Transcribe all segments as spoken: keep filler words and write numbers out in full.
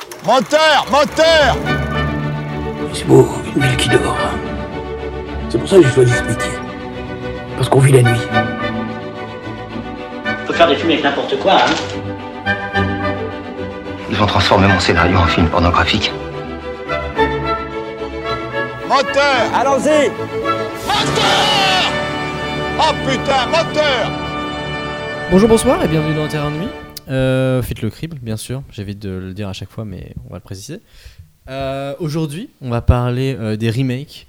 Moteur, moteur. C'est beau, une ville qui dort. C'est pour ça que j'ai choisi ce métier. Parce qu'on vit la nuit. Faut faire des films avec n'importe quoi, hein. Ils vont transformer mon scénario en film pornographique. Moteur. Allons-y. Moteur. Oh putain, moteur. Bonjour, bonsoir et bienvenue dans Terre Nuit. Euh, faites le crible, bien sûr. J'évite de le dire à chaque fois, mais on va le préciser. Euh, aujourd'hui, on va parler euh, des remakes.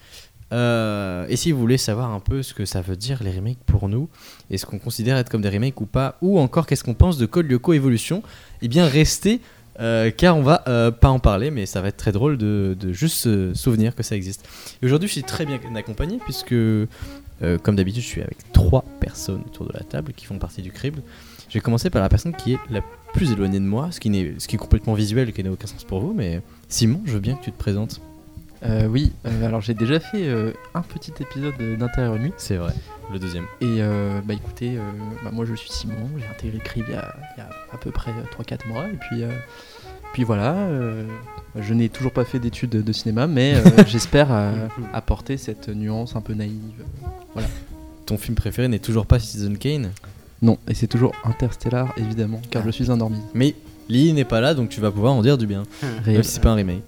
Euh, et si vous voulez savoir un peu ce que ça veut dire les remakes pour nous, et ce qu'on considère être comme des remakes ou pas, ou encore qu'est-ce qu'on pense de Code Lyoko Evolution, eh bien restez, euh, car on va euh, pas en parler, mais ça va être très drôle de, de juste se souvenir que ça existe. Et aujourd'hui, je suis très bien accompagné puisque, euh, comme d'habitude, je suis avec trois personnes autour de la table qui font partie du crible. Je vais commencer par la personne qui est la plus éloignée de moi, ce qui, n'est, ce qui est complètement visuel et qui n'a aucun sens pour vous, mais Simon, je veux bien que tu te présentes. Euh, oui, euh, alors j'ai déjà fait euh, un petit épisode d'Intérieur Nuit. C'est vrai, le deuxième. Et euh, bah écoutez, euh, bah, moi je suis Simon, j'ai intégré le crible il y a, il y a à peu près trois quatre mois. Et puis, euh, puis voilà, euh, je n'ai toujours pas fait d'études de cinéma, mais euh, j'espère euh, apporter cette nuance un peu naïve. Euh, voilà. Ton film préféré n'est toujours pas Citizen Kane ? Non, et c'est toujours Interstellar évidemment, car ah. je suis un dormi. Mais Lily n'est pas là, donc tu vas pouvoir en dire du bien. Réel. Même si c'est pas un remake.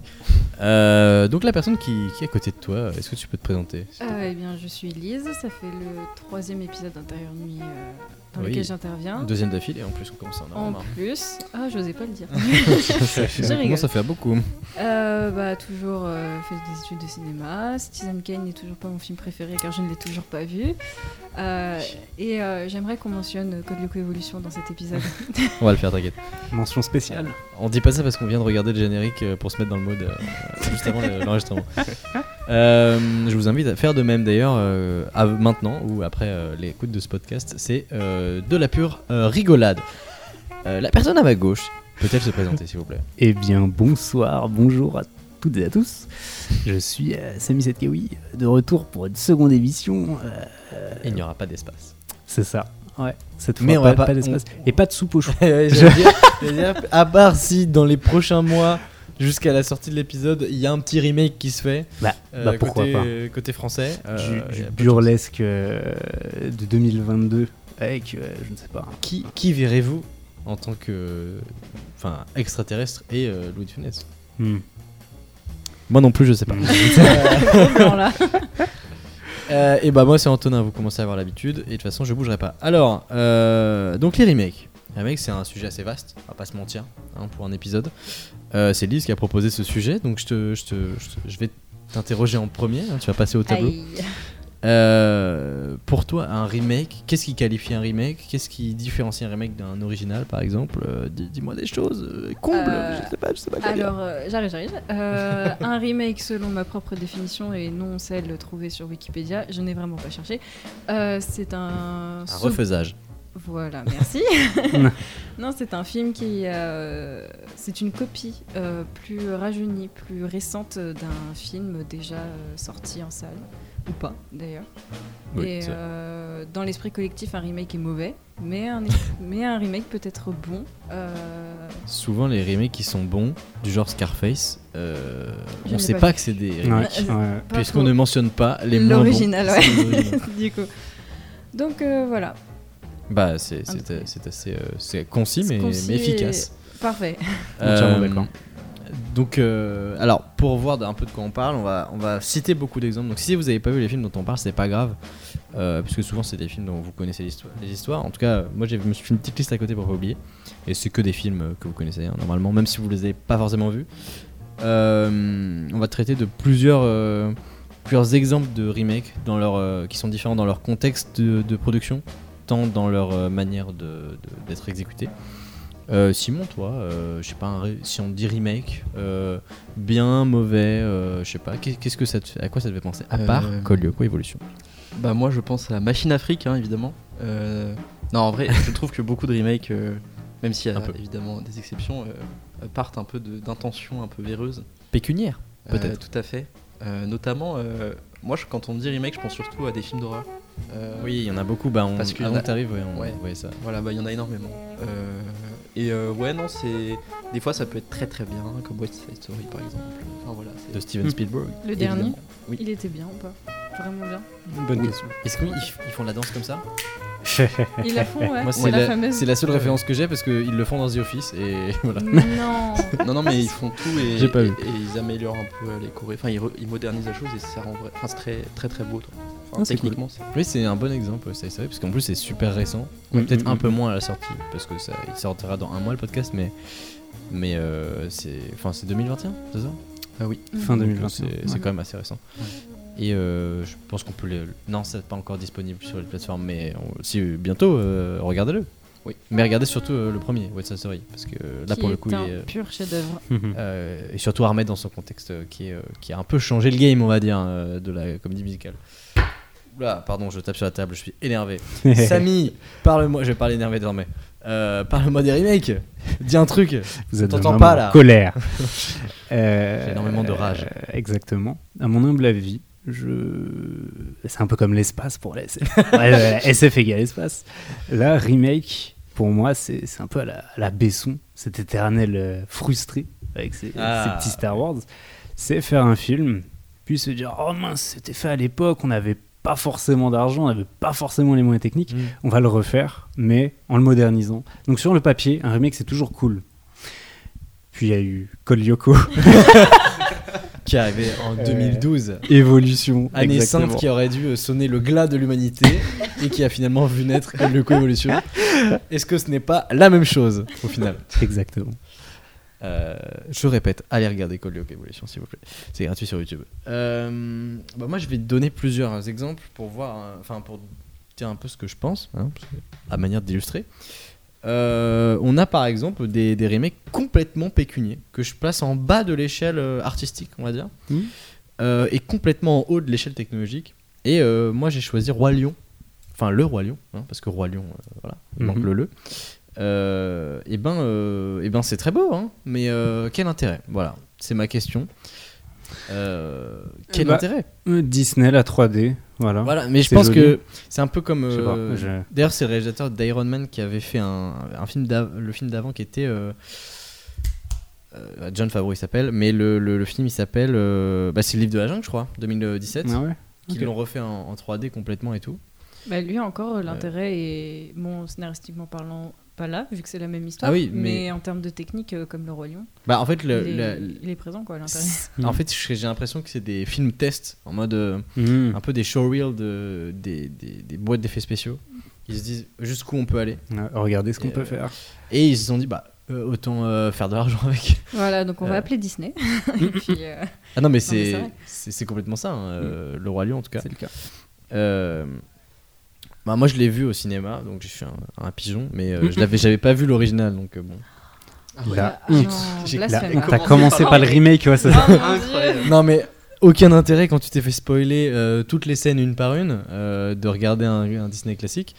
Euh, donc la personne qui, qui est à côté de toi, est-ce que tu peux te présenter ? euh, Eh bien, je suis Lise, ça fait le troisième épisode d'Intérieur Nuit euh, dans oui. lequel j'interviens. Deuxième d'affilée, en plus on commence à en avoir En marre. plus, ah, j'osais pas le dire. ça, fait, ça commence à faire beaucoup. Euh, bah, toujours euh, fait des études de cinéma. Citizen Kane n'est toujours pas mon film préféré car je ne l'ai toujours pas vu. Euh, et euh, j'aimerais qu'on mentionne Code Lyoko Evolution dans cet épisode. On va le faire, t'inquiète. Mention spéciale. On dit pas ça parce qu'on vient de regarder le générique pour se mettre dans le mode euh, juste avant l'enregistrement. euh, je vous invite à faire de même d'ailleurs euh, à, maintenant ou après euh, l'écoute de ce podcast. C'est euh, de la pure euh, rigolade. Euh, la personne à ma gauche peut-elle se présenter s'il vous plaît ? Eh bien bonsoir, bonjour à toutes et à tous. Je suis euh, Samy Setkaoui, de retour pour une seconde émission. Euh, Il n'y aura pas d'espace. C'est ça. Ouais, cette fois mais on pas, va pas, pas d'espace on... et pas de soupe au chou. J'allais dire, dire, à part si dans les prochains mois, jusqu'à la sortie de l'épisode, il y a un petit remake qui se fait. Bah, euh, bah pourquoi côté, pas. Côté français. Euh, du, du de burlesque euh, de deux mille vingt-deux avec, euh, je ne sais pas. Qui, qui verrez-vous en tant que, enfin, extraterrestre et euh, Louis de Funès ? hmm. Moi non plus, je sais pas. Voilà. Euh, et bah moi c'est Antonin, vous commencez à avoir l'habitude et de toute façon je bougerai pas. Alors, euh, donc les remakes. Les remakes c'est un sujet assez vaste, on va pas se mentir, hein, pour un épisode. Euh, c'est Lise qui a proposé ce sujet, donc je, te, je, te, je, te, je vais t'interroger en premier, hein, tu vas passer au tableau. Euh, pour toi, un remake, qu'est-ce qui qualifie un remake ? Qu'est-ce qui différencie un remake d'un original par exemple ? euh, dis, Dis-moi des choses, euh, comble, euh, je sais pas, je sais pas quoi Alors, dire. euh, j'arrive, j'arrive. Euh, un remake selon ma propre définition et non celle trouvée sur Wikipédia, je n'ai vraiment pas cherché. Euh, c'est un... Un refaisage. Voilà, merci. Non, c'est un film qui... Euh, c'est une copie euh, plus rajeunie, plus récente d'un film déjà euh, sorti en salle. Ou pas, d'ailleurs. Oui, et euh, dans l'esprit collectif, un remake est mauvais, mais un, mais un remake peut être bon. Euh... Souvent, les remakes qui sont bons, du genre Scarface, euh, on sait pas, pas que c'est des remakes, ouais, ouais. puisqu'on ne mentionne pas les moins bons. L'original, ouais. Du coup. Donc euh, voilà. Bah, c'est, c'est, c'est assez euh, c'est concis, mais, concis mais efficace. Parfait. Euh, d'accord. Donc, euh, alors, pour voir un peu de quoi on parle, on va, on va citer beaucoup d'exemples. Donc, si vous n'avez pas vu les films dont on parle, c'est pas grave, euh, parce que souvent c'est des films dont vous connaissez l'histoire, les histoires. En tout cas, moi, j'ai, je me suis fait une petite liste à côté pour pas oublier. Et c'est que des films que vous connaissez hein, normalement, même si vous les avez pas forcément vus. Euh, on va traiter de plusieurs, euh, plusieurs exemples de remakes dans leur, euh, qui sont différents dans leur contexte de, de production, tant dans leur euh, manière de, de, d'être exécutés. Euh, Simon, toi, euh, je sais pas, un ré- si on dit remake, euh, bien, mauvais, euh, je sais pas, qu'est-ce que ça te fait, à quoi ça te fait penser, à part euh... Code Lyoko Evolution ? Bah moi je pense à Machine Afrique, hein, évidemment. Euh... Non, en vrai, je trouve que beaucoup de remakes, euh, même s'il y a évidemment des exceptions, euh, partent un peu de, d'intentions un peu véreuses. Pécuniaires, peut-être. Euh, tout à fait. Euh, notamment, euh, moi je, quand on me dit remake, je pense surtout à des films d'horreur. Euh, oui, il y en a beaucoup. Bah, on, parce que avant a... que t'arrives, ouais, on ouais. voyait ça. Voilà, bah il y en a énormément. Euh, Et euh, ouais, non, c'est. Des fois, ça peut être très très bien, comme West Side Story par exemple. Enfin voilà. c'est- De Steven Spielberg. Le dernier, évidemment. Oui. il était bien ou pas? Vraiment bien. Bonne Oui. question. Est-ce qu'ils ils font de la danse comme ça? Ils la font, ouais. Moi, c'est c'est la, la, fameuse. c'est la seule référence que j'ai parce qu'ils le font dans The Office et voilà. Non. Non, non, mais ils font tout et, J'ai pas et, vu. et ils améliorent un peu les chorés. Enfin, ils, re- ils modernisent la chose et ça rend vrai. Enfin, c'est très très très beau. toi. Enfin, Ah, c'est techniquement, c'est. Oui, c'est un bon exemple, ça, c'est vrai, parce qu'en plus c'est super récent. Mm, Peut-être mm, un mm. peu moins à la sortie, parce que ça, il sortira dans un mois le podcast, mais mais euh, c'est, enfin c'est deux mille vingt et un, c'est ça? Ah oui. Fin Donc, deux mille vingt et un. C'est, c'est quand même assez récent. Et euh, je pense qu'on peut les. Non, c'est pas encore disponible sur les plateformes, mais on- si euh, bientôt, euh, regardez-le. Oui. Mais regardez surtout euh, le premier, West Side Story, parce que euh, là Qui pour le est coup, il un est, euh, pur chef-d'œuvre. euh, et surtout à remettre dans son contexte euh, qui, est, euh, qui a un peu changé le game, on va dire, euh, de la comédie musicale. Oula, pardon, je tape sur la table, je suis énervé. Samy, parle-moi, je vais parler énervé désormais. Euh, parle-moi des remakes. Dis un truc. Vous êtes T'entends vraiment pas, en là. colère. Euh, J'ai énormément de rage. euh, exactement. À mon humble avis, je... c'est un peu comme l'espace pour la S F. Ouais, ouais, S F égale espace. Là, remake, pour moi, c'est, c'est un peu à la, à la Besson, cet éternel euh, frustré avec ses, Ah. ses petits Star Wars. C'est faire un film, puis se dire oh mince, c'était fait à l'époque, on n'avait pas forcément d'argent, on n'avait pas forcément les moyens techniques. Mm. On va le refaire, mais en le modernisant. Donc sur le papier, un remake c'est toujours cool. Puis il y a eu Code Lyoko, Qui est arrivé en deux mille douze. Évolution, Année exactement. sainte qui aurait dû euh, sonner le glas de l'humanité et qui a finalement vu naître le co-évolution. Est-ce que ce n'est pas la même chose au final? Exactement. Euh, je répète, allez regarder Code Lyoko Evolution s'il vous plaît. C'est gratuit sur YouTube. Euh, bah moi je vais te donner plusieurs exemples pour voir, euh, enfin pour dire un peu ce que je pense, hein, parce que- à manière d'illustrer. Euh, on a par exemple des, des remakes complètement pécuniers que je place en bas de l'échelle euh, artistique, on va dire, Mmh. euh, et complètement en haut de l'échelle technologique. Et euh, moi j'ai choisi Roi Lion, enfin le Roi Lion, hein, parce que Roi Lion, euh, voilà, il manque Mhm. le le. Euh, et ben, euh, et ben c'est très beau, hein, mais euh, quel intérêt? Voilà, c'est ma question. Euh, quel Bah, intérêt? Euh, Disney, la trois D, voilà. Voilà, mais je c'est pense joli. que c'est un peu comme. Je sais pas, euh, je- D'ailleurs, c'est le réalisateur d'Iron Man qui avait fait un, un film d'av- le film d'avant qui était. euh, euh, John Favreau il s'appelle, mais le, le, le film il s'appelle. euh, bah, c'est le livre de la jungle, je crois, deux mille dix-sept. Ah ouais. Qu'ils Ok. l'ont refait en, en trois D complètement et tout. Bah, lui encore, euh, l'intérêt est, bon, scénaristiquement parlant, pas là, vu que c'est la même histoire. Ah oui, mais... mais- en termes de technique, euh, comme le Roi Lion, Bah, en fait, le, il, la- est, il est présent, quoi, l'intérêt. en fait j'ai j'ai l'impression que c'est des films tests en mode. euh, Mhm. un peu des showreels de, des, des, des boîtes d'effets spéciaux. Ils se disent jusqu'où on peut aller. Ouais, regardez ce qu'on Et, peut euh, faire. Et ils se sont dit, bah, euh, autant euh, faire de l'argent avec. Voilà, donc on Euh. va appeler Disney. Et puis, euh, Ah non, mais mais c'est c'est vrai. c'est c'est complètement ça, hein, euh, le Roi Lion en tout cas. C'est le cas. Euh, bah, moi je l'ai vu au cinéma, donc j'ai fait un, un pigeon, mais euh, je l'avais, j'avais pas vu l'original, donc euh, bon. La ah honte. non, J'ai- La blasphème. honte. T'as commencé par le remake, ouais, c'est ça. Oh mon Dieu. Non mais aucun intérêt quand tu t'es fait spoiler euh, toutes les scènes une par une euh, de regarder un, un Disney classique.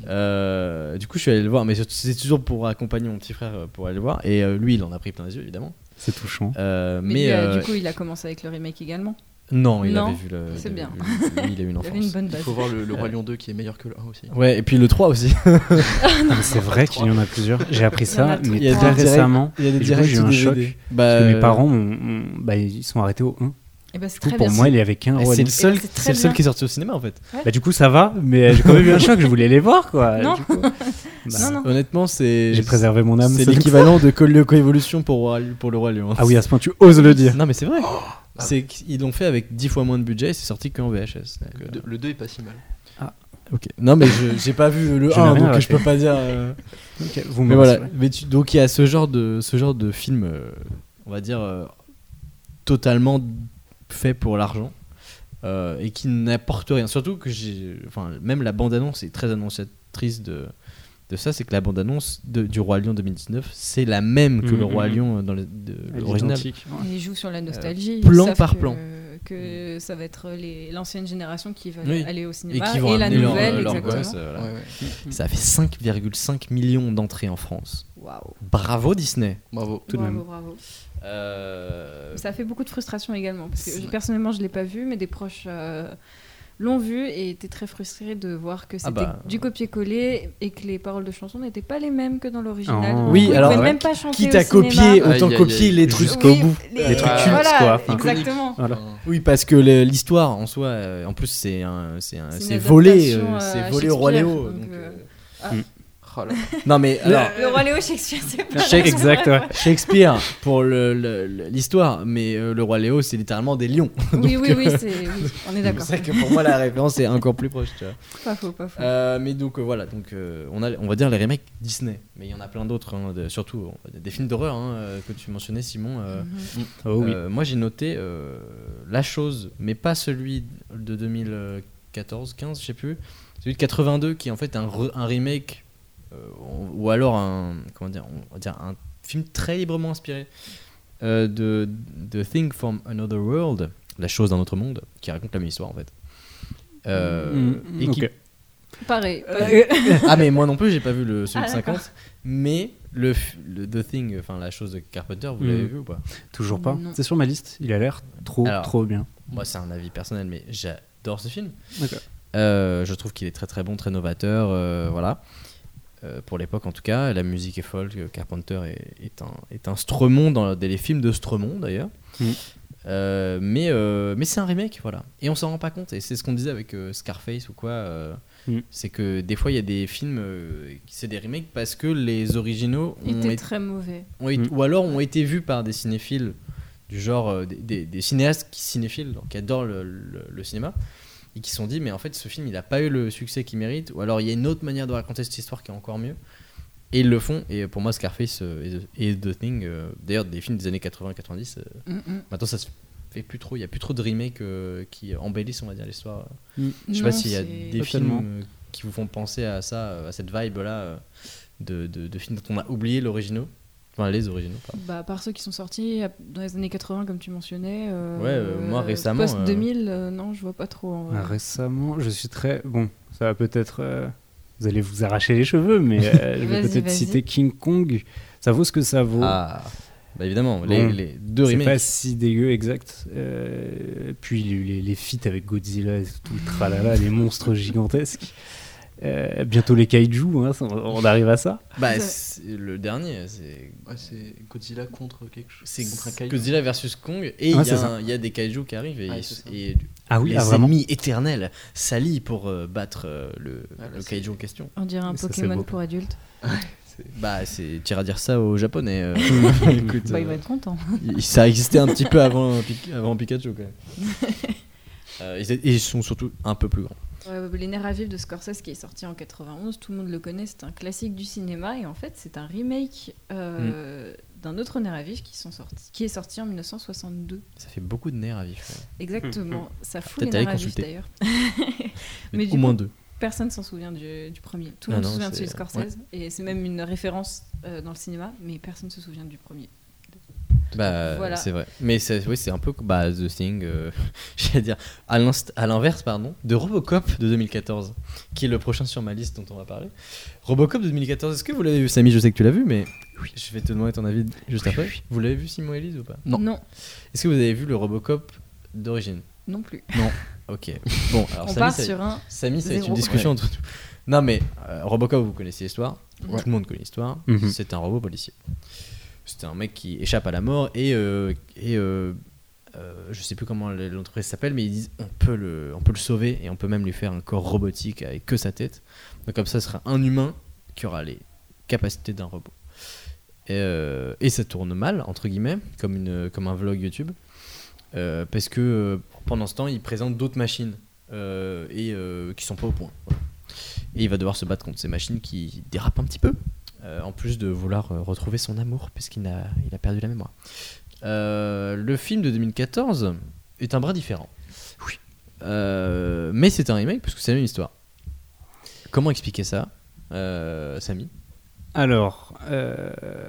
Euh, du coup je suis allé le voir, mais c'est c'est toujours pour accompagner mon petit frère euh, pour aller le voir, et euh, lui il en a pris plein les yeux évidemment. C'est touchant. Euh, Mais, mais lui, euh, euh, du coup, il a commencé avec le remake également. non, il Non, avait vu le. c'est il avait bien. vu- lui, il a eu une Il avait une enfance. bonne Il base. faut voir le, le Roi Lion deux qui est meilleur que le un aussi. Ouais, et puis le trois aussi. Ah, mais c'est vrai qu'il y en a plusieurs. J'ai appris Il y en a ça, trois. mais Il y a très des directs- récemment. Il y a des Et du coup, directs j'ai eu un D V choc. D. Parce Bah, que mes euh, parents, m'ont- m'ont- bah, ils sont arrêtés au un. Et bah, c'est Du coup, très pour bien. moi, il y avait qu'un eh, Roi c'est Lion. le seul, Eh ben, c'est très c'est le seul bien. qui est sorti au cinéma en fait. Bah, du coup, ça va, mais j'ai quand même eu un choc. Je voulais les voir, quoi. Non. Du coup, bah, Non, non. Honnêtement, c'est. J'ai préservé mon âme. C'est ça. l'équivalent de Code Lyoko Evolution pour, Roi- pour le Roi Lion. Ah oui, à ce point, tu oses le dire. Non, mais c'est vrai. C'est qu'ils l'ont fait avec dix fois moins de budget et c'est sorti qu'en V H S. donc, euh, Le, le deux est pas si mal. ok. Non, mais je- j'ai pas vu le Je n'ai un, rien donc je raté. peux pas dire. euh, Ok, vous me Mais voilà. rassurez. Mais tu- donc il y a ce genre de, ce genre de film, euh, on va dire, euh, totalement fait pour l'argent. Euh, et qui n'apporte rien. Surtout que j'ai, enfin, même la bande-annonce est très annonciatrice de, de ça. C'est que la bande-annonce de- du Roi Lion deux mille dix-neuf, c'est la même que Mhm, le Roi mhm. Lion dans le- de- Elle est l'original. identique, ouais. Et ils jouent sur la nostalgie. Euh, plan Ils savent par que, plan. Que ça va être les- l'ancienne génération qui va Oui. aller au Et cinéma qui et, vont la amener leur, nouvelle, leur exactement. gosse, euh, voilà. Ouais, ouais. Ça a fait cinq virgule cinq millions d'entrées en France. Waouh. Bravo Disney. Bravo. Tout de bravo, même. bravo. Euh, Ça a fait beaucoup de frustration également parce que C'est- je- personnellement je l'ai pas vu, mais des proches euh, l'ont vu et étaient très frustrés de voir que c'était bah, du copier-coller et que les paroles de chansons n'étaient pas les mêmes que dans l'original. Oh. Du Oui, coup, ils alors, pouvaient ouais. même pas chanter Quitte au à copier, cinéma. autant Aïe, aïe, copier aïe. les trucs Oui, jusqu'au bout. les- Les trucs Ah, cultes, voilà, quoi. Enfin, exactement. Voilà. Oui, parce que le- l'histoire en soi, euh, en plus, c'est un, c'est un, C'est une c'est volé, adaptation, euh, euh, c'est à volé au roi Shakespeare, Léo. donc, donc, euh, euh, Oh là. Non mais alors, Le roi Léo Shakespeare, c'est pas Shakespeare, exact, ouais. Shakespeare pour le- le- le- l'histoire, mais euh, le roi Léo, c'est littéralement des lions. Oui, Donc, oui, oui, euh, c'est, oui, on est C'est d'accord. pour ça que pour moi la référence est encore plus proche. Tu vois. Pas faux, pas faux. Euh, mais donc euh, voilà, donc euh, on a, on va dire les remakes Disney, mais il y en a plein d'autres, hein, de- surtout on va dire des films d'horreur hein, euh, que tu mentionnais Simon. euh, Mhm. Oh oui. euh, moi j'ai noté euh, La Chose, mais pas celui de deux mille quatorze, quinze, je sais plus, celui de quatre-vingt-deux qui est en fait un, re- un remake euh, ou alors un comment dire, on va dire un film très librement inspiré euh, de The Thing from Another World, La Chose d'un autre monde, qui raconte la même histoire en fait. Euh, Mm, et qui ok. Pareil. Euh, pareil. ah mais moi non plus j'ai pas vu le celui Ah, de cinquante, mais le, f- le The Thing, enfin la chose de Carpenter, vous Mm. l'avez vu ou pas? Toujours pas. Non. C'est sur ma liste. Il a l'air trop, Alors. trop bien. Moi c'est un avis personnel, mais j'adore ce film. D'accord. Euh, je trouve qu'il est très très bon, très novateur, euh, voilà. Euh, pour l'époque en tout cas, la musique est folle. Carpenter est, est un est un Stremont dans, dans les films de Stremont d'ailleurs. Mm. Euh, mais euh, mais c'est un remake, voilà. Et on s'en rend pas compte. Et c'est ce qu'on disait avec euh, Scarface ou quoi. euh, Mm. C'est que des fois il y a des films, euh, qui- c'est des remakes parce que les originaux Il ont était été, très mauvais. ont été- Mm. ou alors ont été vus par des cinéphiles du genre euh, des, des- des cinéastes qui cinéphiles, donc qui adorent le, le- le cinéma et qui se sont dit mais en fait ce film il a pas eu le succès qu'il mérite, ou alors il y a une autre manière de raconter cette histoire qui est encore mieux, et ils le font. Et pour moi Scarface euh, et, The- et The Thing, euh, d'ailleurs des films des années quatre-vingts quatre-vingt-dix, euh, Mm, mm. maintenant ça se fait plus trop, il y a plus trop de remakes euh, qui embellissent on va dire l'histoire. Je sais Non, pas s'il y a c'est- des Totalement. films euh, qui vous font penser à ça, euh, à cette vibe là de, de, de films dont on a oublié l'originaux, enfin les originaux pardon. Bah, par ceux qui sont sortis à- dans les années quatre-vingts, comme tu mentionnais. euh, Ouais, euh, moi, récemment, Post euh, deux mille, euh, non, je vois pas trop. En vrai. Ah, récemment, je suis très. Bon, ça va peut-être. euh, Vous allez vous arracher les cheveux, mais euh, je vais Vas-y, peut-être vas-y. citer King Kong. Ça vaut ce que ça vaut. Ah bah évidemment, les, Bon, les deux C'est remakes. pas si dégueu, exact. Euh, puis les, les, les feats avec Godzilla et tout le tralala, les monstres gigantesques. Euh, bientôt les kaiju, hein, on on arrive à ça. Bah, C'est- c'est le dernier, c'est Ouais, c'est Godzilla contre quelque chose. c'est contre un caillou. Godzilla versus Kong, et il Ouais, y, c'est a ça. un- il y a des kaiju qui arrivent et, Ah, ils- c'est ça. et Ah oui, les ah, vraiment. ennemis éternels s'allient pour euh, battre euh, le, Ah, là, le c'est- kaiju en question. On dirait un Ça, c'est Pokémon beau. pour adultes. Bah c'est tu iras dire ça aux japonais. euh, écoute, Bah, il euh, va être content. il- ça existait un petit peu avant, Pi- avant Pikachu quand même. Euh, ils, et ils sont surtout un peu plus grands. Ouais, ouais, Les Nerfs à vif de Scorsese qui est sorti en quatre-vingt-onze, tout le monde le connaît, c'est un classique du cinéma et en fait c'est un remake euh, d'un autre Nerf à vif qui, sont sortis, qui est sorti en dix-neuf cent soixante-deux. Ça fait beaucoup de nerfs à vif. ouais. Exactement, ça fout les Peut-être aller nerfs à vif consulter. d'ailleurs. Mais Mais au du moins coup, deux. personne s'en souvient du, du premier. Tout Ah le monde non, se souvient de c'est- celui de Scorsese et c'est même une référence euh, dans le cinéma, mais personne se souvient du premier. Bah, Voilà. c'est vrai. Mais c'est, oui, c'est un peu bah, The Thing, euh, j'allais dire, à, l'inst- à l'inverse, pardon, de Robocop de deux mille quatorze, qui est le prochain sur ma liste dont on va parler. Robocop de deux mille quatorze, est-ce que vous l'avez vu, Samy? Je sais que tu l'as vu, mais je vais te demander ton avis juste après. Vous l'avez vu, Simon et Elise, ou pas? Non. Non, Est-ce que vous avez vu le Robocop d'origine? non plus. Ok. Bon, alors On Samy, part ça, sur un. Samy, ça va être zéro. une discussion entre nous. Non, mais euh, Robocop, vous connaissez l'histoire. Ouais. Tout le monde connaît l'histoire. Mhm. C'est un robot policier. C'est un mec qui échappe à la mort et, euh, et euh, euh, je sais plus comment l'entreprise s'appelle, mais ils disent on peut, le, on peut le sauver et on peut même lui faire un corps robotique avec que sa tête. Donc comme ça, ce sera un humain qui aura les capacités d'un robot. Et, euh, et ça tourne mal, entre guillemets, comme, une, comme un vlog YouTube. Euh, parce que euh, pendant ce temps, il présente d'autres machines euh, et euh, qui sont pas au point. Voilà. Et il va devoir se battre contre ces machines qui dérapent un petit peu, euh, en plus de vouloir euh, retrouver son amour, puisqu'il a, il a perdu la mémoire. Euh, le film de deux mille quatorze est un brin différent. Oui. Euh, mais c'est un remake, parce que c'est la même histoire. Comment expliquer ça, euh, Samy? Alors, euh,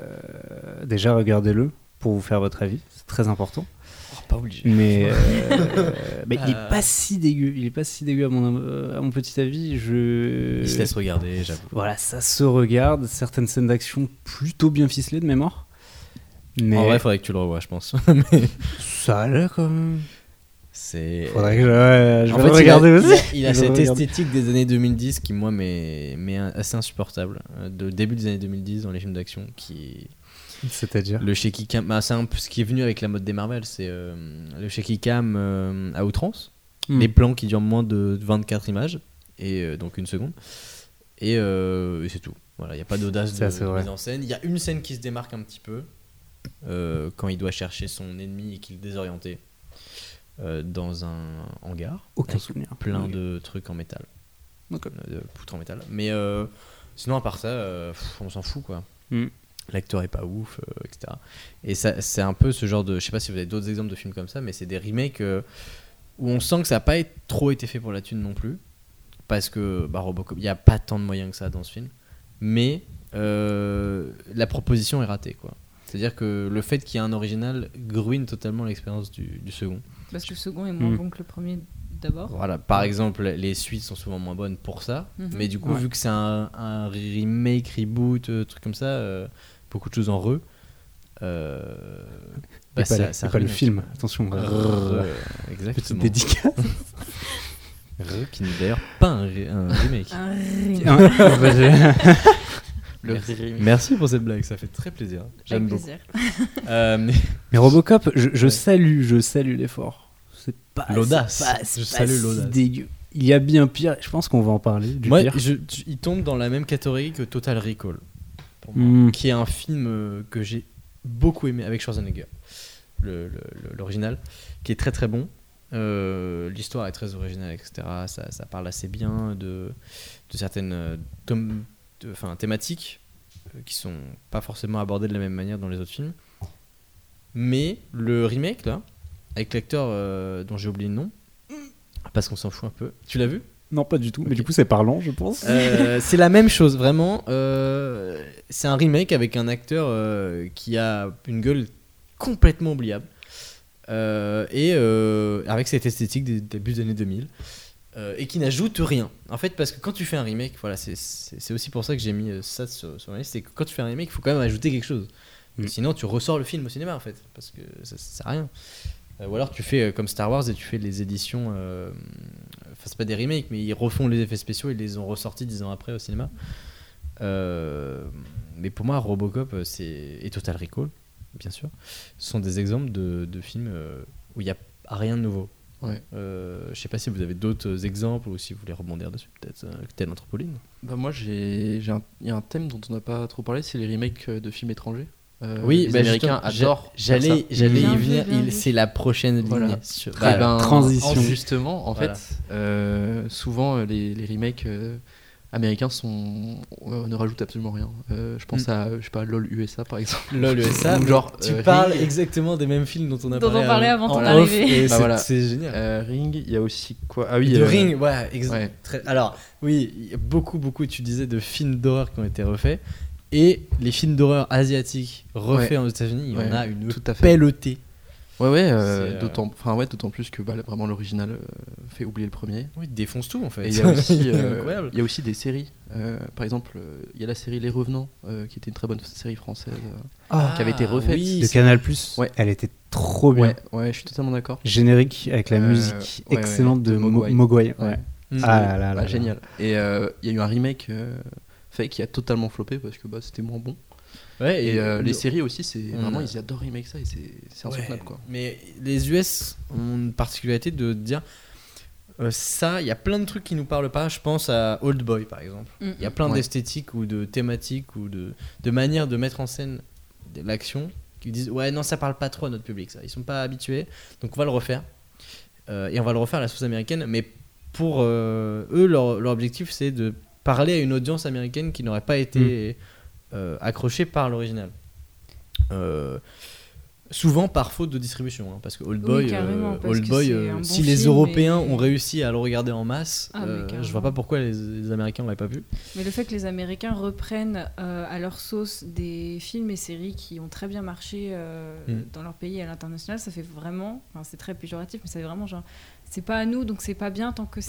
déjà, regardez-le pour vous faire votre avis. C'est très important. Oh, pas obligé. Mais, euh, mais il Euh. est pas si dégueu. Il est pas si dégueu à mon, à mon petit avis. Je... Il se laisse regarder, j'avoue. Voilà, ça se regarde. Certaines scènes d'action plutôt bien ficelées de mémoire. Mais En vrai, il faudrait que tu le revoies, je pense. Mais ça a l'air quand même. C'est. Faudrait que je, ouais, je En vais fait, le regarder il a, aussi. il a- il a Je vais cette le regarder. esthétique des années deux mille dix qui, moi, m'est, m'est assez insupportable. Euh, De début des années deux mille dix dans les films d'action. Qui... C'est-à-dire Le shaky cam. Bah, c'est un peu ce qui est venu avec la mode des Marvel. C'est euh, le shaky cam euh, à outrance. Hmm. Les plans qui durent moins de vingt-quatre images. Et euh, donc une seconde. Et, euh, et c'est tout. Voilà, il n'y a pas d'audace C'est de, assez de vrai. mise en scène. Il y a une scène qui se démarque un petit peu. euh, quand il doit chercher son ennemi et qu'il est désorienté. Euh, dans un hangar. Aucun avec souvenir. Plein Ok. de trucs en métal. Ok. De poutres en métal. Mais euh, sinon, à part ça, euh, pff, on s'en fout quoi. Mm. L'acteur est pas ouf, euh, et cetera. Et ça, c'est un peu ce genre de. Je sais pas si vous avez d'autres exemples de films comme ça, mais c'est des remakes euh, où on sent que ça n'a pas été- trop été fait pour la thune non plus. Parce que bah, Robocop, il n'y a pas tant de moyens que ça dans ce film. Mais euh, la proposition est ratée quoi. C'est-à-dire que le fait qu'il y ait un original ruine totalement l'expérience du, du second. Parce que le second est moins Mm. bon que le premier d'abord. Voilà, par exemple, les suites sont souvent moins bonnes pour ça. Mhm. Mais du coup, Ouais. vu que c'est un, un remake, reboot, euh, truc comme ça, euh, beaucoup de choses en re. Euh, Et bah, pas, ça- la- ça et pas le ruine un film, petit peu. attention. Re, euh, euh, Petite exactement. dédicace. Re, qui n'est d'ailleurs pas un, re- un remake. Un remake. Ah, bah, j'ai- Le Merci. remake. Merci pour cette blague, ça fait très plaisir. J'aime Avec beaucoup. plaisir. Euh, mais- Mais Robocop, je, je Ouais. salue, je salue l'effort. C'est pas L'audace. c'est pas- c'est Je pas salue si l'audace. dégueu. Il y a bien pire. Je pense qu'on va en parler du Moi, pire. je, je- il tombe dans la même catégorie que Total Recall, pour moi, Mm. qui est un film euh, que j'ai beaucoup aimé avec Schwarzenegger, le- le- le- l'original, qui est très très bon. Euh, L'histoire est très originale, et cetera. Ça, ça parle assez bien de, de certaines euh, tom- de- enfin, thématiques euh, qui sont pas forcément abordées de la même manière dans les autres films. Mais le remake, là, avec l'acteur euh, dont j'ai oublié le nom, parce qu'on s'en fout un peu. Tu l'as vu ? Non, pas du tout. Mais Ok. du coup, c'est parlant, je pense. Euh, c'est la même chose, vraiment. Euh, c'est un remake avec un acteur euh, qui a une gueule complètement oubliable. Euh, et euh, avec cette esthétique des débuts des années deux mille. Euh, et qui n'ajoute rien. En fait, parce que quand tu fais un remake, voilà, c'est, c'est, c'est aussi pour ça que j'ai mis euh, ça sur, sur ma liste, c'est que quand tu fais un remake, il faut quand même ajouter quelque chose. Mm. Sinon, tu ressors le film au cinéma, en fait, parce que ça, ça sert à rien. Euh, ou alors tu fais euh, comme Star Wars et tu fais les éditions. euh, Enfin, c'est pas des remakes, mais ils refont les effets spéciaux et ils les ont ressortis dix ans après au cinéma. Euh, mais pour moi, Robocop euh, c'est... et Total Recall, bien sûr, ce sont des exemples de, de films euh, où il n'y a rien de nouveau. Ouais. Euh, je sais pas si vous avez d'autres exemples ou si vous voulez rebondir dessus, peut-être euh, tel Anthropoline. Bah moi, j'ai, j'ai un, il y a un thème dont on n'a pas trop parlé, c'est les remakes euh, de films étrangers. Euh, Oui, les bah, Américains justement, adorent. j'a- faire ça. J'allais, j'allais Bien y vu, venir. bien il- vu. c'est la prochaine ligne. Voilà. sur- Eh bah, ben, transition. en- Justement, en Voilà. fait, euh, souvent euh, les, les remakes euh, américains sont, euh, ne rajoutent absolument rien. Euh, je pense Mm. à, je sais pas, LOL U S A par exemple. LOL U S A, Ou genre, tu euh, parles Ring. exactement des mêmes films dont on a Dont on parlé, parlait avant en ton off, arrivée. et Bah c'est, voilà. c'est génial. Euh, Ring, il y a aussi quoi Ah oui, de euh, Ring, ouais, ex- ouais. très- alors oui, il y a beaucoup, beaucoup, tu disais, de films d'horreur qui ont été refaits. Et les films d'horreur asiatiques refaits Ouais. aux États-Unis, il y Ouais, en a une tout à fait. pelletée. Ouais, ouais, euh, C'est, euh, d'autant, enfin ouais, d'autant plus que bah, vraiment l'original euh, fait oublier le premier. Oui, défonce tout en fait. Et il y a aussi, C'est euh, incroyable. il y a aussi des séries. Euh, par exemple, euh, il y a la série Les Revenants, euh, qui était une très bonne série française. euh, Ah, qui avait été refaite. oui, de c'est- Canal Plus. Ouais. Elle était trop bien. Ouais, ouais, je suis totalement d'accord. Générique avec la Euh, musique ouais, excellente ouais, de de Mo- Mogwai. Mogwai. Ouais. Ouais. Mm. Ah là là Bah, là là. génial. Et euh, il y a eu un remake euh, fait qui a totalement floppé parce que bah, c'était moins bon. Ouais, Et, euh, le- les séries aussi, c'est on vraiment, a- ils adorent remake ça et c'est, c'est Ouais, insoutenable quoi. Mais les U S ont une particularité de dire euh, ça, il y a plein de trucs qui nous parlent pas. Je pense à Old Boy par exemple. Mm. Il y a plein Ouais. d'esthétiques ou de thématiques ou de, de manières de mettre en scène de l'action qui disent ouais non ça parle pas trop à notre public ça. Ils sont pas habitués donc on va le refaire. Euh, et on va le refaire à la sauce américaine mais pour euh, eux leur, leur objectif c'est de parler à une audience américaine qui n'aurait pas été euh, accrochée par l'original. Euh, souvent par faute de distribution hein, parce que Old Oui, Boy, carrément, euh, parce Old que Boy c'est euh, un bon si les film, Européens mais- ont réussi à le regarder en masse Ah, mais euh, je carrément. vois pas pourquoi les, les Américains l'auraient pas vu. Mais le fait que les Américains reprennent euh, à leur sauce des films et séries qui ont très bien marché euh, Mm. dans leur pays et à l'international, ça fait vraiment, enfin, c'est très péjoratif, mais ça fait vraiment genre, c'est pas à nous, donc c'est pas bien tant que c'est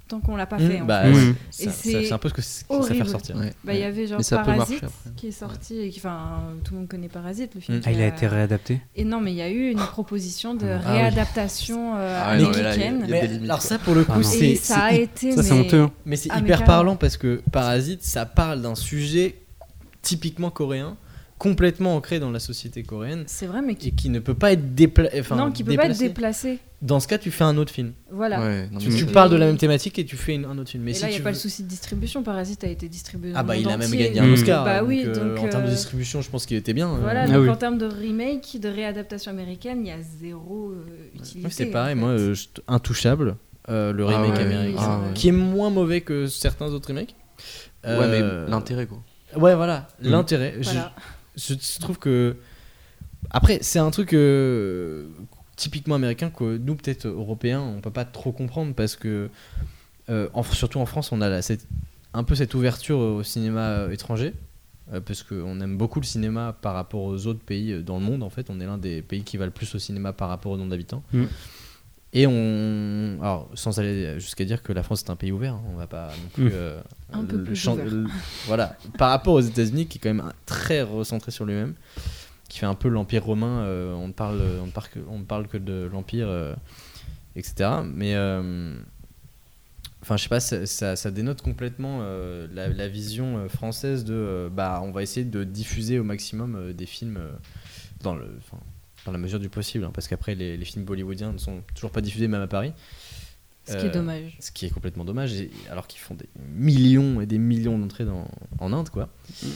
tant qu'on l'a pas Mmh, fait. en bah, fait. Mmh. ouais, Et ça- c'est ça- c'est un peu ce que c'est- ça fait horrible. ressortir. Ouais. Bah, il y avait genre Mais ça peut Parasite marcher après. qui est sorti, et qui, enfin, tout le monde connaît Parasite, le film. Mm. qui Ah, il a été réadapté. Et non, mais il y a eu une proposition de Ah oui. réadaptation euh, Ah ouais, non, mais là, il y a- américaine. il y a des Mais limites, alors quoi. ça pour le coup Ah non. c'est Et ça a c'est hy- été. Ça, c'est mais- honteux. hein. mais c'est Ah, mais hyper carrément. parlant parce que Parasite ça parle d'un sujet typiquement coréen, complètement ancré dans la société coréenne C'est vrai, mais et qui. qui ne peut pas être dépla- enfin, non, qui peut pas être déplacé. déplacé. Dans ce cas, tu fais un autre film. Voilà. Ouais, non, Tu, mais tu c'est- parles de la même thématique et tu fais une- un autre film. Mais Et si là, il n'y tu a pas veux- le souci de distribution. Parasite a été distribué dans Ah le bah il monde a même entier. gagné un Mm. Oscar. Bah donc, oui, euh, donc, en termes de euh, distribution, je pense qu'il était bien. euh. Voilà, Ah donc oui. en termes de remake, de réadaptation américaine, il y a zéro euh, utilité. Ouais, c'est en pareil, fait. moi, euh, je- Intouchable, euh, le Ah remake ouais, américain, ah ouais. qui est moins mauvais que certains autres remakes. Ouais, Euh, mais l'intérêt, quoi. Ouais, voilà, Mm. l'intérêt. Je- Voilà. Je, je trouve que. Après, c'est un truc euh, typiquement américain que nous, peut-être européens, on peut pas trop comprendre parce que, euh, en- surtout en France, on a la- cette- un peu cette ouverture au cinéma euh, étranger. euh, Parce qu'on aime beaucoup le cinéma par rapport aux autres pays euh, dans le monde. En fait, on est l'un des pays qui va le plus au cinéma par rapport au nombre d'habitants. Mm. Et on. Alors, sans aller jusqu'à dire que la France est un pays ouvert, hein, on va pas non plus. Mm. euh, Un peu le plus champ- ouvert. le- voilà. Par rapport aux États-Unis, qui est quand même un- très recentré sur lui-même, qui fait un peu l'Empire romain. euh, on ne parle, on ne parle que, on ne parle que de l'Empire, euh, et cetera. Mais. euh, Enfin, je sais pas, ça, ça, ça dénote complètement euh, la, la vision euh, française de euh, bah, on va essayer de diffuser au maximum euh, des films euh, dans, le, enfin, dans la mesure du possible, hein, parce qu'après les, les films bollywoodiens ne sont toujours pas diffusés même à Paris. Ce qui est Euh, dommage. Ce qui est complètement dommage, et- alors qu'ils font des millions et des millions d'entrées dans, en Inde, quoi.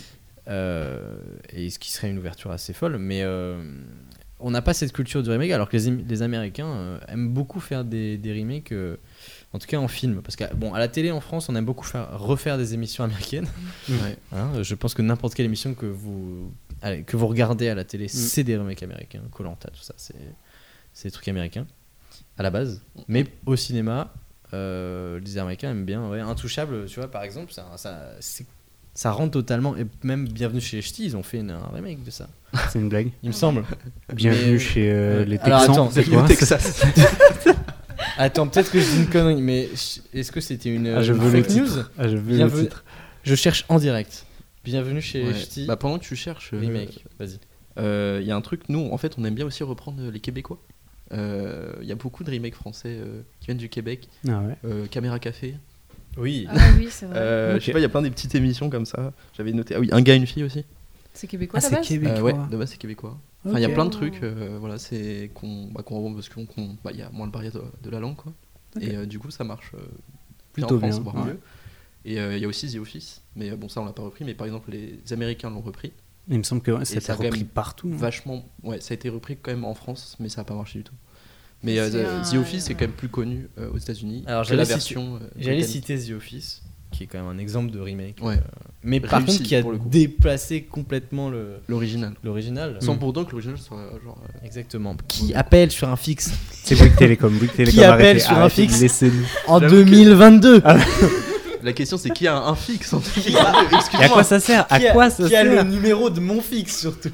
Euh, et ce qui serait une ouverture assez folle, mais euh, on n'a pas cette culture du remake, alors que les, Am- les Américains euh, aiment beaucoup faire des, des remakes, euh, en tout cas en film. Parce qu'à bon, à la télé en France, on aime beaucoup faire, refaire des émissions américaines. Ouais. Hein, je pense que n'importe quelle émission que vous, allez, que vous regardez à la télé, c'est des remakes américains. Koh-Lanta, tout ça, c'est, c'est des trucs américains à la base. Mais au cinéma, euh, les Américains aiment bien. Ouais, Intouchable, tu vois, par exemple, ça, ça, c'est- ça rentre totalement. Et même Bienvenue chez les Ch'tis, ils ont fait une- un remake de ça, C'est une blague. il me semble. Bienvenue Mais- chez euh, euh, les alors, Texans. attends, c'est Le quoi Texas. Attends, peut-être que je dis une connerie, mais est-ce que c'était une, Ah, je une veux le fake news? titre. Ah, je veux le Bienvenue- titre. Je cherche en direct. Bienvenue chez Ouais. les Ch'tis, Bah, pendant que tu cherches, euh, remake. Vas-y. euh, il y a un truc, nous, en fait, on aime bien aussi reprendre les Québécois. Euh, Il y a beaucoup de remakes français euh, qui viennent du Québec. Ah ouais. Euh, Caméra Café. Oui. Ah oui, c'est vrai. Euh, Ok. Je sais pas, il y a plein des petites émissions comme ça. J'avais noté. Ah oui, Un gars, une fille aussi. C'est québécois Ah, à la c'est base québécois. Euh, ouais, de base, c'est québécois. Enfin, il y a Ok. plein de trucs, euh, voilà, c'est qu'on bah, qu'on revoit parce qu'il qu'on- bah, il y a moins le barrière de, de la langue, quoi. Ok. Et euh, du coup, ça marche euh, Plutôt en France, bien, voire ouais. mieux. Et euh, il y a aussi The Office, mais euh, bon, ça, on l'a pas repris. Mais par exemple, les Américains l'ont repris. Il me semble que ouais, ça Et a ça a été quand repris même partout. hein. Vachement, ouais, ça a été repris quand même en France, mais ça a pas marché du tout. Mais euh, C'est The, un- The Office, c'est quand même plus connu euh, aux États-Unis. Alors, que j'allais la citer- version. euh, J'allais britannique. citer The Office, qui est quand même un exemple de remake. Ouais. euh, mais par Réussi, contre, qui a pour le coup. déplacé complètement le, L'original. l'original. Sans pour autant que l'original soit genre. euh, Exactement. Qui appelle sur un fixe C'est Bouygues Télécom. Bouygues Télécom. appelle arrêtez, sur un arrêtez, fixe Laissez-nous. en J'avoue deux mille vingt-deux. La question, c'est qui a un, un fixe en tout Et à quoi ça sert À Qui a- quoi ça Qui a le sert numéro de mon fixe surtout.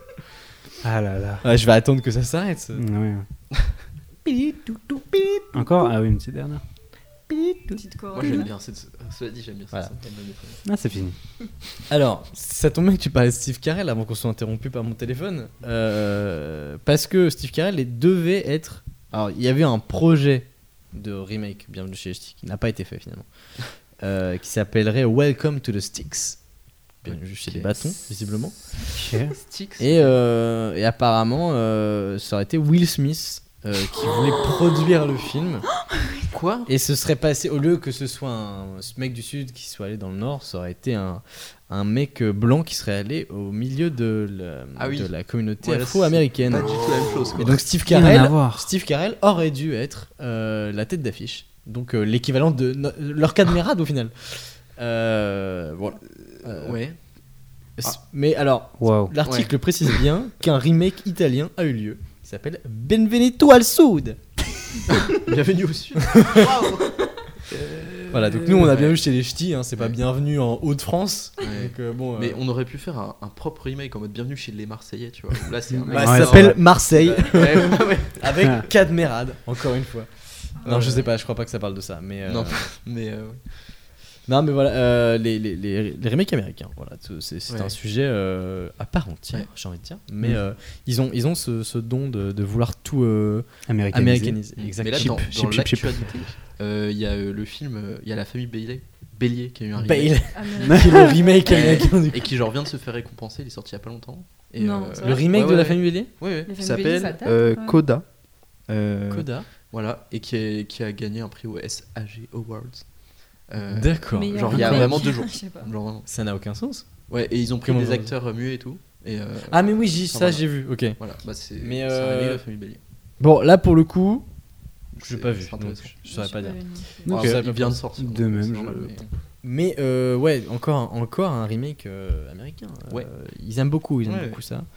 Ah là là. Ouais, je vais attendre que ça s'arrête. ça. Ouais. Encore Ah oui, une petite dernière. Petite Moi, couronne. j'aime bien. cette- Cela dit, j'aime bien Voilà. ça. ça me donne des trucs. Ah, c'est fini. Alors, ça tombe bien que tu parlais de Steve Carell avant qu'on soit interrompu par mon téléphone. Euh, parce que Steve Carell il devait être. Alors, il y avait un projet de remake, Bienvenue chez les Ch'tis, qui n'a pas été fait finalement. Euh, qui s'appellerait Welcome to the Sticks. Bienvenue chez les bâtons, visiblement. Ok. Sticks. Et, euh, et apparemment, euh, ça aurait été Will Smith euh, qui voulait produire le film. Quoi Et ce serait passé, au lieu que ce soit un ce mec du sud qui soit allé dans le nord, ça aurait été un, un mec blanc qui serait allé au milieu de la, Ah oui. de la communauté Ouais, là, afro-américaine. Pas du tout la même chose. Quoi. Et donc Steve Rien à Carell, voir. Steve Carell aurait dû être euh, la tête d'affiche. Donc euh, l'équivalent de no- leur Cadmerade au final. Euh, voilà. Euh, Ouais. c- Mais alors, Waouh. l'article précise bien qu'un remake italien a eu lieu. Il s'appelle Benvenuto al Sud. Bienvenue au sud. Voilà, donc nous on a bien Ouais. vu chez les Ch'tis, hein, c'est pas Ouais. bienvenue en Haute-France. Ouais. Donc, euh, bon, euh, Mais on aurait pu faire un, un propre remake en mode Bienvenue chez les Marseillais, tu vois. Là, c'est un mec. bah, Ouais, ça c'est s'appelle vrai. Marseille Ouais, ouais, ouais. avec Cadmerade, encore une fois. Non, je Euh, sais pas, je crois pas que ça parle de ça. Mais, euh, Non, mais euh, ouais. non, mais voilà, euh, les, les, les, les remakes américains, voilà, c'est, c'est c'est Ouais. un sujet euh, à part entière, Ouais. j'ai envie de dire. Mais Mm. euh, ils ont, ils ont ce, ce don de, de vouloir tout euh, Américanisé. américaniser. Mais Exactement. là, dans, Chip, dans chip, chip, chip. l'actualité, euh, il y a euh, le film, euh, il y a la famille Bélier, Bélier qui a eu un remake. Bale, Américain. le remake américain du coup. Et qui genre vient de se faire récompenser, il est sorti il y a pas longtemps. Et, Non, euh, c'est Le vrai. remake Ouais, de la ouais. famille Bélier ouais, ouais, Les qui familles Bélier, ça s'appelle date, euh, quand même. Coda. Euh, Coda. Voilà, et qui, est, qui a gagné un prix au S A G Awards. Euh, D'accord. Meilleur genre, il y a remake. vraiment deux jours. Je sais pas. Genre vraiment. Ça n'a aucun sens. Ouais, et ils ont pris Comment des ça acteurs euh, muets et tout. Et, euh, Ah, mais oui, j'ai, enfin, ça voilà. j'ai vu, ok. Voilà, bah c'est Mais, c'est euh, un remake de la famille Bélier. Bon, là pour le coup, je C'est- l'ai pas vu, c'est donc intéressant. je saurais Je pas sais dire. vu non plus. Non, Alors, Ok. ça, ça il va vient pas de sortir. De donc même, c'est je- normal, mais- Mais euh, ouais, encore, encore un remake euh, américain. Euh, Ouais. Ils aiment beaucoup, ils aiment Ouais, beaucoup ouais. ça.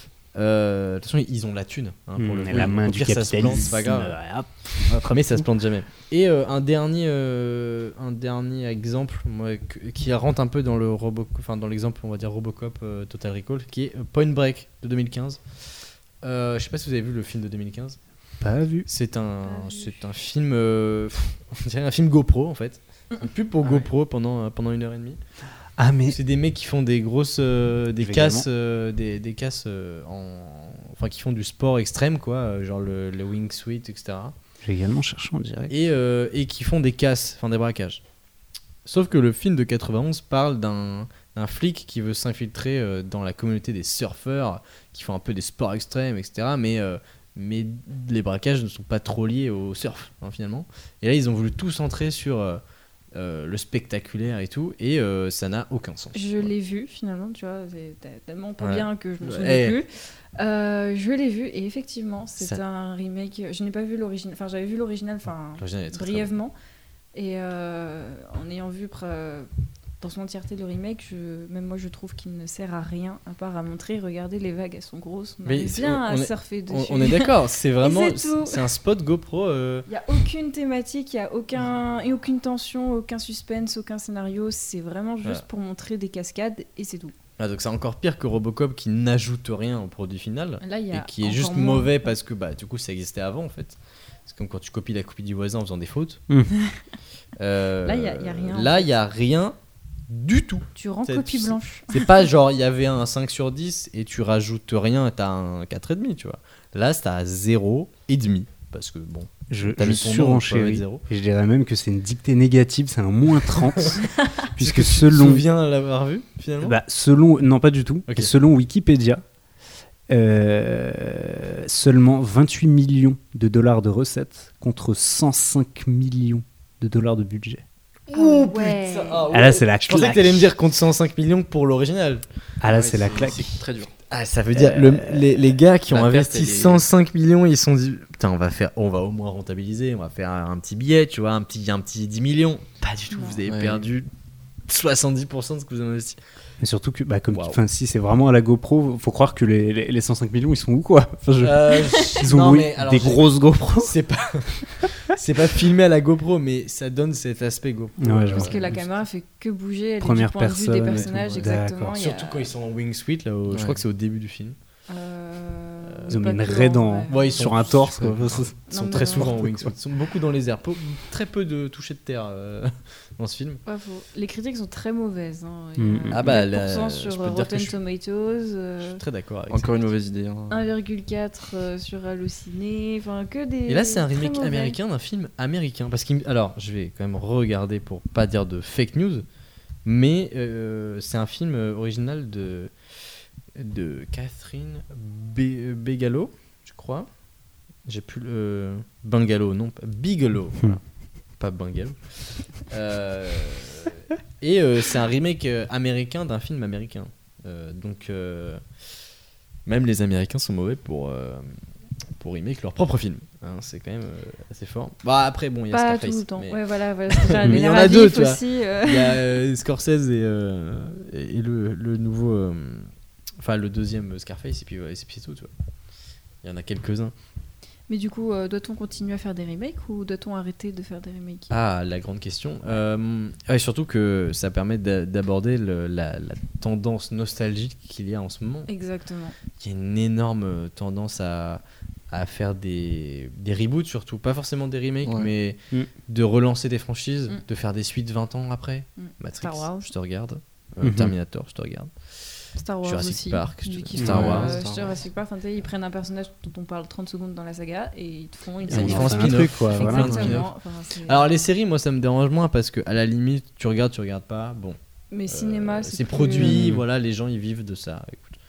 Euh, De toute façon, ils ont la thune. Hein, pour le Mmh, coup. la main Au du pire, ça se plante, capitalisme. c'est pas grave. euh, hop. Mais ça se plante jamais. Et euh, un dernier, euh, un dernier exemple, moi, que- qui rentre un peu dans le Robo, enfin dans l'exemple, on va dire Robocop euh, Total Recall, qui est euh, Point Break de deux mille quinze. Euh, je sais pas si vous avez vu le film de deux mille quinze. Pas vu. C'est un, Pas vu. c'est un film, euh, on dirait un film GoPro en fait. Une pub pour Ah ouais. GoPro pendant euh, pendant une heure et demie. Ah, mais C'est des mecs qui font des grosses, euh, des Je vais casses, euh, des, des casses euh, en, enfin qui font du sport extrême quoi, euh, genre le, le wingsuit et cetera. j'ai également cherché en direct. Et euh, et qui font des casses, enfin des braquages. Sauf que le film de quatre-vingt-onze parle d'un d'un flic qui veut s'infiltrer euh, dans la communauté des surfeurs qui font un peu des sports extrêmes, et cetera. Mais euh, mais les braquages ne sont pas trop liés au surf hein, finalement. Et là ils ont voulu tout centrer sur euh, euh, le spectaculaire et tout, et euh, ça n'a aucun sens. Je l'ai vu finalement, tu vois, c'est t- tellement pas Ouais. bien que je me Ouais. souviens Eh. plus. Euh, je l'ai vu et effectivement, c'est Ça- un remake. Je n'ai pas vu l'original, enfin j'avais vu l'original, enfin L'original est très, très brièvement. Et euh, en ayant vu pre- dans son entièreté le remake, je, même moi je trouve qu'il ne sert à rien à part à montrer, regardez les vagues, elles sont grosses, on Mais arrive c'est- bien on à est- surfer On, dessus. on est d'accord, c'est vraiment, c'est tout. c'est un spot GoPro. euh, Il n'y a aucune thématique, il n'y a aucun, et aucune tension, aucun suspense, aucun scénario. C'est vraiment juste Voilà. pour montrer des cascades et c'est tout. ah, donc c'est encore pire que Robocop qui n'ajoute rien au produit final Là, il y et a qui est encore juste moins. mauvais parce que bah du coup ça existait avant en fait. C'est comme quand tu copies la copie du voisin en faisant des fautes. Mm. Euh, Là, il y a- il y a rien, en Là, fait. il y a rien du tout. Tu rends C'est- copie c'est- blanche. C'est pas genre il y avait un cinq sur dix et tu rajoutes rien et t'as un quatre virgule cinq, tu vois. Là, c'est à zéro virgule cinq parce que bon, Je, t'as je mis ton nom, surenchéris. tu peux mettre zéro. Et je dirais même que c'est une dictée négative, c'est un moins trente. puisque Tu te selon. souviens l'avoir vu finalement Bah, selon. Non, pas du tout. Ok. Et selon Wikipédia, euh, seulement vingt-huit millions de dollars de recettes contre cent cinq millions de dollars de budget. Oh, ouais. ah, Ah là, c'est la Je pensais claque. que t'allais me dire compte cent cinq millions pour l'original. Ah là, Ouais, c'est la claque. C'est très dur. Ah, ça veut dire le- les, les gars qui ont la perte, investi elle est- cent cinq millions, ils se sont dit putain, on va faire, on va au moins rentabiliser, on va faire un petit billet, tu vois, un petit, un petit dix millions. Pas du tout, Non. vous avez Ouais. perdu soixante-dix pour cent de ce que vous avez investi. Mais surtout que, bah, comme tu- Waouh. enfin, si c'est vraiment à la GoPro, faut croire que les, les, les cent cinq millions, ils sont où quoi Enfin, je- Euh, Ils ont non, loué mais alors, des j'ai- grosses GoPro. C'est pas, c'est pas filmé à la GoPro, mais ça donne cet aspect GoPro. Ouais, je vois. Parce que la Euh, caméra fait que bouger, elle Première est du point de vue des personne et personnages, tout, ouais. exactement. D'accord. il y a- Surtout quand ils sont en wingsuit, là, au- je Ouais. crois que c'est au début du film. Euh, Ils ont mis pas une que raid en- en- ouais. Ouais, ils sur sont- un torse quoi. Ils sont Non, mais très non. souvent en wingsuit. Ils sont beaucoup dans les airs, Peu- très peu de toucher de terre euh, dans ce film. Pas faux. Les critiques sont très mauvaises. Hein. Mm. Il y a Ah bah, quatre pour cent là, sur je peux te dire que Rotten je suis- Tomatoes, Je euh, suis très d'accord avec Encore une mauvaise idée. hein. un virgule quatre euh, sur Allociné, enfin que des. Et là, c'est un très remake mauvais. américain d'un film américain. Parce qu'il, alors, je vais quand même regarder pour pas dire de fake news, mais euh, c'est un film euh, original de de Catherine Be- Bigelow, je crois. J'ai plus le Bungalow, non, pas Bigelow, voilà. Pas Bungalow. Euh, et euh, c'est un remake euh, américain d'un film américain. Euh, donc euh, même les Américains sont mauvais pour euh, pour remake leur propre film. Hein, c'est quand même euh, assez fort. Bah après bon, il y a Pas Scarface. tout le temps. mais Ouais, voilà. voilà c'est ça, Mais les il y en a deux, narratifs tu vois. aussi. euh, Il y a euh, Scorsese et, euh, et le, le nouveau, euh, enfin le deuxième Scarface et puis, ouais, et puis c'est tout. Tu vois. Il y en a quelques-uns. Mais du coup, euh, doit-on continuer à faire des remakes ou doit-on arrêter de faire des remakes? Ah, la grande question. Euh, ouais, surtout que ça permet d'a- d'aborder le- la, la tendance nostalgique qu'il y a en ce moment. Exactement. Il y a une énorme tendance à, à faire des, des reboots surtout, pas forcément des remakes, Ouais. mais Mm. de relancer des franchises, Mm. de faire des suites vingt ans après. Mm. Matrix, Star Wars. je te regarde. Euh, Mhm. Terminator, je te regarde. Star Wars Jurassic aussi. Park, vu je- qu'ils Star font, Wars. euh, Star Wars. Jurassic Park, enfin, tu sais, ils prennent un personnage dont on parle trente secondes dans la saga et ils te font une Et série. ils on font un fait un spin-off. truc, quoi. Ils font Voilà. plein de spin-off. Exactement. Enfin, c'est- Alors les séries, moi ça me dérange moins parce que à la limite, tu regardes, tu regardes pas. Bon, Mais euh, cinéma, c'est plus, produit, euh, voilà, les gens ils vivent de ça. Écoute.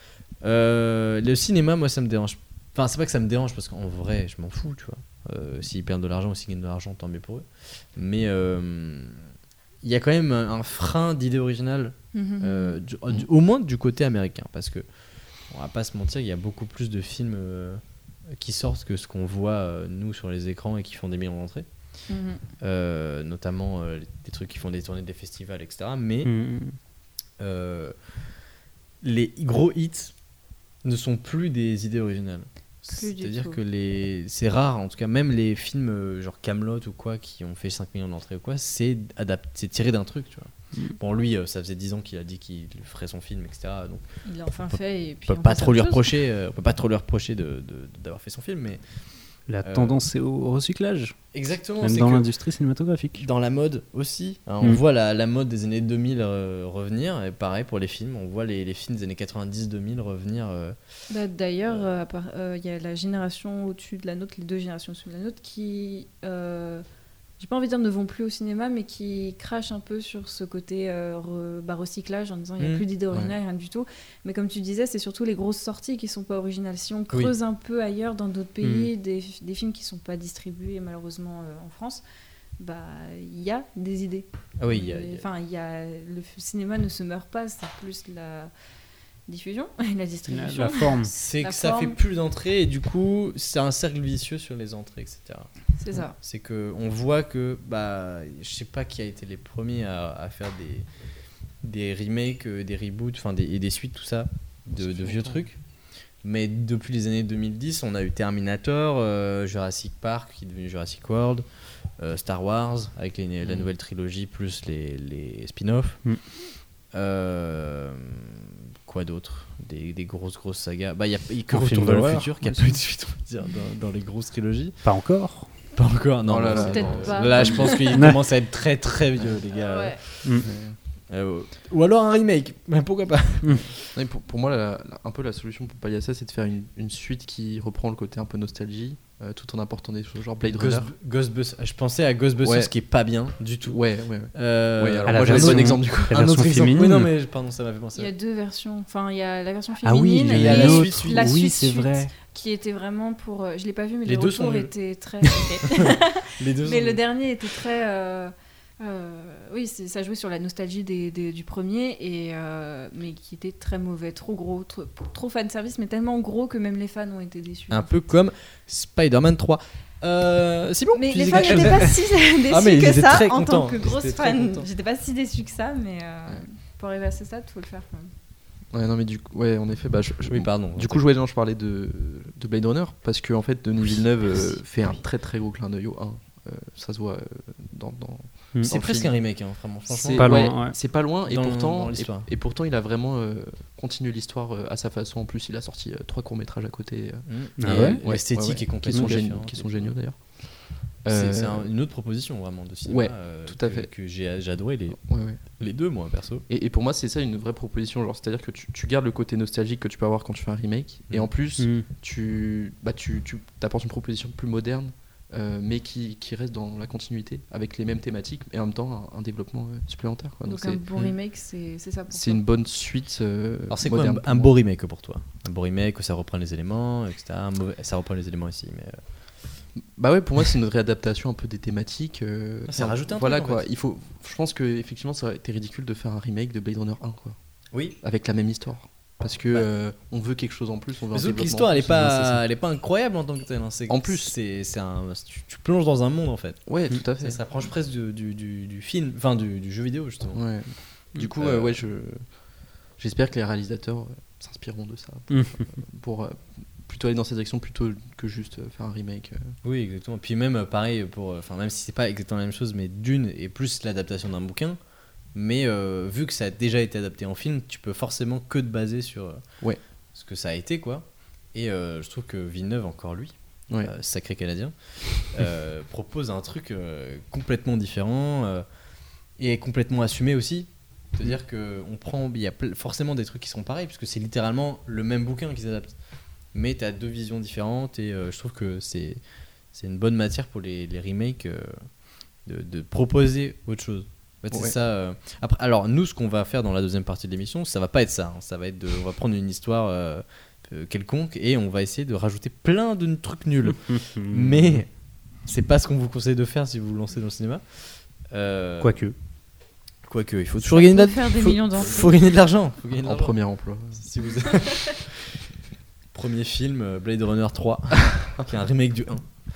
Euh, le cinéma, moi ça me dérange. Enfin, c'est pas que ça me dérange parce qu'en vrai, je m'en fous, tu vois. Euh, s'ils perdent de l'argent ou s'ils gagnent de l'argent, tant mieux pour eux. Mais euh, il y a quand même un, un frein d'idée originale, mhm. euh, du- du- au moins du côté américain, parce que on va pas se mentir, il y a beaucoup plus de films euh, qui sortent que ce qu'on voit euh, nous sur les écrans et qui font des millions d'entrées. Mhm. Euh, notamment euh, des trucs qui font des tournées des festivals, et cetera. Mais Mm. euh, les gros hits ne sont plus des idées originales. Plus du C'est-à-dire tout. que les... c'est rare, en tout cas, même les films euh, genre Camelot ou quoi, qui ont fait cinq millions d'entrées ou quoi, c'est, adapt... c'est tiré d'un truc, tu vois. Mm. Bon, lui, euh, ça faisait dix ans qu'il a dit qu'il ferait son film, et cetera. Donc, Il l'a enfin peut- fait et puis on peut on pas passe à trop lui autre chose. reprocher, euh, on peut pas trop lui reprocher de, de- d'avoir fait son film, mais La Euh, tendance est au recyclage, exactement. même c'est dans que- l'industrie cinématographique. Dans la mode aussi, hein, on Mm. voit la, la mode des années deux mille euh, revenir, et pareil pour les films, on voit les, les films des années quatre-vingt-dix deux mille revenir. euh, Bah, D'ailleurs, euh, à part- euh, il y a la génération au-dessus de la nôtre, les deux générations au-dessus de la nôtre, qui, euh, j'ai pas envie de dire ne vont plus au cinéma, mais qui crachent un peu sur ce côté euh, re- bah, recyclage en disant il n'y a Mm. plus d'idées originales, rien du tout. Mais comme tu disais, c'est surtout les grosses sorties qui sont pas originales. Si on creuse un peu ailleurs dans d'autres pays, des, des films qui sont pas distribués malheureusement euh, en France, bah il y a des idées. Ah oui, il y a- il y a- Enfin, il y a le f- cinéma ne se meurt pas, c'est plus la diffusion et la La, distribution. la forme. c'est La que ça forme. fait plus d'entrées, et du coup, c'est un cercle vicieux sur les entrées, et cetera. C'est ça. C'est que on voit que, bah, je sais pas qui a été les premiers à, à faire des, des remakes, euh, des reboots, enfin des, et des suites, tout ça, de, de vieux trucs. Mais depuis les années deux mille dix, on a eu Terminator, euh, Jurassic Park qui est devenu Jurassic World, euh, Star Wars avec les- la Mm. nouvelle trilogie plus les, les spin-offs. Mm. Euh, quoi d'autre, des, des grosses grosses sagas. Bah il y a, y a que Un Retour film vers le d'horreur, futur qui a aussi. pas eu de suite, on va dire, dans, dans les grosses trilogies. Pas encore. Pas encore, non. Oh là non, là, c'est- Peut-être non, pas. Là, je pense qu'il commence à être très très vieux, les gars. Ouais. Mm. Euh, ou alors un remake, mais pourquoi pas. Ouais, pour, pour moi, la- la- un peu la solution pour pallier à ça, c'est de faire une, une suite qui reprend le côté un peu nostalgie, euh, tout en apportant des choses genre Blade Runner. Ghost, Ghostbusters. Je pensais à Ghostbusters, Ouais. qui est pas bien du tout. Ouais, ouais, ouais. Euh, Ouais, alors à la moi j'avais le version- bon exemple du coup. La un version autre exemple. féminine. Oui, non, mais pardon, ça m'avait Il y pensé. a deux versions. Enfin, il y a la version Ah oui, féminine il y a et la l'autre. suite, suite. la oui, suite, c'est suite, vrai. qui était vraiment pour. euh, je l'ai pas vu, mais Les le deux sont retour nuls. était très. Ok. Les deux Mais sont- le dernier était très. euh, euh, oui, c'est- ça jouait sur la nostalgie des, des- du premier, et, euh, mais qui était très mauvais, trop gros, trop, trop fan service, mais tellement gros que même les fans ont été déçus. Un peu comme Spider-Man trois. Euh, c'est bon. Mais tu les disais fans quelque n'étaient chose pas si déçus Ah, mais ils que étaient ça très en contents. tant que Ils grosse étaient très fan. contents. J'étais pas si déçue que ça, mais euh, pour arriver à ce stade, faut le faire quand même. Ouais, non, mais du coup, ouais, en effet, bah, je, je- Oui, pardon. Du coup, je, ouais, non, je parlais de, de Blade Runner parce que en fait, Denis Villeneuve euh, fait un très très gros clin d'œil au un. Euh, ça se voit euh, dans, dans, Mm. c'est dans le presque film. un remake, hein, vraiment. Franchement. C'est Pas ouais, loin, ouais. c'est pas loin et Dans- pourtant dans et, l'histoire. et pourtant il a vraiment euh, continué l'histoire euh, à sa façon. En plus, il a sorti euh, trois courts métrages à côté euh, Mm. Ah Et ouais l'esthétique ouais, est qui complètement sont, géniaux, différente. qui sont géniaux d'ailleurs. C'est Euh, c'est un- une autre proposition vraiment de cinéma. Ouais, euh, tout à que- fait. Que j'ai j'ai adoré les, ouais, ouais. les deux, moi, perso. Et, et pour moi, c'est ça une vraie proposition. Genre, c'est-à-dire que tu, tu gardes le côté nostalgique que tu peux avoir quand tu fais un remake, et Mm. en plus, Mm. tu, bah, tu, tu apportes une proposition plus moderne, euh, mais qui, qui reste dans la continuité, avec les mêmes thématiques, et en même temps un, un développement euh, supplémentaire. Quoi. Donc, Donc un c'est, bon Mm. remake, c'est c'est ça pour c'est toi. une bonne suite. euh, Alors, c'est quoi un, moderne pour un moi. beau remake pour toi? Un beau remake où ça reprend les éléments, et cetera. Un mauvais, ça reprend les éléments ici, mais. euh, Bah ouais, pour moi, c'est une réadaptation un peu des thématiques. euh, Ah, ça rajoute un Voilà truc, en quoi. fait. Il faut, je pense que effectivement, ça aurait été ridicule de faire un remake de Blade Runner un, quoi, Oui. avec la même histoire. Parce que Bah. euh, on veut quelque chose en plus, on veut Mais un sauf que développement l'histoire, elle est en plus. Ouais, c'est ça. pas, elle est pas incroyable en tant que telle. hein. C'est- En plus. c'est, c'est un, tu, tu plonges dans un monde en fait. Ouais, tout à fait. Ça s'approche presque du, du, du, du film, enfin du, du jeu vidéo justement. Ouais. Du coup, Euh, euh, ouais, je, j'espère que les réalisateurs euh, s'inspireront de ça Mm. pour euh, plutôt aller dans cette direction plutôt que juste euh, faire un remake. euh. Oui, exactement. Puis même euh, pareil pour, enfin même si c'est pas exactement la même chose, mais Dune est plus l'adaptation d'un bouquin. Mais euh, vu que ça a déjà été adapté en film, tu peux forcément que te baser sur euh, Ouais. ce que ça a été quoi. Et euh, je trouve que Villeneuve, encore lui, Ouais. euh, sacré Canadien, euh, propose un truc euh, complètement différent euh, et complètement assumé aussi. C'est-à-dire qu'on prend, il y a ple- forcément des trucs qui sont pareils, puisque c'est littéralement le même bouquin qu'ils adaptent. Mais tu as deux visions différentes et euh, je trouve que c'est, c'est une bonne matière pour les, les remakes euh, de, de proposer autre chose. En fait, Ouais. c'est ça. euh. Après, alors, nous, ce qu'on va faire dans la deuxième partie de l'émission, ça va pas être ça. hein. Ça va être de, on va prendre une histoire euh, euh, quelconque et on va essayer de rajouter plein de trucs nuls. Mais c'est pas ce qu'on vous conseille de faire si vous vous lancez dans le cinéma. Euh, Quoique. Quoique, il faut toujours gagner de peut la- faire des faut- millions d'entrées. faut gagner de l'argent. Faut gagner de En l'argent. premier emploi. Si vous Premier film, euh, Blade Runner trois, qui est un remake du un.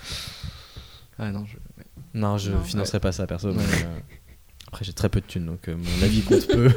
Ah non, je. ouais. Non, je Non. financerai pas ça perso. Ouais. mais, euh, après, j'ai très peu de thunes, donc euh, mon avis compte peu.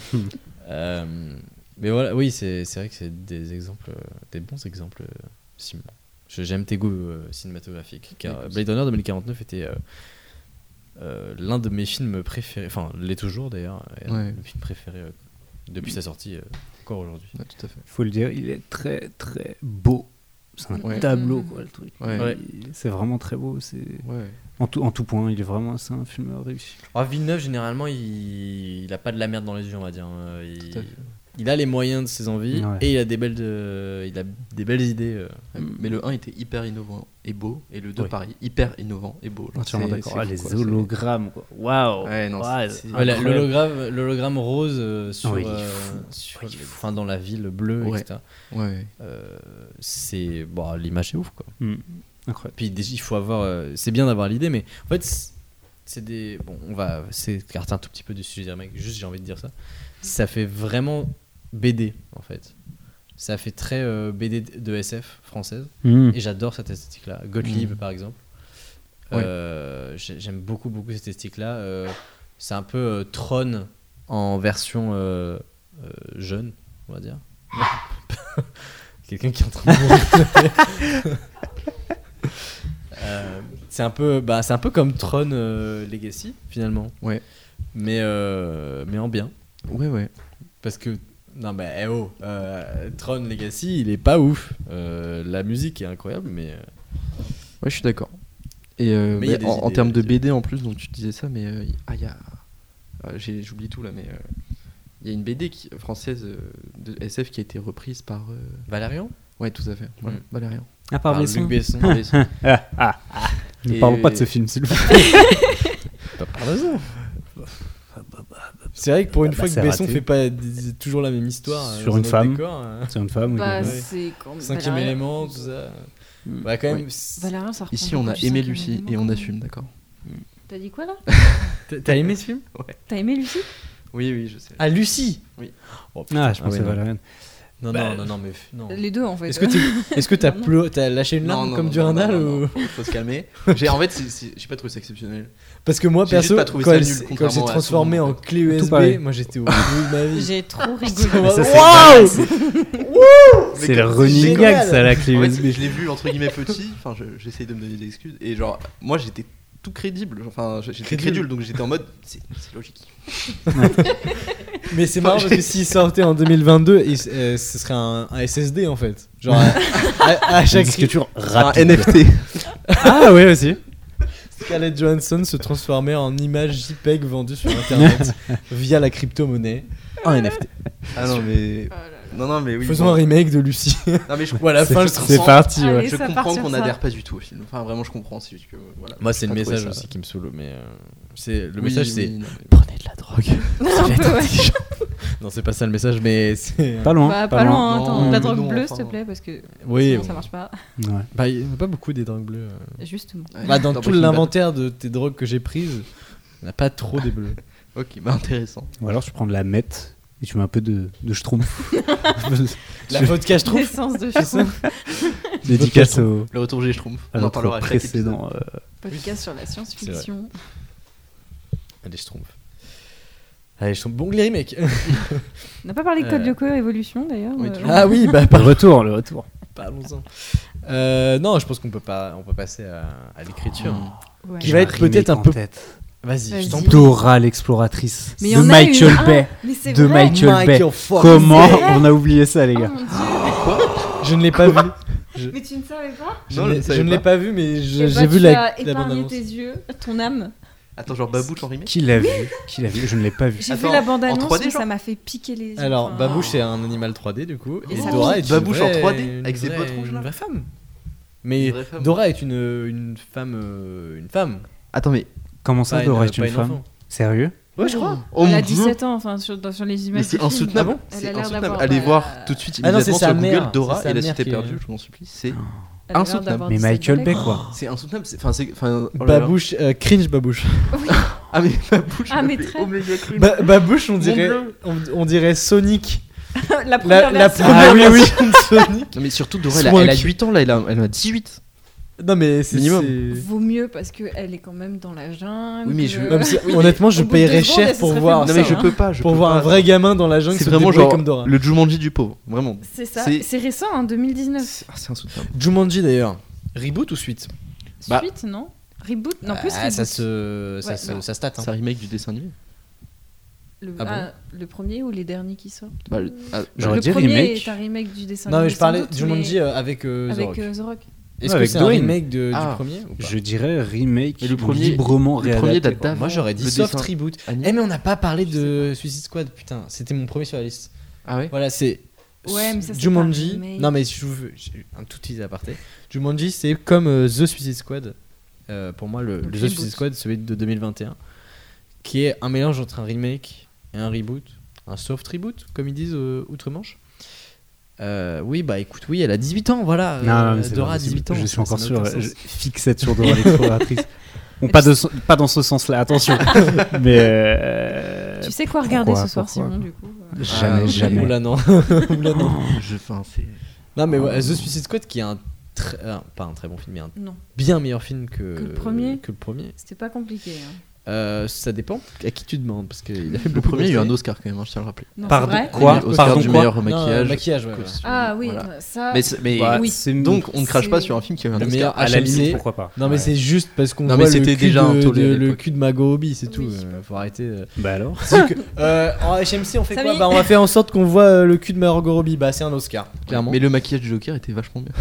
Euh, mais voilà, oui, c'est, c'est vrai que c'est des exemples, euh, des bons exemples, euh, Simon. Je- J'aime tes goûts euh, cinématographiques. Car Écoute. Blade Runner deux mille quarante-neuf était euh, euh, l'un de mes films préférés, enfin, l'est toujours d'ailleurs, et Ouais. le film préféré euh, depuis sa sortie, euh, encore aujourd'hui. Ouais, tout à fait. Faut le dire, il est très très beau. C'est un Ouais. tableau, quoi, le truc. Ouais. Ouais. Il- C'est vraiment très beau. C'est Ouais. en tout, en tout point, il est vraiment, c'est un film réussi. Alors, Villeneuve, généralement, il... il a pas de la merde dans les yeux, on va dire. hein. Il... Tout à fait. il a les moyens de ses envies Ouais. et il a des belles, euh, il a des belles idées. euh. Ouais, Mais le un était hyper innovant et beau, et le deux Oui. pareil, hyper innovant et beau. Genre, Entièrement c'est- d'accord. c'est Ah, fou, les quoi, c'est- hologrammes, quoi. Waouh. Ouais, non, Ouais, c'est- c'est Ouais, la- incroyable. l'hologramme, l'hologramme rose euh, sur, Oui, il est euh, fou. sur- Ouais, il est fou. enfin, dans la ville bleue, Ouais. et cetera. Ouais. Euh, c'est bon, l'image est ouf quoi. Mm. Incroyable. Puis déjà, il faut avoir, euh, c'est bien d'avoir l'idée, mais en fait, c'est- c'est des, bon, on va s'écarter un tout petit peu du sujet des remakes. Juste, j'ai envie de dire ça. Ça fait vraiment B D en fait. Ça fait très euh, B D de S F française. Mm. Et j'adore cette esthétique-là. Gottlieb, Mm. par exemple. Ouais. Euh, j'ai- j'aime beaucoup, beaucoup cette esthétique-là. Euh, c'est un peu euh, Tron en version euh, euh, jeune, on va dire. Quelqu'un qui est en train de mourir. Euh, c'est un peu, bah, c'est un peu comme Tron euh, Legacy finalement. Ouais. Mais euh, mais en bien. Ouais, ouais. Parce que non bah eh oh, euh, Tron Legacy il est pas ouf. Euh, la musique est incroyable mais euh, Ouais, je suis d'accord. Et euh, Mais il y a mais des en, en idées, termes de aussi. B D en plus, donc tu disais ça, mais euh, y- ah, il y a. euh, j'ai- J'oublie tout là, mais euh, il y a une B D qui, française euh, de S F qui a été reprise par. euh, Valérian. Ouais, tout à fait. Voilà, Mm. Valérian. À part Par les Luc sons. Besson. Par les- Ah, ah, ah. Ne Et- parlons pas de ce film, s'il vous plaît. Pas par hasard. C'est vrai que pour une Bah, fois que c'est Besson raté. fait pas d- toujours la même histoire euh, Sur dans une notre femme. décor, euh, C'est une femme. oui, Bah, oui. ouais. c'est quand cinquième Valérian- élément, tout ça. Mm. Bah quand même. Ouais. c'est- Valérian, ça reprend Ici, on beaucoup a du aimé cinquième Lucie élément, et on quand même. assume, d'accord. T'as dit quoi là? T'as- T'as aimé ce film? T'as aimé Lucie? Oui, oui, je sais. Ah Lucie. Oui. Oh, putain, Ah, je pensais ouais, non. Valérian. Non Bah, non non non mais f- non. Les deux en fait. Est-ce que t'es- est-ce que t'as Non, non. pleu- t'as lâché une larme comme Durandal ou Faut se calmer. J'ai en fait, c'est- c'est- j'ai pas trouvé ça exceptionnel. Parce que moi J'ai juste perso pas trouvé quand ça elle nul, s'est- quand elle contrairement s'est à transformée tout le en monde, clé U S B, pareil. moi j'étais au bout de ma vie. J'ai trop Ça rigolé. va- Ça, c'est Waouh. C'est le comme- running génial. gag, ça, la clé En U fait, S B. mais je l'ai vu entre guillemets petit. Enfin, je- j'essaye de me donner des excuses. Et genre, moi, j'étais tout crédible. Enfin, j'étais Crédule. crédule, donc j'étais en mode, c'est c'est logique. Mais c'est marrant parce que s'il sortait en deux mille vingt-deux, il- euh, ce serait un, un S S D en fait. Genre à, à- à chaque Discuture Un rapide. N F T. Ah ouais aussi. Scarlett Johansson se transformait en image JPEG vendue sur internet via la crypto-monnaie. Un N F T. Ah non, mais. Oh là là. Non, non, mais oui. Faisons bon. un remake de Lucie. Non, mais je Voilà, C'est- fin le C'est comprends. parti, ouais. Allez, Je ça part comprends sur qu'on ça. n'adhère pas du tout au film. Enfin, vraiment, je comprends. C'est juste que. Voilà. Moi, c'est J'ai le pas trouvé message ça- aussi qui me saoule, mais euh, c'est le Oui, message oui, c'est non, mais- prenez de la drogue. Un peu, ouais. Non, c'est pas ça le message, mais c'est. Pas loin. Bah, pas loin, hein, Non, attends, de la mais drogue non, bleue, enfin. s'il te plaît, parce que Oui. sinon bon. ça marche pas. Ouais. Bah, il y a pas beaucoup des drogues bleues. euh. Justement. Ouais, Bah, dans dans tout Breaking Bad. l'inventaire de tes drogues que j'ai prises, il n'y a pas trop des bleus. Ok, bah intéressant. Ou alors tu prends de la meth et tu mets un peu de, de schtroumpf. La vodka, je trouve. L'essence de C'est ça. charbon. Dédicace au, Le retour G Schtroumpf. à On en notre parlera à chaque épisode. précédent. euh, Podcast sur la science-fiction. Allez, je trompe. Allez, je trompe. Bon, les remakes. On n'a pas parlé de Code Euh. Lyoko Evolution d'ailleurs. Oui, euh, toujours. Ah oui, bah, Le par- retour, le retour. parlons-en. Euh, non, je pense qu'on peut pas, on peut passer à, à l'écriture. ouais. Qui va être peut-être un peu- Vas-y, Vas-y. je t'en Vas-y. prie. Dora l'exploratrice Mais il y de en a eu Michael un. Bay. Mais c'est De vrai. Michael Bay. Fox. Comment C'est vrai. on a oublié ça, les Oh gars? mon Dieu. je ne l'ai pas vu. Je, Mais tu ne savais pas je Non, ne je l'ai- savais je ne l'ai pas. pas vu, mais je- Eh j'ai bah, vu tu la, as la épargné bande-annonce. tes yeux, ton âme. Attends, genre Babouche en remake. Qui l'a vu Qui l'a vu Je ne l'ai pas vu. J'ai Attends, vu la en bande-annonce, trois D, mais genre ça m'a fait piquer les yeux. Alors, Enfin, Babouche, c'est un animal trois D du coup. Et Et ça Dora pique. est une Babouche en vraie- trois D, une avec ses vraie- bottes rouges, Une là. vraie femme. Mais Une vraie femme. Dora est une, une femme. euh, Une femme. Attends, mais. Comment ça, Pas Dora une- est pas une femme enfant. Sérieux Ouais, je crois. elle a dix-sept ans, enfin, sur, dans- sur les images. Mais c'est du film. insoutenable. Ah bon Elle C'est a l'air insoutenable. d'avoir, Allez bah, voir tout de suite Ah non, c'est immédiatement sa sur mère. Google Dora C'est sa et la mère cité qui est- perdue, je m'en supplie. C'est elle a l'air insoutenable. d'avoir Mais dix-sept Michael balais, Bay, quoi. c'est insoutenable. c'est- Enfin, c'est. Enfin, oh là là. Babouche, euh, cringe Babouche. Ah, mais Babouche. Ah, me mais fait très. oméga cringe. Ba- Babouche, on Mon dirait, Dieu. on, on dirait Sonic. La première La, la version. première Ah oui, oui. version de Sonic. Non, mais surtout Dora, elle a, Swank. elle a huit ans là, elle a, elle a dix-huit. Non, mais c'est. Minimum. c'est- Vaut mieux parce qu'elle est quand même dans la jungle. Oui, mais je- Non, mais c'est- Oui, mais honnêtement, je au bout de deux paierais secondes, cher elle se pour serait voir fait Non, ça, mais je hein. peux pas. Je Pour peux voir pas. un vrai gamin dans la jungle C'est se vraiment débrouiller genre comme Dora. le Jumanji du pauvre. Vraiment. C'est ça. C'est- C'est récent, en deux mille dix-neuf. C'est ah, c'est insoutenable. Jumanji d'ailleurs. Reboot ou suite Bah. Suite, non Reboot Non, plus Ah, reboot. ça se. Ça, Ouais, se- bah. ça stat. Hein. C'est un remake du dessin animé. Le, Ah bon ah, le premier ou les derniers qui sortent Bah, le- ah, J'aurais Le dit premier remake. est un remake du dessin Non, mais animé, je parlais sans doute, de Jumanji mais euh, avec euh, The avec Rock. euh, The Rock. Est-ce Ouais, que avec c'est un Dwayne. remake de- Ah. du premier ou pas Je dirais remake Mais le premier- librement le premier réadapté, date quoi. d'avant. Moi j'aurais dit le soft dessin reboot. animé. Eh mais on n'a pas parlé de Suicide Squad, putain, c'était mon premier sur la liste. Ah ouais. Voilà, c'est Ouais, mais ça, c'est Jumanji. pas un remake. Non mais je veux j'ai un tout petit aparté. Jumanji, c'est comme euh, The Suicide Squad. Euh, pour moi le, Le le The reboot. Suicide Squad, celui de deux mille vingt et un, qui est un mélange entre un remake et un reboot, un soft reboot comme ils disent euh, outre-Manche. Euh, oui, bah écoute, oui, elle a dix-huit ans, voilà. Non, euh, non, mais c'est Dora pas a possible. dix-huit ans. Je suis ça- encore ça n'a sur aucun je- sens. fixette sur Dora l'exploratrice. Bon, pas, de so- pas dans ce sens-là, attention. Mais euh, Tu sais quoi regarder pourquoi, ce soir, pourquoi Simon, du coup euh, jamais, Ah, jamais. Oula non. Oula non. Je enfin c'est. Non mais ouais, The Suicide Squad qui est un très, euh, pas un très bon film mais un Non, bien meilleur film que, Que le premier que le premier. c'était pas compliqué. hein. Euh, ça dépend à qui tu demandes parce qu'il a fait Le beaucoup premier, il y a eu un d'entrées. Oscar quand même, hein, je tiens à le rappeler. Non, Pardon, c'est vrai quoi Il y a eu Oscar Pardon, du quoi meilleur Non, maquillage. maquillage, ouais, ouais. costume, Ah oui, voilà. ça. Mais, c'est- mais Bah, oui. c'est- donc on ne crache pas c'est- sur un film qui a eu un Le Oscar. meilleur à la H M C. limite, pourquoi pas. Non mais Ouais. c'est juste parce qu'on Non, voit mais le, c'était cul déjà de, un tollé à de- le l'époque. cul de Margot Robbie, c'est tout. Oui. euh, faut arrêter. euh. Bah alors C'est que, euh, en H M C on fait Samy. quoi Bah on va faire en sorte qu'on voit euh, le cul de Margot Robbie. Bah c'est un Oscar, clairement. Mais le maquillage du Joker était vachement bien.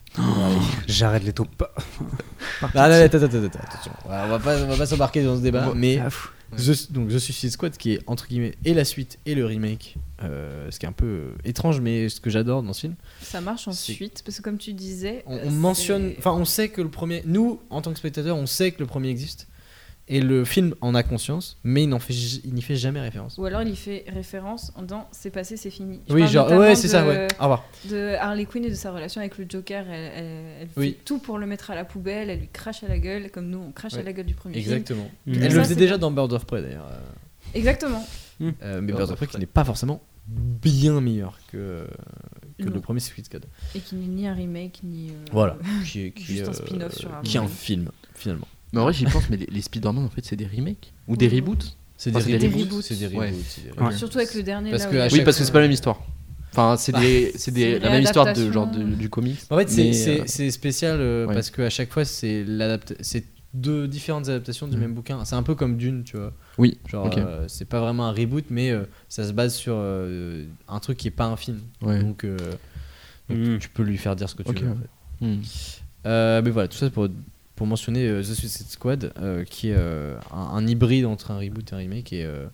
J'arrête les taupes. Non, non, attends, attends, attends, attention. Ouais, on va pas, on va pas s'embarquer dans ce débat, Ouais. mais Ah, fou. The, donc The Suicide Squad qui est entre guillemets et la suite et le remake, euh, ce qui est un peu euh, étrange, mais ce que j'adore dans ce film, Ça marche C'est- ensuite, parce que comme tu disais. on, euh, on c'est- mentionne, enfin on sait que le premier, nous en tant que spectateurs, on sait que le premier existe et le film en a conscience, mais il n'en fait, j- il n'y fait jamais référence. Ou alors il y fait référence en disant c'est passé, c'est fini. Je Oui, parle genre notamment ouais, c'est ça, de- ouais. Au revoir. De Harley Quinn et de sa relation avec le Joker. Elle, elle- elle Oui. fait tout pour le mettre à la poubelle, elle lui crache à la gueule, comme nous on crache Ouais. à la gueule du premier film. Exactement. Mhm. Elle Ça, le faisait c'est déjà pas- dans Birds of Prey d'ailleurs. euh, Exactement. euh, mais Birds Birds of of Prey qui Prey. n'est pas forcément bien meilleur que, que Non. le premier Suicide Squad. Et qui n'est ni un remake, ni. euh, Voilà. Qui est, qui Juste est, un spin-off sur un qui est un remake. film finalement. Mais en vrai, j'y pense, mais les, les Spider-Man en fait, c'est des remakes ou des Oui. reboots. C'est Enfin, des, c'est des reboots. reboots. C'est des Ouais. reboots. c'est des Ouais. reboots. Surtout avec le dernier. Parce là, que où à il- Oui, chaque parce que fois- c'est pas la même histoire. Enfin, c'est des, c'est des, C'est la même histoire de réadaptation. genre de- du comics. En fait, c'est Mais, c'est- euh, c'est spécial euh, ouais. parce qu'à chaque fois, c'est l'adapta- c'est deux différentes adaptations du Mhm. même bouquin. C'est un peu comme Dune, tu vois. Oui. Genre, Ok. euh, c'est pas vraiment un reboot, mais euh, ça se base sur euh, un truc qui est pas un film. Ouais. Donc, euh, donc Mhm. tu peux lui faire dire ce que tu Ok, veux. en ouais. fait. Hmm. Euh, mais voilà, tout ça pour, pour mentionner euh, The Suicide Squad, euh, qui est euh, un, un hybride entre un reboot et un remake, et, euh,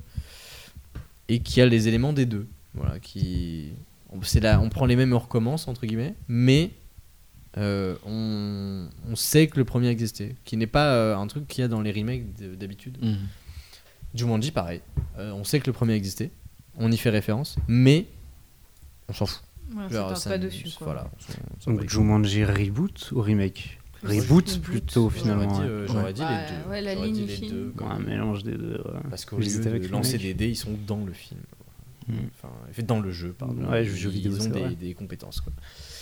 et qui a les éléments des deux. Voilà, qui, on, c'est là, on prend les mêmes et on recommence, entre guillemets, mais euh, on, on sait que le premier existait, qui n'est pas euh, un truc qu'il y a dans les remakes de- d'habitude. Hmm. Jumanji, pareil. Euh, on sait que le premier existait, on y fait référence, mais on s'en fout. Ouais, on Genre, s'attarde ça pas nous- dessus. Quoi. Voilà, on s'en- on s'en bat Donc les couilles. Jumanji reboot ou remake Reboot Reboot. plutôt J'aurais finalement. dit, ouais. euh, j'aurais Ouais. dit Ouais, les deux. ouais, la J'aurais ligne dit les fine. deux, comme- Ouais, un mélange des deux. ouais. Parce qu'au J'hésitais lieu avec de le lancer remake. des dés, ils sont dans le film. Mm. Enfin, fait dans le jeu, pardon. Ouais, jeux ils vidéo, ont c'est des, vrai. des compétences. Quoi.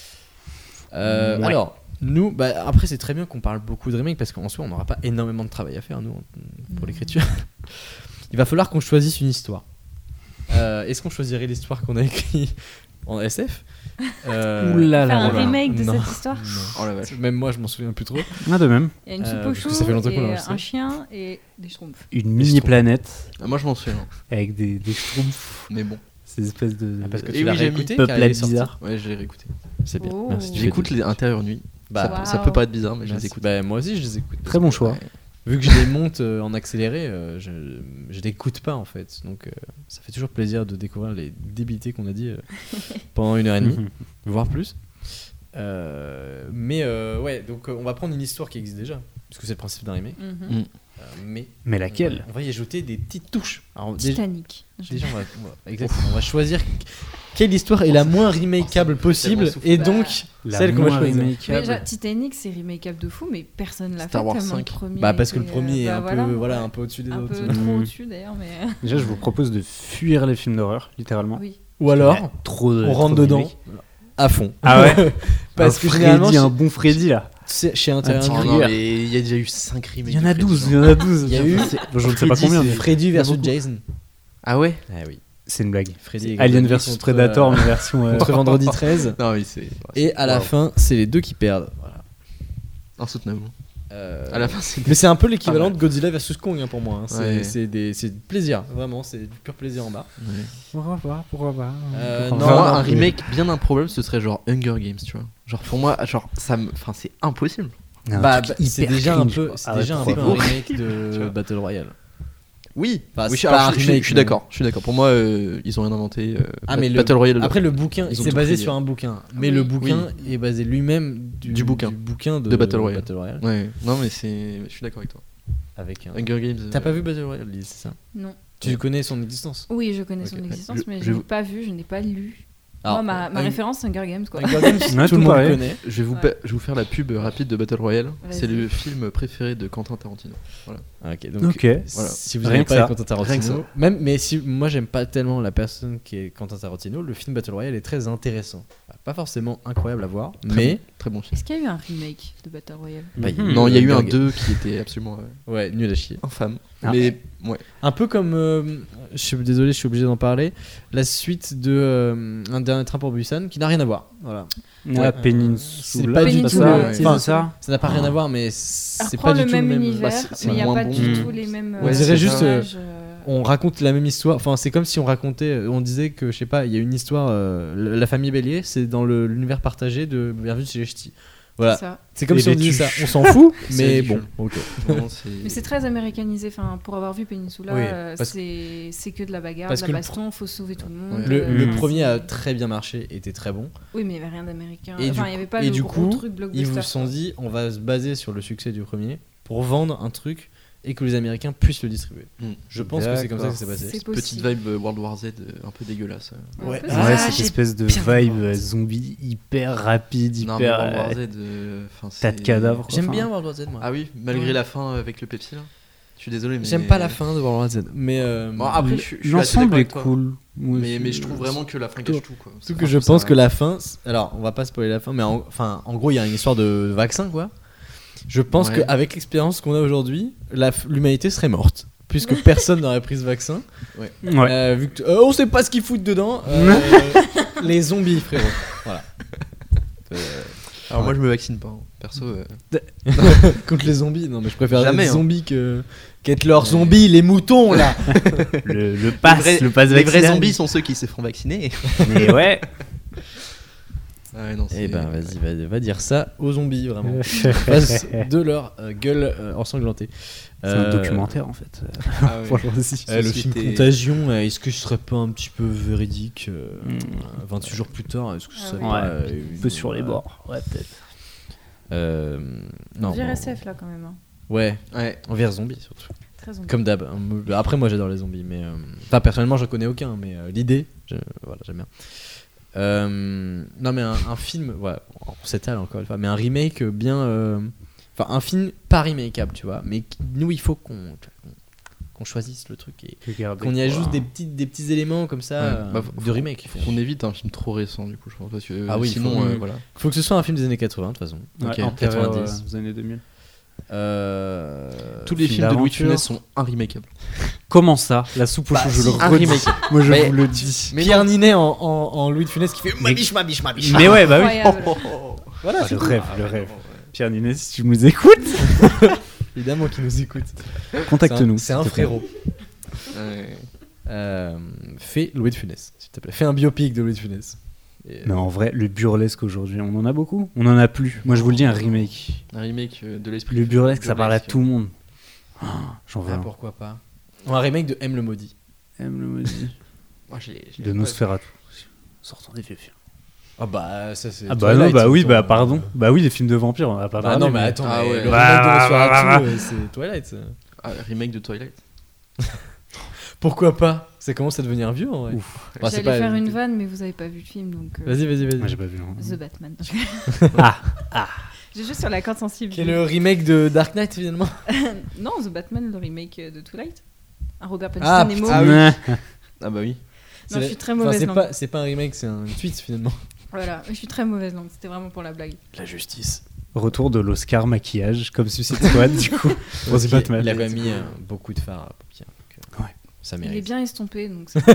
Euh, Ouais. Alors, nous, bah, après, c'est très bien qu'on parle beaucoup de remake parce qu'en soi, on n'aura pas énormément de travail à faire, nous, en- pour Mm. l'écriture. Il va falloir qu'on choisisse une histoire. Euh, Est-ce qu'on choisirait l'histoire qu'on a écrite en S F euh, Ouh là Faire là un là. remake de Non. cette histoire. non. Oh la vache. Même moi, je m'en souviens plus trop. Ah, de même. Il y a une Euh, soupe au parce que chou, ça fait longtemps qu'on l'a et enregistré. un chien et des schtroumpfs. Une mini planète Ah, moi, je m'en souviens. avec des, des schtroumpfs. Mais bon. Ces espèces de. Ah, parce que Et tu l'as oui, j'ai réécouté mis car Peuplade il est sorti. bizarre. Ouais, je l'ai réécouté. C'est bien. Oh. Merci. tu J'écoute fais les intérieurs nuit. Bah, ça, ça Wow. peut pas être bizarre, mais je les Merci. écoute. Bah, moi aussi, je les écoute. Très parce bon que, choix. ouais, vu que je les monte euh, en accéléré, euh, je, je l'écoute pas en fait. Donc euh, ça fait toujours plaisir de découvrir les débilités qu'on a dit euh, pendant une heure et demie, Mhm. voire plus. Euh, mais euh, ouais, donc euh, on va prendre une histoire qui existe déjà, puisque c'est le principe d'un remake. Mhm. Mm. Euh, mais Mais laquelle on va y ajouter des petites touches. Alors, déjà, Titanic. Je- déjà, on va, on va- exactement, on va choisir quelle histoire est la moins remakeable possible, soufflé. et Bah, donc La celle qu'on va moins choisir. Mais remakeable. déjà, Titanic, c'est remakeable de fou, mais personne l'a fait Star Wars tellement cinq. le premier. Bah parce que le était, premier est euh, un bah, peu, voilà, voilà, ouais. un peu au-dessus des Un autres. peu Mm. trop au-dessus d'ailleurs, mais Déjà, je vous propose de fuir les films d'horreur, littéralement. oui. Ou alors, Ouais, trop de, on trop rentre de dedans remakes. à fond. Ah ouais. Parce Un que Freddy, généralement, un chez- bon Freddy là. c'est- chez Un Intérieur petit Oh Nuit, non, Gruyère. mais il y a déjà eu cinq remakes. Il y en a de Freddy, douze, il y genre. en a douze. Il y a eu Je ne sais pas Freddy, combien. c'est mais Freddy versus beaucoup. Jason. Ah ouais. Ah oui. C'est une blague. Freddy et Alien Gordon versus contre, Predator, euh, mais version. euh, contre Vendredi treize. Non, mais c'est. Et à la Wow. fin, c'est les deux qui perdent. Voilà. Insoutenable. Euh, À la fin, c'est. Mais c'est un peu l'équivalent Ah ouais. de Godzilla versus Kong hein, pour moi. hein. C'est Ouais. c'est des- c'est du plaisir, vraiment, c'est du pur plaisir en bas. Ouais. Pourquoi pas Pourquoi pas Euh, Pourquoi non, Pour pas moi, un mais- remake bien improbable, ce serait genre Hunger Games, tu vois. Genre pour moi, genre ça me, enfin c'est impossible. Un Bah, truc bah, c'est hyper déjà un cringe, peu, quoi. c'est Ah ouais, déjà un peu pourquoi un pas. remake Tu de vois. Battle Royale. Oui. Enfin, oui, c'est alors, pas un je, je- remake, je suis mais- d'accord. Je suis d'accord. Pour moi, euh, ils ont rien inventé. euh, Ah, mais le- Battle Royale. Après le bouquin, Ils ont c'est tout basé pris, sur hein. un bouquin, mais Oui. le bouquin Oui. est basé lui-même du, Du bouquin. de, De Battle Royale. Battle Royale. Ouais. Non, mais c'est. Je suis d'accord avec toi. Avec un... Hunger Games. euh, T'as pas vu Battle Royale, Lise, c'est ça? Non. Tu connais son existence? Oui, je connais Ok. son existence, Je- mais je je vais n'ai pas vu, je n'ai pas lu. Alors, Moi, ma, ma Hung- référence, c'est Hunger Games, quoi. Hunger Games, Ouais, tout le tout monde pareil. connaît. Je vais, vous Ouais. pa- je vais vous faire la pub rapide de Battle Royale. Vas-y. C'est le film préféré de Quentin Tarantino. Ah, ok, donc Ok. Voilà. si vous Rien n'aimez que pas ça. Quentin Rien que Tarantino, même, mais si moi j'aime pas tellement la personne qui est Quentin Tarantino, le film Battle Royale est très intéressant. Pas forcément incroyable à voir, Très mais bon, très bon film. Est-ce qu'il y a eu un remake de Battle Royale? bah, Mhm. Non, il y a eu un Hunger Games. deux qui était absolument euh, Ouais, nul à chier. infâme. Ah. Mais ouais. Un peu comme, euh, je suis désolé, je suis obligé d'en parler, la suite de euh, Un dernier train pour Busan qui n'a rien à voir. Voilà. La Ouais. Peninsula. C'est pas du tout Peninsula, le- ouais. C'est enfin, ça. ça n'a pas rien à voir, mais Elle c'est reprend pas du le tout même le même. univers, bah, c'est- c'est mais il n'y a moins pas bon. du Mm. tout les mêmes. On euh, dirait juste, euh, personnages, euh, On raconte la même histoire. Enfin, c'est comme si on racontait, on disait que je sais pas, il y a une histoire, euh, la la famille Bélier, c'est dans le- l'univers partagé de Bienvenue chez les Ch'tis. Voilà. c'est ça. C'est comme Et si on les disait ça. tuches. On s'en fout, C'est mais bon, ridicule. ok. Vraiment, c'est- Mais c'est très américanisé. Enfin, pour avoir vu Peninsula, Oui, euh, parce- c'est c'est que de la bagarre, parce de que la le baston, faut sauver tout le monde. Ouais. Le, euh, le Mm. premier a c'est- très bien marché, était très bon. Oui, mais il n'y avait rien d'américain. Et Enfin, du il n'y avait coup- pas et le du gros coup, truc blockbuster. Ils vous sont quoi. dit, on va se baser sur le succès du premier pour vendre un truc et que les Américains puissent le distribuer. Mm. Je pense que c'est comme ça que D'accord. ça s'est passé. C'est Petite possible. vibe euh, World War Z euh, un peu dégueulasse. euh. Ouais. Un peu Ah, Ouais, ça. cette J'ai espèce de bien vibe compris. euh, zombie hyper rapide, Non, mais hyper. World War euh, Z. euh, 'fin, tas de c'est- cadavres. J'aime Enfin, bien World War Z, moi. Ah oui, malgré Ouais. la fin avec le Pepsi là. Je suis désolé, mais. J'aime pas la fin de World War Z, mais euh, Bon, après, je, suis- je suis assez L'ensemble d'accord est avec toi. cool. Moi, Mais, c'est- mais je trouve vraiment que la fin gâche tout quoi. Surtout que je pense que la fin, c'est- alors on va pas spoiler la fin, mais en, enfin, en gros il y a une histoire de vaccin quoi. Je pense Ouais. qu'avec l'expérience qu'on a aujourd'hui, la f- l'humanité serait morte. Puisque personne n'aurait pris ce vaccin. Ouais. Euh, vu que, euh, on sait pas ce qu'ils foutent dedans. euh, les zombies, frérot. Voilà. Euh, Alors moi je me vaccine pas, hein. Perso. euh, contre les zombies, non mais je préfère Jamais, les hein. zombies que qu'être leurs Mais- zombies, les moutons là. Le, le pass, Les vrais- le pass Les vrais vaccinal. zombies sont ceux qui se font vacciner. Mais ouais. Ouais, non, Eh c'est- ben vas-y, va, va dire ça aux zombies vraiment. Face de leur euh, gueule euh, ensanglantée. C'est un documentaire en fait. Ah ouais. Franchement, aussi. Euh, le film Société- Contagion, euh, est-ce que ce serait pas un petit peu véridique euh, Mm. euh, vingt-huit jours plus tard, est-ce que ce Ah serait oui. pas Ouais, euh, un peu une- sur les euh, bords. Ouais, peut-être. euh, Non. Vieux bon, S F là quand même. hein. Ouais, Ouais. envers zombies surtout. Très zombie. Comme d'hab. hein. Après, moi j'adore les zombies, mais. euh, Enfin, personnellement, je connais aucun, mais euh, l'idée, je- voilà, j'aime bien. Euh, Non, mais un, un film, voilà, on s'étale encore une fois, mais un remake bien. euh, Enfin, un film pas remakeable, tu vois, mais qui- nous, il faut qu'on qu'on choisisse le truc et qu'on y ajoute des petits, des petits éléments comme ça Ouais. euh, Bah, de faut- remake. Faut qu'on évite un film trop récent du coup, je pense, parce que Ah oui, sinon, faut- euh, Mm. voilà. Faut que ce soit un film des années quatre-vingts, de toute façon. Ouais, Ok, antérieur, quatre-vingt-dix. euh, aux années deux mille. Euh, Tous les film films de Louis de d'aventure. Funès sont unremakeables. Comment ça? La soupe au Bah, chou, je si, le un redis. remake. Moi, je Mais- vous le dis. Mais Pierre non. Ninet en, en, en Louis de Funès qui fait ma Mais- biche, ma biche, ma biche. Mais ouais, bah oui. Incroyable. Voilà, Ah, c'est le tout. rêve, le rêve. Pierre Ninet, si tu nous écoutes, Évidemment qui nous écoute. contacte-nous. C'est un, c'est un s'il te plaît. frérot. Ouais. Euh, fais Louis de Funès, s'il te plaît. Fais un biopic de Louis de Funès. Et, Mais en vrai, le burlesque aujourd'hui, on en a beaucoup. On en a plus. Moi, je vous le dis, un remake. Un remake euh, de l'esprit. Le burlesque, ça parle à burlesque. tout le monde. Oh, j'en veux ah, un. pourquoi pas. Ou un remake de M le maudit. M le maudit. Moi, je l'ai- je l'ai De pas Nosferatu. Sortant des vieux films. Ah bah ça c'est. Ah bah non, bah oui, bah pardon. Bah oui, les films de vampires, on en a pas Bah parlé. non mais attends, Ah mais ouais. le Bah, remake de bah, Nosferatu, bah, euh, c'est Twilight. ça. vu. Ah, remake de Twilight. Pourquoi pas? Ça commence à devenir vieux en vrai. Ouf. Bah, c'est J'allais pas- faire une vanne, mais vous avez pas vu le film, donc. euh, Vas-y, vas-y, vas-y. Moi, j'ai pas vu. non. The Batman. Ah, ah. J'ai juste sur la corde sensible. Qui est le remake de Dark Knight finalement. Non, The Batman, le remake de Twilight. Un Robert Ah, Pattinson et putain, Mo. ah oui. Ah bah oui. Non, je suis très Enfin, mauvaise c'est langue. pas, c'est pas un remake, c'est un- une suite finalement. Voilà, je suis très mauvaise langue. C'était vraiment pour la blague. La justice. Retour de l'Oscar maquillage, comme Suicide Squad, du coup. Pour The Il- Batman. Il a quand même mis euh, beaucoup de fard à paupières. donc, euh, Ouais. Ça Il est mérite. bien estompé, donc c'est-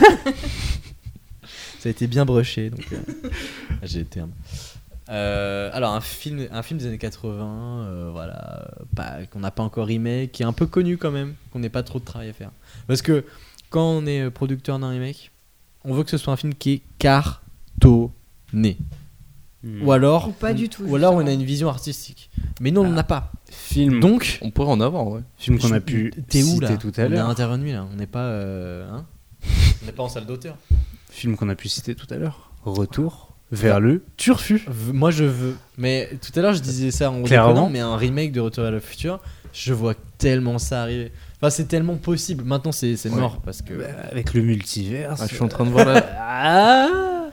Ça a été bien brushé, donc euh, j'ai été un... Euh, alors un film, un film des années quatre-vingts, euh, voilà, euh, pas, qu'on n'a pas encore remake, qui est un peu connu quand même, qu'on n'ait pas trop de travail à faire. Parce que quand on est producteur d'un remake, on veut que ce soit un film qui est cartonné. Hmm. Ou alors, Ou pas on- du tout, Ou alors on a justement. une vision artistique. Mais non, on Ah. n'en a pas. Film, Donc, On pourrait en avoir, ouais. film qu'on je- a pu t'es où citer là tout à On est à l'heure. intervenu là, on n'est pas, euh, hein on n'est pas en salle d'auteur. Film qu'on a pu citer tout à l'heure. Retour vers le turfu. V- Moi je veux, mais tout à l'heure je disais ça en Clairement. déconnant, mais un remake de Retour vers le futur, je vois tellement ça arriver. Enfin, c'est tellement possible. Maintenant, c'est c'est Ouais. mort parce que. Bah, avec le multivers. Ah, je suis en train de voir là. Ah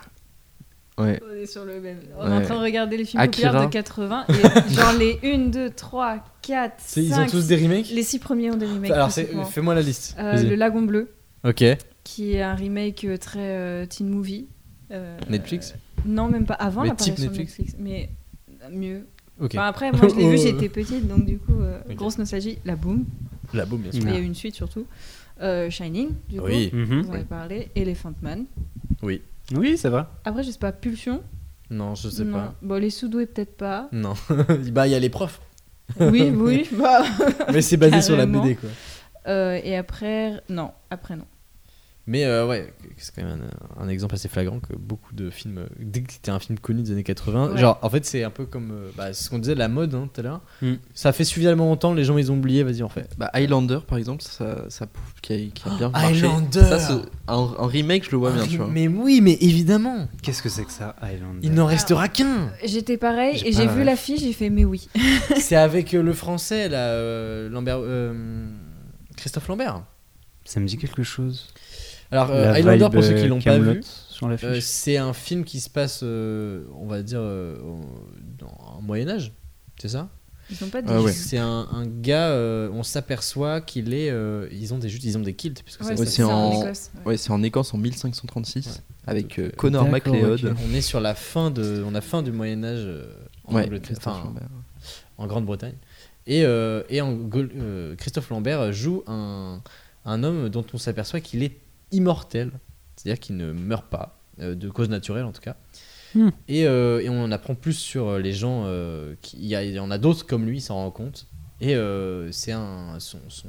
Ouais. On est sur le même. On est Ouais. en train de regarder les films Akira. populaires de quatre-vingts. Et genre les un, deux, trois, quatre, C'est- ils ont cinq. tous des remakes. Les six premiers ont des remakes. Alors, c'est- pratiquement. fais-moi la liste. Euh, Vas-y. le Lagon Bleu, Ok. qui est un remake euh, très euh, teen movie. Euh, Netflix. Non, même pas avant Mais l'apparition type de Netflix. Netflix. Mais euh, mieux. Ok. Enfin, après, moi je l'ai vu, Oh. j'étais petite, donc du coup, euh, Ok. grosse nostalgie. La Boom, La boum, bien sûr. il y a eu une suite surtout. Euh, Shining, du coup, Oui. Mhm. vous en avez parlé. Elephant Man. Oui. Oui, ça va. Après, je sais pas, Pulsion. Non, je sais Non. pas. Bon, les sous-doués, peut-être pas. Non. Bah, il y a les profs. Oui, oui. Bah. Mais c'est basé sur la B Carrément. D, quoi. Euh, et après, non, après non. Mais euh, ouais, c'est quand même un, un exemple assez flagrant que beaucoup de films, euh, dès que c'était un film connu des années quatre-vingts, Ouais. genre en fait c'est un peu comme euh, bah, ce qu'on disait, la mode hein, tout à l'heure. Mm. Ça fait suffisamment longtemps, les gens ils ont oublié, vas-y on fait. Bah, Highlander, par exemple, ça, ça prouve qui a, qui a bien marché. Highlander. Ça, c'est- un, un remake, je le vois bien, Ah, tu vois. mais oui, mais évidemment, Qu'est-ce que c'est que ça, Highlander il n'en restera qu'un. J'étais pareil J'ai et pas j'ai la vu ref. l'affiche, j'ai fait mais oui. C'est avec euh, le français là, euh, Lambert, euh, Christophe Lambert. Ça me dit quelque chose. Alors euh, La Highlander vibe, pour ceux qui euh, l'ont pas Kaamelott vu. sur l'affiche. Euh, c'est un film qui se passe, euh, on va dire, euh, au- dans un Moyen Âge, c'est ça? Ils ont pas dit. Ah ouais. C'est un, un gars, euh, on s'aperçoit qu'il est, euh, ils ont des juste, ils ont des kilts puisque Ouais, ça- Ouais, ça- c'est en- Écosse. ouais. Ouais, c'est en Écosse en mille cinq cent trente-six Ouais. avec euh, Donc, euh, Connor d'accord, MacLeod. ok. on est sur la fin de, on a fin du Moyen Âge euh, en Ouais, Angleterre, Christophe enfin, Lambert. en Grande-Bretagne. Et, euh, et en, Gaul- euh, Christophe Lambert joue un, un homme dont on s'aperçoit qu'il est immortel, c'est-à-dire qu'il ne meurt pas, euh, de cause naturelle en tout cas. Hmm. Et, euh, et on en apprend plus sur euh, les gens. euh, qui- Il y, a- il y en a d'autres comme lui, il s'en rend compte. Et euh, c'est un, son, son-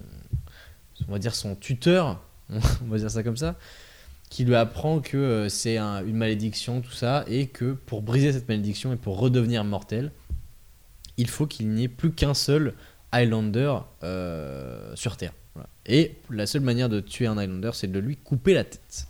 on va dire son tuteur, on va dire ça comme ça, qui lui apprend que euh, c'est un- une malédiction, tout ça, et que pour briser cette malédiction et pour redevenir mortel, il faut qu'il n'y ait plus qu'un seul Highlander euh, sur Terre. Voilà. Et la seule manière de tuer un Highlander, c'est de lui couper la tête.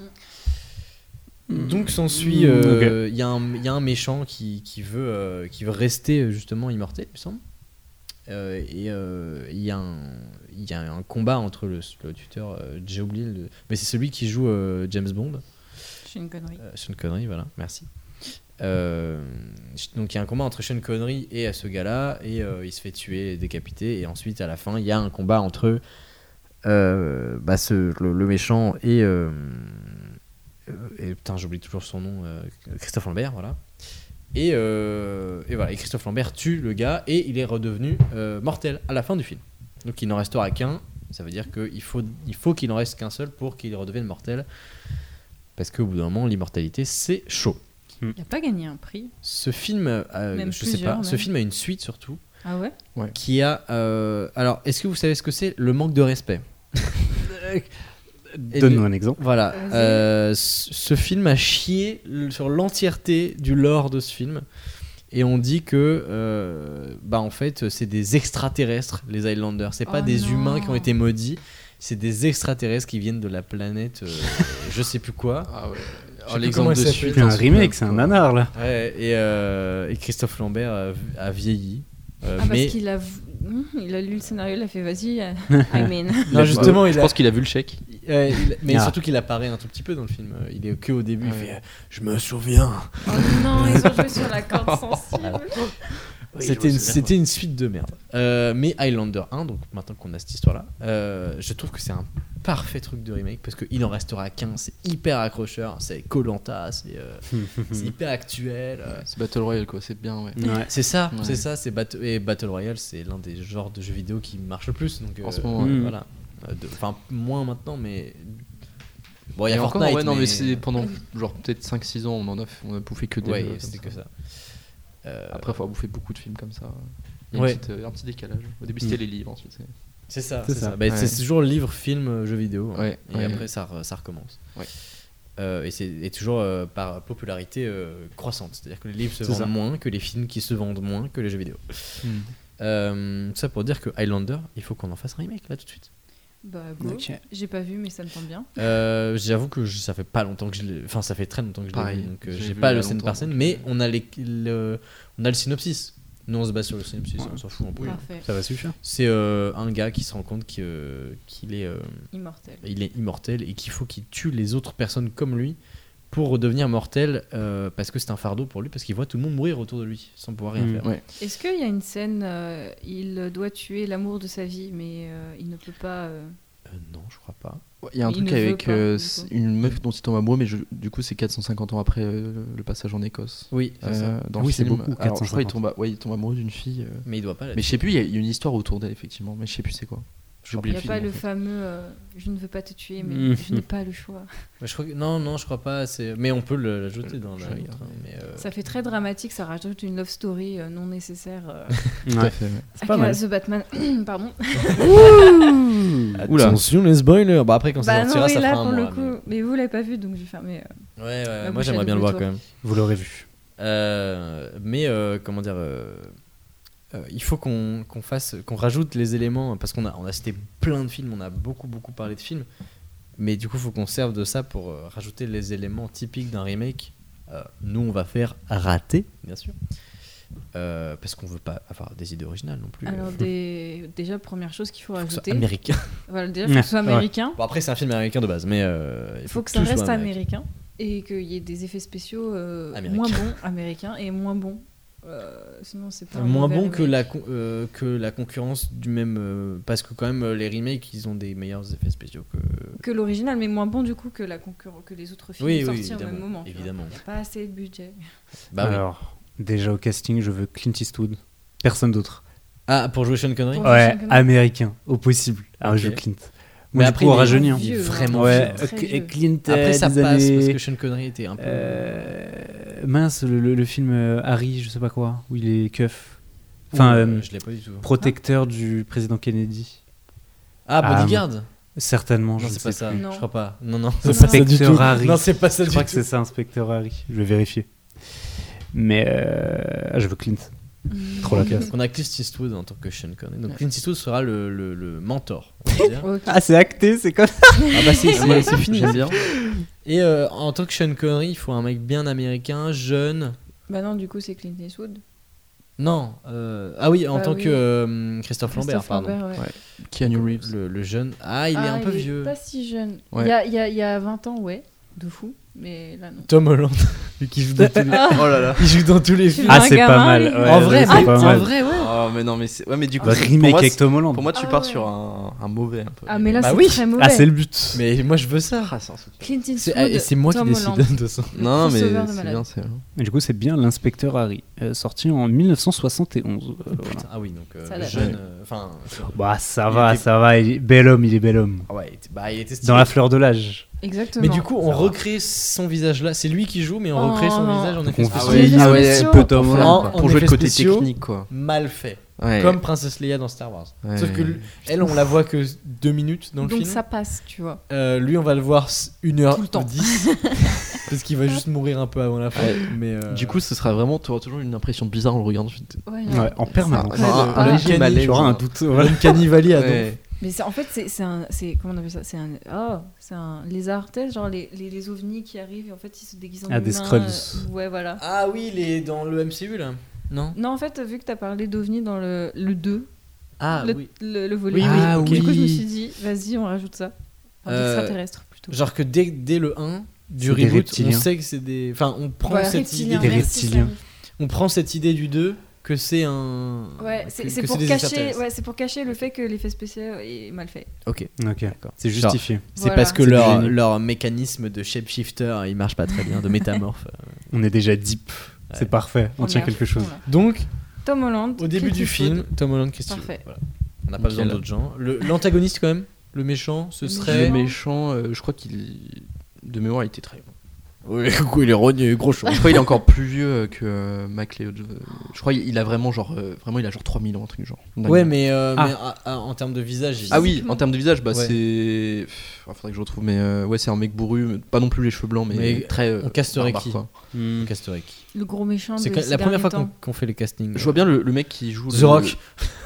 Donc s'ensuit, Mm, euh, il y, a un- il y a un méchant qui, qui, veut, euh, qui veut rester euh, justement immortel, il me semble. Euh, et euh, il y, a un- il y a un combat entre le, le tuteur, euh, j'ai oublié, le- mais c'est celui qui joue euh, James Bond. C'est une connerie. Euh, Sean Connery, voilà, merci. Euh, donc il y a un combat entre Sean Connery et euh, ce gars-là, et euh, il se fait tuer, décapiter, et ensuite à la fin il y a un combat entre euh, bah, ce, le, le méchant et, euh, euh, et putain j'oublie toujours son nom, euh, Christophe Lambert, voilà. Et, euh, et voilà, et Christophe Lambert tue le gars et il est redevenu euh, mortel à la fin du film. Donc il n'en restera qu'un, ça veut dire qu'il faut, il faut qu'il n'en reste qu'un seul pour qu'il redevienne mortel. Parce qu'au bout d'un moment, l'immortalité, c'est chaud. Il a pas gagné un prix. Ce film, euh, Même je sais plusieurs, pas, ce même. film a une suite surtout, Ah ouais. qui a... euh, alors, est-ce que vous savez ce que c'est le manque de respect? Et Donne-nous le- un exemple. Voilà, Vas-y. euh, ce ce film a chié l- sur l'entièreté du lore de ce film. Et on dit que, euh, bah en fait, c'est des extraterrestres, les Highlanders. C'est pas Oh des non. humains qui ont été maudits. C'est des extraterrestres qui viennent de la planète, euh, je sais plus quoi. Ah ouais. sais Oh, plus l'exemple comment de il s'appelle. suite. C'est un hein, remake, ce c'est un film, nanar là. Ouais, et, euh, et Christophe Lambert a, a vieilli. Euh, Ah, mais parce qu'il a, v- Mmh, il a lu le scénario, il a fait vas-y, euh, I mean. non, justement, je il a- pense qu'il a vu le chèque. euh, il- mais Ah. surtout qu'il apparaît un tout petit peu dans le film. Il est que au début. Il Ouais. fait euh, je me souviens. Oh non, ils ont joué sur la corde sensible. C'était une, c'était une suite de merde. Euh, mais Highlander un, donc maintenant qu'on a cette histoire-là, euh, je trouve que c'est un parfait truc de remake parce qu'il en restera qu'un. C'est hyper accrocheur, c'est Koh-Lanta, c'est euh, c'est hyper actuel. euh. C'est Battle Royale quoi, c'est bien ouais. Ouais. C'est ça, Ouais. c'est ça. C'est Bat- et Battle Royale, c'est l'un des genres de jeux vidéo qui marche le plus. Donc, En euh, ce moment, ouais. voilà. Euh, de- Enfin, moins maintenant, mais bon, il y a Et encore, Fortnite. ouais, non mais c'est pendant genre peut-être cinq six ans on en a, on a bouffé que des Ouais, jeux comme c'était ça. que ça. Euh, Après, il faut avoir bouffé beaucoup de films comme ça. Il y a Ouais. une petite, euh, un petit décalage. Au début, c'était les livres, ensuite. c'est- C'est ça, C'est c'est ça. ça. Bah, Ouais. c'est toujours livre, film, euh, jeu vidéo. hein. Ouais, Et ouais. après, ça, re- ça recommence. Ouais. Euh, et c'est et toujours euh, par popularité euh, croissante. C'est-à-dire que les livres se C'est vendent ça. moins que les films qui se vendent moins que les jeux vidéo. Euh, ça pour dire que Highlander, il faut qu'on en fasse un remake là tout de suite. Bah, go. Ok. J'ai pas vu, mais ça me tente bien. Euh, J'avoue que je- ça fait pas longtemps que je l'ai. Enfin, ça fait très longtemps que je l'ai Pareil, vu, donc euh, je l'ai j'ai vu pas il y le a scène longtemps, par scène, donc, mais euh, on a, les, le, on a le synopsis. Nous on se base sur le synopsis, Ouais. on s'en fout un peu. Parfait. Ça va suffire. C'est euh, un gars qui se rend compte qu'il euh, qu'il est. euh, Immortel. il est immortel et qu'il faut qu'il tue les autres personnes comme lui pour redevenir mortel euh, parce que c'est un fardeau pour lui parce qu'il voit tout le monde mourir autour de lui sans pouvoir rien Mm. faire. Ouais. Est-ce qu'il y a une scène, euh, il doit tuer l'amour de sa vie, mais euh, il ne peut pas. euh, Euh, non, je crois pas. Ouais, Il y a un Il truc ne veut avec pas, euh, du c- coup. une meuf dont il tombe amoureux, mais je- du coup, c'est quatre cent cinquante ans après euh, le, le passage en Écosse. Oui, c'est ça. Euh, dans Oui, le c'est film. beaucoup, Alors, je crois qu'il quatre cent cinquante. tombe, a- ouais, il tombe amoureux d'une fille. euh, Mais il doit pas. la Mais je sais plus, il y, a- il y a une histoire autour d'elle, effectivement. Mais je sais plus c'est quoi. J'ai Il oublié n'y a le pas film. le en fait. fameux euh, je ne veux pas te tuer, mais Mhm. je n'ai pas le choix. Mais je crois que... Non, non, je crois pas. C'est... Mais on peut le- l'ajouter dans Je la. regarde. l'autre, hein, mais, euh, Ça fait très dramatique, ça rajoute une love story euh, non nécessaire. euh, Tout à fait, ouais. C'est pas à mal. The Batman. Pardon. Oula. Attention les spoilers. Bah après quand ça Bah non, sortira, oui, ça là fera un pour le mois, coup. Mais vous l'avez pas vu, donc je vais fermer. euh, mais- Ouais, ouais. La Moi bouche j'aimerais à bien le voir double quand même. Vous l'aurez vu. Euh, mais euh, comment dire, euh, euh, il faut qu'on qu'on fasse, qu'on rajoute les éléments parce qu'on a, on a cité plein de films, on a beaucoup beaucoup parlé de films, mais du coup il faut qu'on serve de ça pour euh, rajouter les éléments typiques d'un remake. Euh, nous on va faire rater, bien sûr, euh, parce qu'on veut pas avoir des idées originales non plus. Alors, Euh, des... déjà, première chose qu'il faut faut que ce soit rajouter. américain. Voilà, déjà, il faut que ce soit Ouais. américain. Bon après c'est un film américain de base, mais euh, Il faut que ça tout soit reste américain. Et qu'il y ait des effets spéciaux euh, Américains. moins bons américains et moins bons. Euh, sinon, c'est pas. un Moins mauvais bon que remake. la, con- euh, que la concurrence du même. euh, parce que, quand même, euh, les remakes, ils ont des meilleurs effets spéciaux que. Que l'original, mais moins bon du coup que, la concurrence, que les autres films Oui, oui, sortis au évidemment, même moment. tu vois. évidemment. Il n'y a pas assez de budget. Bah oui. Alors, déjà au casting, je veux Clint Eastwood. Personne d'autre. Ah, pour jouer Sean Connery Pour- Ouais, Sean Connery. américain, au possible. Alors, Ok. je veux Clint. Mais Moi, après, du coup, il est rajeuni. hein. vieux, Vieux, vraiment Ouais, vieux. Très euh, vieux. Clint. Après, euh, ça des passe années- parce que Sean Connery était un peu. Euh, mince, le, le- le film euh, Harry, je sais pas quoi, où il est keuf. Enfin, Ouh, euh, je l'ai pas du tout. protecteur du président Kennedy. Ah, Ah, Bodyguard Certainement, Non, je c'est ne pas sais ça. plus. Non. Je crois pas. Non, non, Non, c'est pas ça du Inspecteur tout. Harry. Non, c'est pas ça Je du crois tout. que c'est ça, inspecteur Harry. Je vais vérifier. Mais euh, ah, je veux Clint. Trop la classe. Donc, on a Clint Eastwood en tant que Sean Connery. Donc, Clint Eastwood sera le, le, le mentor, on va dire. Ok. Ah, c'est acté, c'est comme ça. Ah, bah, c'est, c'est, c'est fini. J'aime bien. Et euh, en tant que Sean Connery, il faut un mec bien américain, jeune. Bah non, du coup, c'est Clint Eastwood. Non, euh, ah oui, en Bah tant oui. que euh, Christophe Lambert, Christophe pardon. Lambert, ouais. Ouais. Keanu Reeves. Le, le jeune. Ah, il est Ah, un peu il est vieux. Pas si jeune. Ouais. Il, y a, il, y a, il y a vingt ans, ouais, de fou. Mais là, non. Tom Holland, lui qui joue dans tous les, Oh là là. il joue dans tous les films. Ah, Ah, un c'est pas gamin, mal. lui. Ouais, en vrai, c'est mais- pas en mal. vrai, ouais. Oh, mais non, mais c'est. Ouais, mais du coup. Bah, c'est- pour remake moi, avec c'est- Tom Holland. Pour moi, tu Ah pars ouais. sur un, un mauvais un peu. Ah, mais là, Bah c'est oui. très mauvais. Ah, c'est le but. Mais moi, je veux ça. Ah, c'est un soutien. Clint Eastwood. C'est, ah, et c'est moi Tom qui décide Holland. de toute façon. Le Non, mais crossover de c'est malade. bien, c'est. Et du coup, c'est bien l'inspecteur Harry, euh, sorti en mille neuf cent soixante et onze. euh, voilà. Putain, ah oui, donc euh, Ça date. jeune. euh, Enfin. Bah, ça Il va, était- ça va. Il est bel homme, il est bel homme. ah ouais, il était, bah, il était stylé. Dans la fleur de l'âge. Exactement. Mais du coup, on Ça va. recrée son visage là. C'est lui qui joue, mais on Oh, recrée son non. visage en Donc effet on spéciaux. fait Ah ouais, ah effets ouais, spéciaux. peu Tom En- Holland. quoi. en Pour jouer le effets côté spéciaux. technique, quoi. Mal fait. Ouais. comme Princesse Leia dans Star Wars. Ouais. Sauf que l- elle, on la voit que deux minutes dans le Donc film. ça passe, tu vois. Euh, lui, on va le voir s- une heure Tout le temps. dix parce qu'il va juste mourir un peu avant la fin. Ouais. Mais euh, Du coup, ce sera vraiment, tu auras toujours une impression bizarre en le regardant. Ouais, Ouais, en permanence. Ouais, Genre, le- un ouais. léger Uncanny, malaise. Tu auras un genre. doute. Voilà. Uncanny Valley à Ouais. donf. Mais c'est, en fait, c'est, c'est un. C'est, comment on appelle ça c'est un, oh, c'est un lézard, tu sais, genre les, les, les ovnis qui arrivent et en fait ils se déguisent en Ah, des humains, Skrulls. euh, ouais, voilà. Ah oui, les dans le M C U là. Non. Non, en fait, vu que t'as parlé d'ovnis dans le, le deux, Ah le, oui. le, le volet, Oui, deux, oui, Ah, ok. du coup, je me oui. suis dit, vas-y, on rajoute ça. Enfin, Euh, d'extraterrestres plutôt. Genre que dès, dès le un du C'est des reboot, on reptiliens. sait que c'est des. Enfin, on prend Voilà, cette reptiliens, idée. Des merci, reptiliens. Samy. On prend cette idée du deux que c'est un. Ouais, que- c'est, que c'est pour des cacher, extraterrestres. ouais, c'est pour cacher le fait que l'effet spécial est mal fait. Ok. Ok, D'accord. c'est justifié. C'est Voilà. parce que C'est du leur, génie. leur mécanisme de shapeshifter il marche pas très bien, de métamorphe. euh. On est déjà deep. Ouais. C'est parfait. On On tient est à quelque fond, chose. là. Donc, Tom Holland. au début Clint du Eastwood. film, Tom Holland, Christy. Parfait. Voilà. On n'a pas besoin Nickel. d'autres gens. Le- L'antagoniste, quand même, le méchant, ce Le serait. Le méchant, euh, je crois qu'il. De mémoire, il était très bon. Oui, coucou, il est rogné, gros chaud. Je crois qu'il est encore plus vieux euh, que euh, MacLeod. euh, Je crois qu'il a vraiment genre, euh, vraiment, il a genre trois mille ans, un truc genre. Ouais, mais, euh, Ah. mais ah, ah, en termes de visage. il- Ah oui, Physiquement. en termes de visage, bah Ouais. c'est. Pff, ouais, faudrait que je retrouve, mais euh, ouais, c'est un mec bourru, mais pas non plus les cheveux blancs, mais, Mais très. euh, on casterait barbare, qui quoi. On casterait qui Le gros méchant. C'est de que- ces la première fois derniers qu'on temps. qu'on fait les castings. Je vois bien le, le mec qui joue. The le- Rock.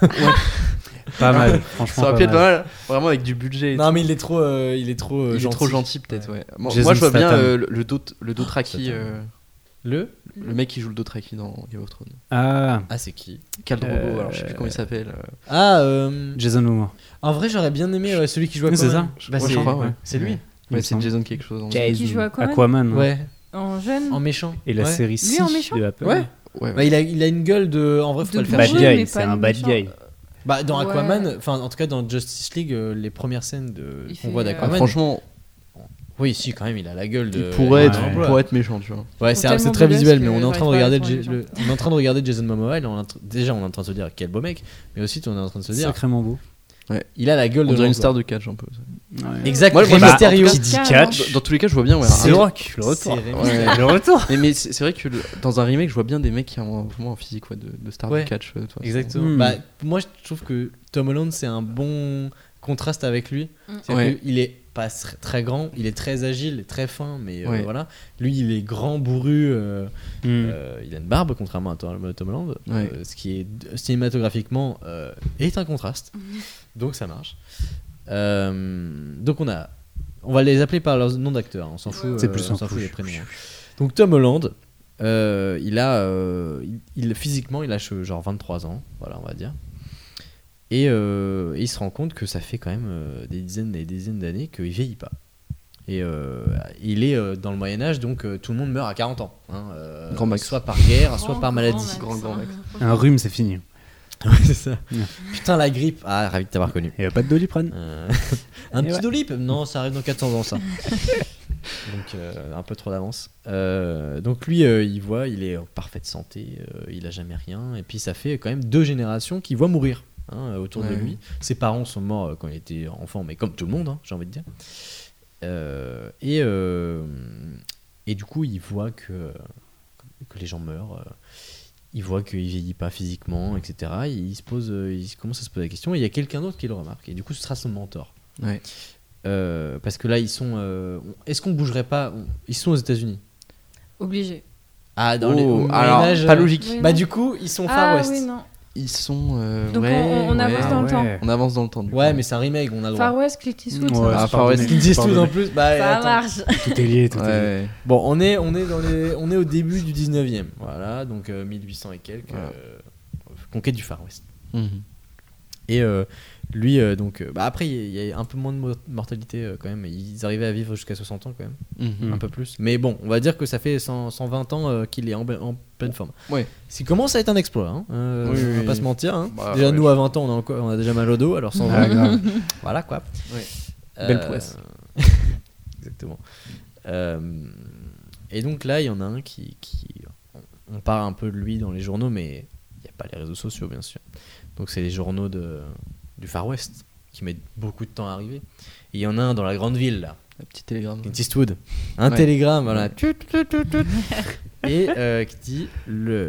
Pas mal. Franchement, Ça aurait pas pu être mal. pas mal, vraiment avec du budget. et Non, mais il est trop, euh, il est trop euh, Il gentil. est trop gentil peut-être, ouais. Moi, Jason moi, je vois bien Statham. euh, le, le, Dot- le Dothraki, Statham. euh, Le le mec qui joue le Dothraki dans Game of Thrones. Ah, Ah, c'est qui Khal Drogo, Euh, alors je sais plus comment il s'appelle. euh. Ah, euh... Jason Momoa. en vrai, j'aurais bien aimé euh, celui qui joue Oui, c'est Aquaman. ça. Bah, Ouais, c'est je crois, ouais. c'est lui. Il me Ouais, c'est semble. Jason quelque chose. en- Qui joue Aquaman Aquaman. Ouais. En jeune. En méchant. Et la Ouais. série Lui en six méchant de Apple. Ouais. Ouais, Bah, il, a, il a une gueule de. En vrai, faut De pas le faire Bad bourré, chier. guy, mais c'est pas un de bad méchant. guy. Bah, dans Ouais. Aquaman, enfin, en tout cas, dans Justice League, euh, les premières scènes de Il qu'on fait, voit euh, Ah, d'Aquaman. franchement, Oui, si, quand même, il a la gueule de. il pourrait, être, Ouais. il pourrait être méchant, tu vois. Ouais, Ils sont c'est c'est tellement très beaux visuel, gosses mais on est que en train de j'arrive regarder, pas à les J- le- on est en train de regarder Jason Momoa. Et on est en train- déjà, on est en train de se dire quel beau mec, mais aussi on est en train de se dire, Sacrément beau. il a la gueule On de dirait une l'emploi. star de catch un peu. ça. Exactement. Moi, moi, Rey je- Mysterio. en tout Qui dit Carrément. catch Dans, dans tous les cas, je vois bien. Ouais, C'est un- The Rock, le retour. C'est Rey Ouais. Mysterio. Le retour. Mais, mais c'est c'est vrai que le- dans un remake, je vois bien des mecs qui ont vraiment un physique ouais, de, de star Ouais. de catch. euh, de toute façon. Exactement. Hmm. Bah, moi, je trouve que Tom Holland, c'est un bon contraste avec lui. Mm. C'est-à-dire Ouais. qu'il est pas tr- très grand, il est très agile, très fin, mais euh, Ouais. voilà. Lui, il est grand, bourru, euh, Hmm. euh, il a une barbe, contrairement à Tom Tom Holland, Ouais. euh, ce qui est cinématographiquement euh, est un contraste. Donc ça marche. Euh, donc on a, on va les appeler par leurs noms d'acteurs. hein, On s'en fout. C'est euh, plus on simple. s'en fout des prénoms. hein. Donc Tom Holland, euh, il a, euh, il, il- physiquement, il a che- genre vingt-trois ans, voilà, on va dire. Et euh, il se rend compte que ça fait quand même euh, des dizaines et des dizaines d'années qu'il vieillit pas. Et euh, il est euh, dans le Moyen-Âge, donc euh, tout le monde meurt à quarante ans. hein, euh, Grand max. Soit par guerre, soit par maladie. Grand, grand mec. Un rhume, c'est fini. Ouais, c'est ça. Ouais. Putain, la grippe. Ah, ravi de t'avoir connu. Il n'y a pas de doliprane. Euh, un Et petit ouais. dolip. Non, ça arrive dans quatre cents ans, ça. Donc, euh, un peu trop d'avance. Euh, donc, lui, euh, il voit, il est en parfaite santé, euh, il a jamais rien. Et puis, ça fait quand même deux générations qu'il voit mourir hein, autour de Ouais. lui. Ses parents sont morts euh, quand il était enfant, mais comme tout le monde, hein, j'ai envie de dire. Euh, et, euh, et du coup, il voit que, que les gens meurent. euh, il voit qu'il vieillit pas physiquement, et cetera. Et il se pose, euh, il commence à se poser la question. Et il y a quelqu'un d'autre qui le remarque. Et du coup, ce sera son mentor. Ouais. Euh, parce que là, ils sont. euh, est-ce qu'on bougerait pas on- Ils sont aux États-Unis. Obligé. Ah, dans Oh, les. au alors, Moyen-Âge, pas euh, logique. Oui, Bah, non. du coup, ils sont Far Ah West. oui, non. Ils sont. euh, Donc, ouais, on- on avance ouais. dans le temps. On avance dans le temps. Du Ouais, coup. mais c'est un remake, on a le Far droit. West, Clint Eastwood. Ouais, ça c'est marche. Far West. pardonné. Clint Eastwood en Pardonné. plus. Bah, Ça attends. marche. Tout est lié, tout Ouais, est lié. ouais. Bon, on est, on est dans les, on est au début du dix-neuvième. Voilà, donc euh, mille huit cents et quelques. Voilà. euh, conquête du Far West. Mhm. Et euh, lui, euh, donc, euh, bah après, il y, a- il y a un peu moins de mo- mortalité euh, quand même. Ils arrivaient à vivre jusqu'à soixante ans quand même, Mhm. un peu plus. Mais bon, on va dire que ça fait cent, cent vingt ans euh, qu'il est en, en pleine forme. Ouais. Ce qui commence à être un exploit, hein. Euh, Oui, on va oui, pas oui. se mentir. hein. Bah, déjà, ouais, nous je- à vingt ans, on a, encore- on a déjà mal au dos, alors cent vingt. Ah, grave. Voilà quoi. Ouais. Euh, Belle prouesse. Exactement. Euh, et donc là, il y en a un qui, qui. On parle un peu de lui dans les journaux, mais il n'y a pas les réseaux sociaux, bien sûr. Donc c'est les journaux de, du Far West qui mettent beaucoup de temps à arriver. Et il y en a un dans la grande ville, là. Un petit télégramme. Clint Eastwood. Un Ouais. télégramme, voilà. Tut, tut, tut, tut. Et euh, qui dit le,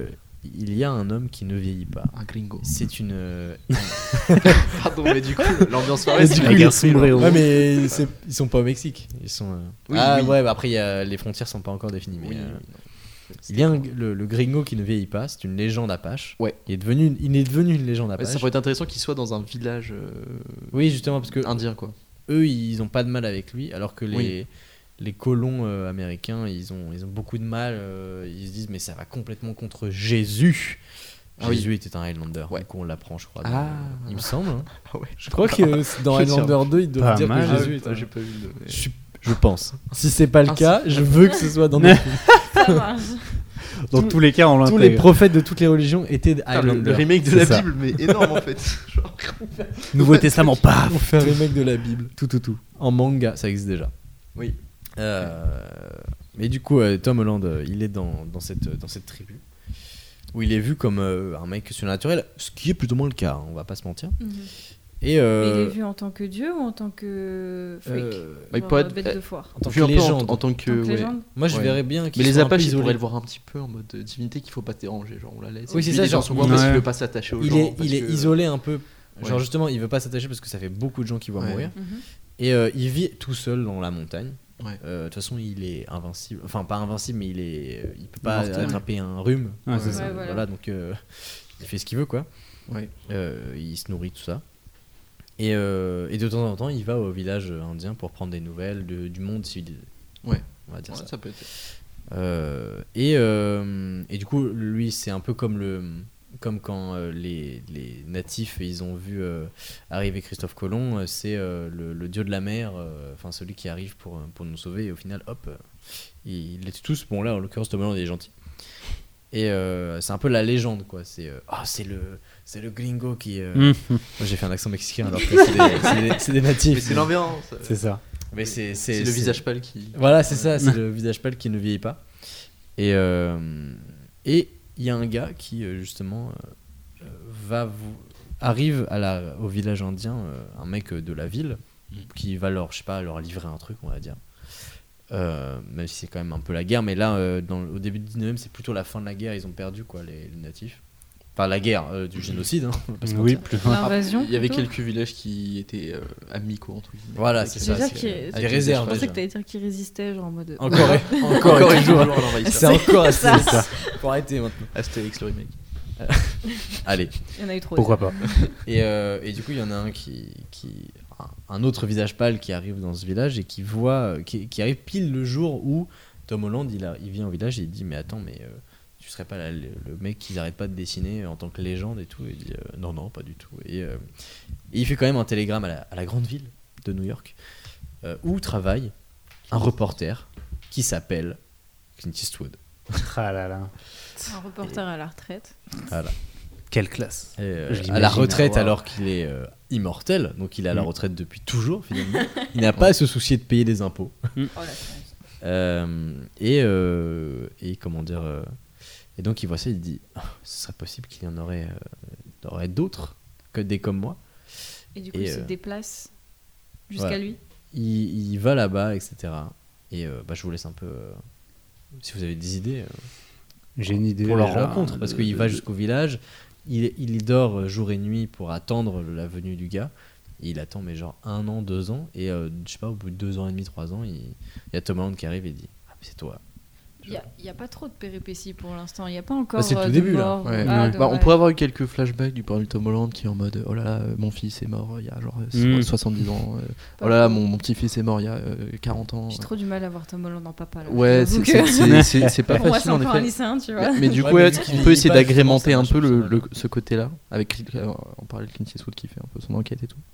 il y a un homme qui ne vieillit pas. Un gringo. C'est une. euh, Pardon, mais du coup, l'ambiance Mais paraît. du coup, Avec il- un sombrero. Ouais, mais c'est- ils sont pas au Mexique. Ils sont. euh, Oui, ah oui. ouais, bah après il y a- les frontières sont pas encore définies. Mais Oui, euh, oui, non. il y a un- le, le gringo qui ne vieillit pas. C'est une légende Apache. Ouais. Il est devenu, il est devenu une légende Ouais, Apache. ça pourrait être intéressant qu'il soit dans un village euh, Oui, justement parce que indien, quoi. eux ils ont pas de mal avec lui, alors que les Oui. les colons euh, américains ils ont ils ont beaucoup de mal. euh, ils se disent mais ça va complètement contre Jésus. Ah oui. Jésus était un Highlander. Ouais. Du coup on l'apprend, je crois. dans- Ah. Il me semble. hein. Ah ouais. Je crois que c'est dans Je tiens. Highlander deux ils doivent Pas dire mal. que Ah Jésus oui, est un... ah, j'ai pas vu le. Je, suis- je pense. Si c'est pas le Ah, cas, je veux que ce soit dans nos films. Ça marche. Dans Tous- tous les cas, on Tous les l'intègre. prophètes de toutes les religions étaient Ah, le, Highlander. le remake de C'est la ça. Bible, mais énorme en fait. Genre, Nouveau Testament, paf. On fait un remake de la Bible. Tout, tout, tout. En manga, ça existe déjà. Oui. Euh, mais du coup, euh, Tom Holland, euh, il est dans, dans, cette, dans cette tribu où il est vu comme euh, un mec surnaturel, ce qui est plus ou moins le cas, hein, on va pas se mentir. Mhm. Et Mais euh, il est vu en tant que dieu ou en tant que freak euh, Bah, il Genre, peut être- bête de foire. en tant vu que un peu en, légende. en tant que. En tant que ouais. légende. Moi, je Ouais. verrais bien qu'il Mais les soit un peu Apaches, ils isolé. pourraient le voir un petit peu en mode euh, divinité qu'il faut pas déranger. Genre, on la laisse. Oui, c'est Lui, ça, il est dans genre, son coin parce ouais. qu'il veut pas s'attacher aux Il gens. est, parce il est que- isolé un peu. Genre Ouais. justement, il veut pas s'attacher parce que ça fait beaucoup de gens qui vont Ouais. mourir. Mhm. Et euh, il vit tout seul dans la montagne. Ouais. Euh, De toute façon, il est invincible. Enfin, pas invincible, mais il est, euh, il peut pas Immortel. attraper un rhume. Ouais, c'est Ouais, ça. voilà. Voilà, donc euh, il fait ce qu'il veut, quoi. Ouais. Euh, il se nourrit, tout ça. Et, euh, et de temps en temps, il va au village indien pour prendre des nouvelles de- du monde civilisé. Ouais. On va dire Ouais, ça. ça peut être. Euh, et, euh, et du coup, lui, c'est un peu comme le, comme quand euh, les, les natifs ils ont vu euh, arriver Christophe Colomb, euh, c'est euh, le, le dieu de la mer, euh, enfin celui qui arrive pour, pour nous sauver. Et au final, hop, euh, ils les tuent tous. Bon là, en l'occurrence, Tom Holland il est gentil. Et euh, c'est un peu la légende, quoi. C'est euh, ah, c'est le, c'est le gringo qui. euh, Mhm. Moi, j'ai fait un accent mexicain alors que c'est des, c'est des- c'est des natifs. Mais c'est l'ambiance. C'est ça. Mais c'est, c'est, C'est le visage pâle qui. Voilà, c'est ça, c'est le visage pâle qui ne vieillit pas. Et euh, et il y a un gars qui euh, justement euh, va vous arrive à la au village indien, euh, un mec de la ville qui va leur je sais pas leur livrer un truc, on va dire. Euh, même si c'est quand même un peu la guerre, mais là euh, dans, au début du dix-neuvième, c'est plutôt la fin de la guerre, ils ont perdu quoi les, les natifs. Enfin la guerre euh, du génocide, hein, on va pas se Oui, mentir. plus. L'invasion. Il y avait plutôt. quelques villages qui étaient euh, amicaux entre guillemets. Voilà, Avec- c'est Je ça. veux dire c'est- qu'il y a- avec je des pensais réserves Je pensais déjà. que t'allais dire qu'ils résistaient, genre en mode. Encore, et- encore, Encore et et toujours. toujours l'envahisseur. C'est encore assez ça. ça. Faut arrêter maintenant. Astérix le remake. Allez. Il y en a eu trop. Pourquoi pas. Et, euh, et du coup, il y en a un qui, qui un- un autre visage pâle qui arrive dans ce village et qui voit, qui, qui arrive pile le jour où Tom Holland il, a, il vient au village et il dit mais attends mais euh, tu serais pas la- le, le mec qu'ils arrêtent pas de dessiner en tant que légende et tout. Et il dit euh, non non pas du tout. Et, euh, et il fait quand même un télégramme à la, à la grande ville de New York euh, où travaille un reporter qui s'appelle Clint Eastwood. Ah là là. Un reporter à la retraite. Voilà. Quelle classe. Et, euh, Je à l'imagine, la retraite wow. alors qu'il est euh, immortel, donc il est à la Mm. retraite depuis toujours finalement. Il n'a pas à se soucier de payer des impôts. Oh la chance. Euh, et, euh, et comment dire euh, et donc il voit ça, il dit oh, ce serait possible qu'il y en aurait, euh, aurait d'autres que des comme moi. Et du coup, Et, il se euh, déplace jusqu'à voilà. lui. Il, il va là-bas, et cetera. Et euh, bah, je vous laisse un peu euh, si vous avez des idées euh, J'ai une idée. pour leur déjà. rencontre, parce qu'il va jusqu'au village, il, il y dort jour et nuit pour attendre la venue du gars. Et il attend mais genre un an, deux ans, et euh, je sais pas, au bout de deux ans et demi, trois ans, il, il y a Tom Holland qui arrive et dit ah mais c'est toi. Il n'y a, a pas trop de péripéties pour l'instant. Il n'y a pas encore Bah, c'est le euh, tout de début, là. mort. Ouais. Ah, Bah, on dommage. pourrait avoir eu quelques flashbacks du point de vue de Tom Holland qui est en mode oh là là, euh, mon fils est mort il y a genre euh, Mm. soixante-dix ans. euh, Pas oh là là, faux. mon, mon petit-fils est mort il y a euh, quarante ans. J'ai trop du mal à voir Tom Holland en papa. Là. Ouais, J'avoue c'est que- c'est- c'est- c'est- c'est pas Pour moi, c'est facile en encore un effet. lycéen, tu vois. Mais, mais du Ouais, coup, mais ouais, vu qu'il on vieillit peut essayer pas, d'agrémenter justement, un ça peu marche le, pour le- ce côté-là. Avec, euh, on parlait de Clint Eastwood qui fait un peu son enquête et tout.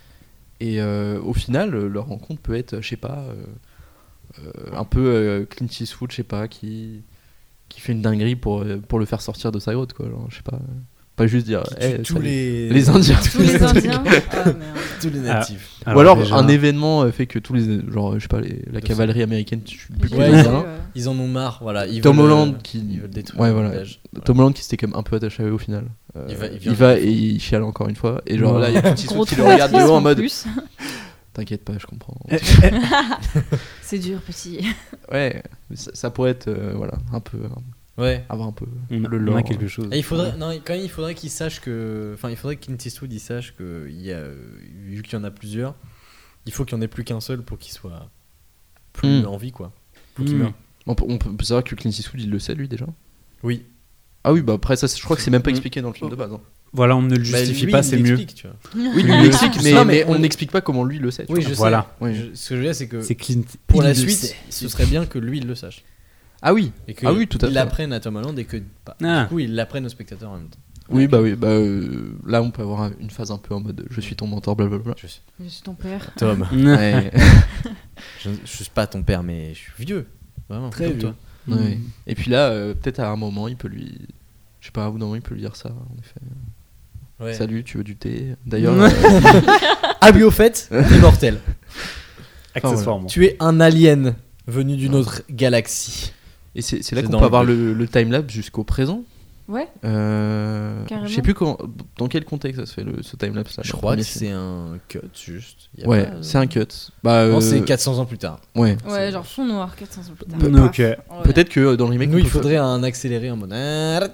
Et euh, au final, euh, leur rencontre peut être, je sais pas, euh, euh, un peu euh, Clint Eastwood, je sais pas, qui, qui fait une dinguerie pour, euh, pour le faire sortir de sa grotte, quoi. Genre, je sais pas, euh, pas juste dire eh, tous salut. les les Indiens. Tous les Indiens. Ah, merde. tous les Ah. natifs. Ou alors déjà, un événement euh, fait que tous les, genre, je sais pas, les- la De cavalerie américaine tue plus que J'ai Ouais, les vu, ils Indiens. ont- euh, Ils en ont marre, voilà. Ils Tom veulent, euh, Holland qui- ils veulent détruire ouais, le voilà. village. Voilà. Tom Holland qui s'était quand même un peu attaché à eux au final. Euh, Il va- il il, vient va de- et il chiale encore une fois. Et genre Ouais. là, il y a Clint Gros Eastwood qui le regarde de traumatisme haut en en mode plus. t'inquiète pas, je comprends. C'est dur, petit. Ouais, mais ça, ça pourrait être euh, voilà, un peu Ouais. avoir un peu On a, le on lore. a quelque chose. Et il faudrait, non, quand même, il faudrait qu'il sache que, enfin, il faudrait que Clint Eastwood il sache que, il y a, vu qu'il y en a plusieurs, il faut qu'il n'y en ait plus qu'un seul pour qu'il soit plus Mm. en vie, quoi. Faut qu'il Mm. meure. On peut, on peut savoir que Clint Eastwood il le sait lui déjà. Oui. Ah oui, bah après ça, c'est- je crois que c'est même pas Mm. expliqué dans le film de base. hein. Voilà, on ne le Bah, justifie lui, pas, il c'est mieux. l'explique, tu vois. Oui, lui il l'explique, mais, Non, mais mais on on- n'explique pas comment lui le sait. tu Oui, vois. je Voilà. sais. Oui. Je- ce que je veux dire, c'est que C'est Clint. pour il la le suite, sait. ce serait bien que lui il le sache. Ah oui. Et que Ah oui, tout à il fait. l'apprenne à Tom Holland et que, bah, Ah. du coup, il l'apprenne au spectateur en même temps. Oui, bah oui, bah euh, là on peut avoir un- une phase un peu en mode je suis ton mentor, blablabla. Je sais. Je suis ton père. Tom, Ouais. je, je suis pas ton père, mais je suis vieux. Vraiment. Très comme vieux. toi. Ouais. Et puis là, euh, peut-être à un moment, il peut lui. Je sais pas, à un moment, il peut lui dire ça, en effet. Ouais. Salut, tu veux du thé D'ailleurs, Ouais. euh, Ah oui, au fait, t'es mortel. Accessoirement. Tu es un alien venu d'une autre galaxie. et c'est c'est là C'est qu'on dans peut le avoir deux. le, le timelapse jusqu'au présent. Ouais. Euh, Carrément. je sais plus comment, dans quel contexte ça se fait le, ce timelapse là. Je dans le crois que premier c'est film. un cut, juste. Y a Ouais, pas, euh, c'est un cut. Bah, Non, euh, c'est quatre cents ans plus tard. Ouais. Ouais, genre fond noir, quatre cents ans plus tard. Pe- Paf. ok. Ouais. Peut-être que euh, dans le remake, Nous, on il peut faudrait un accéléré en mode.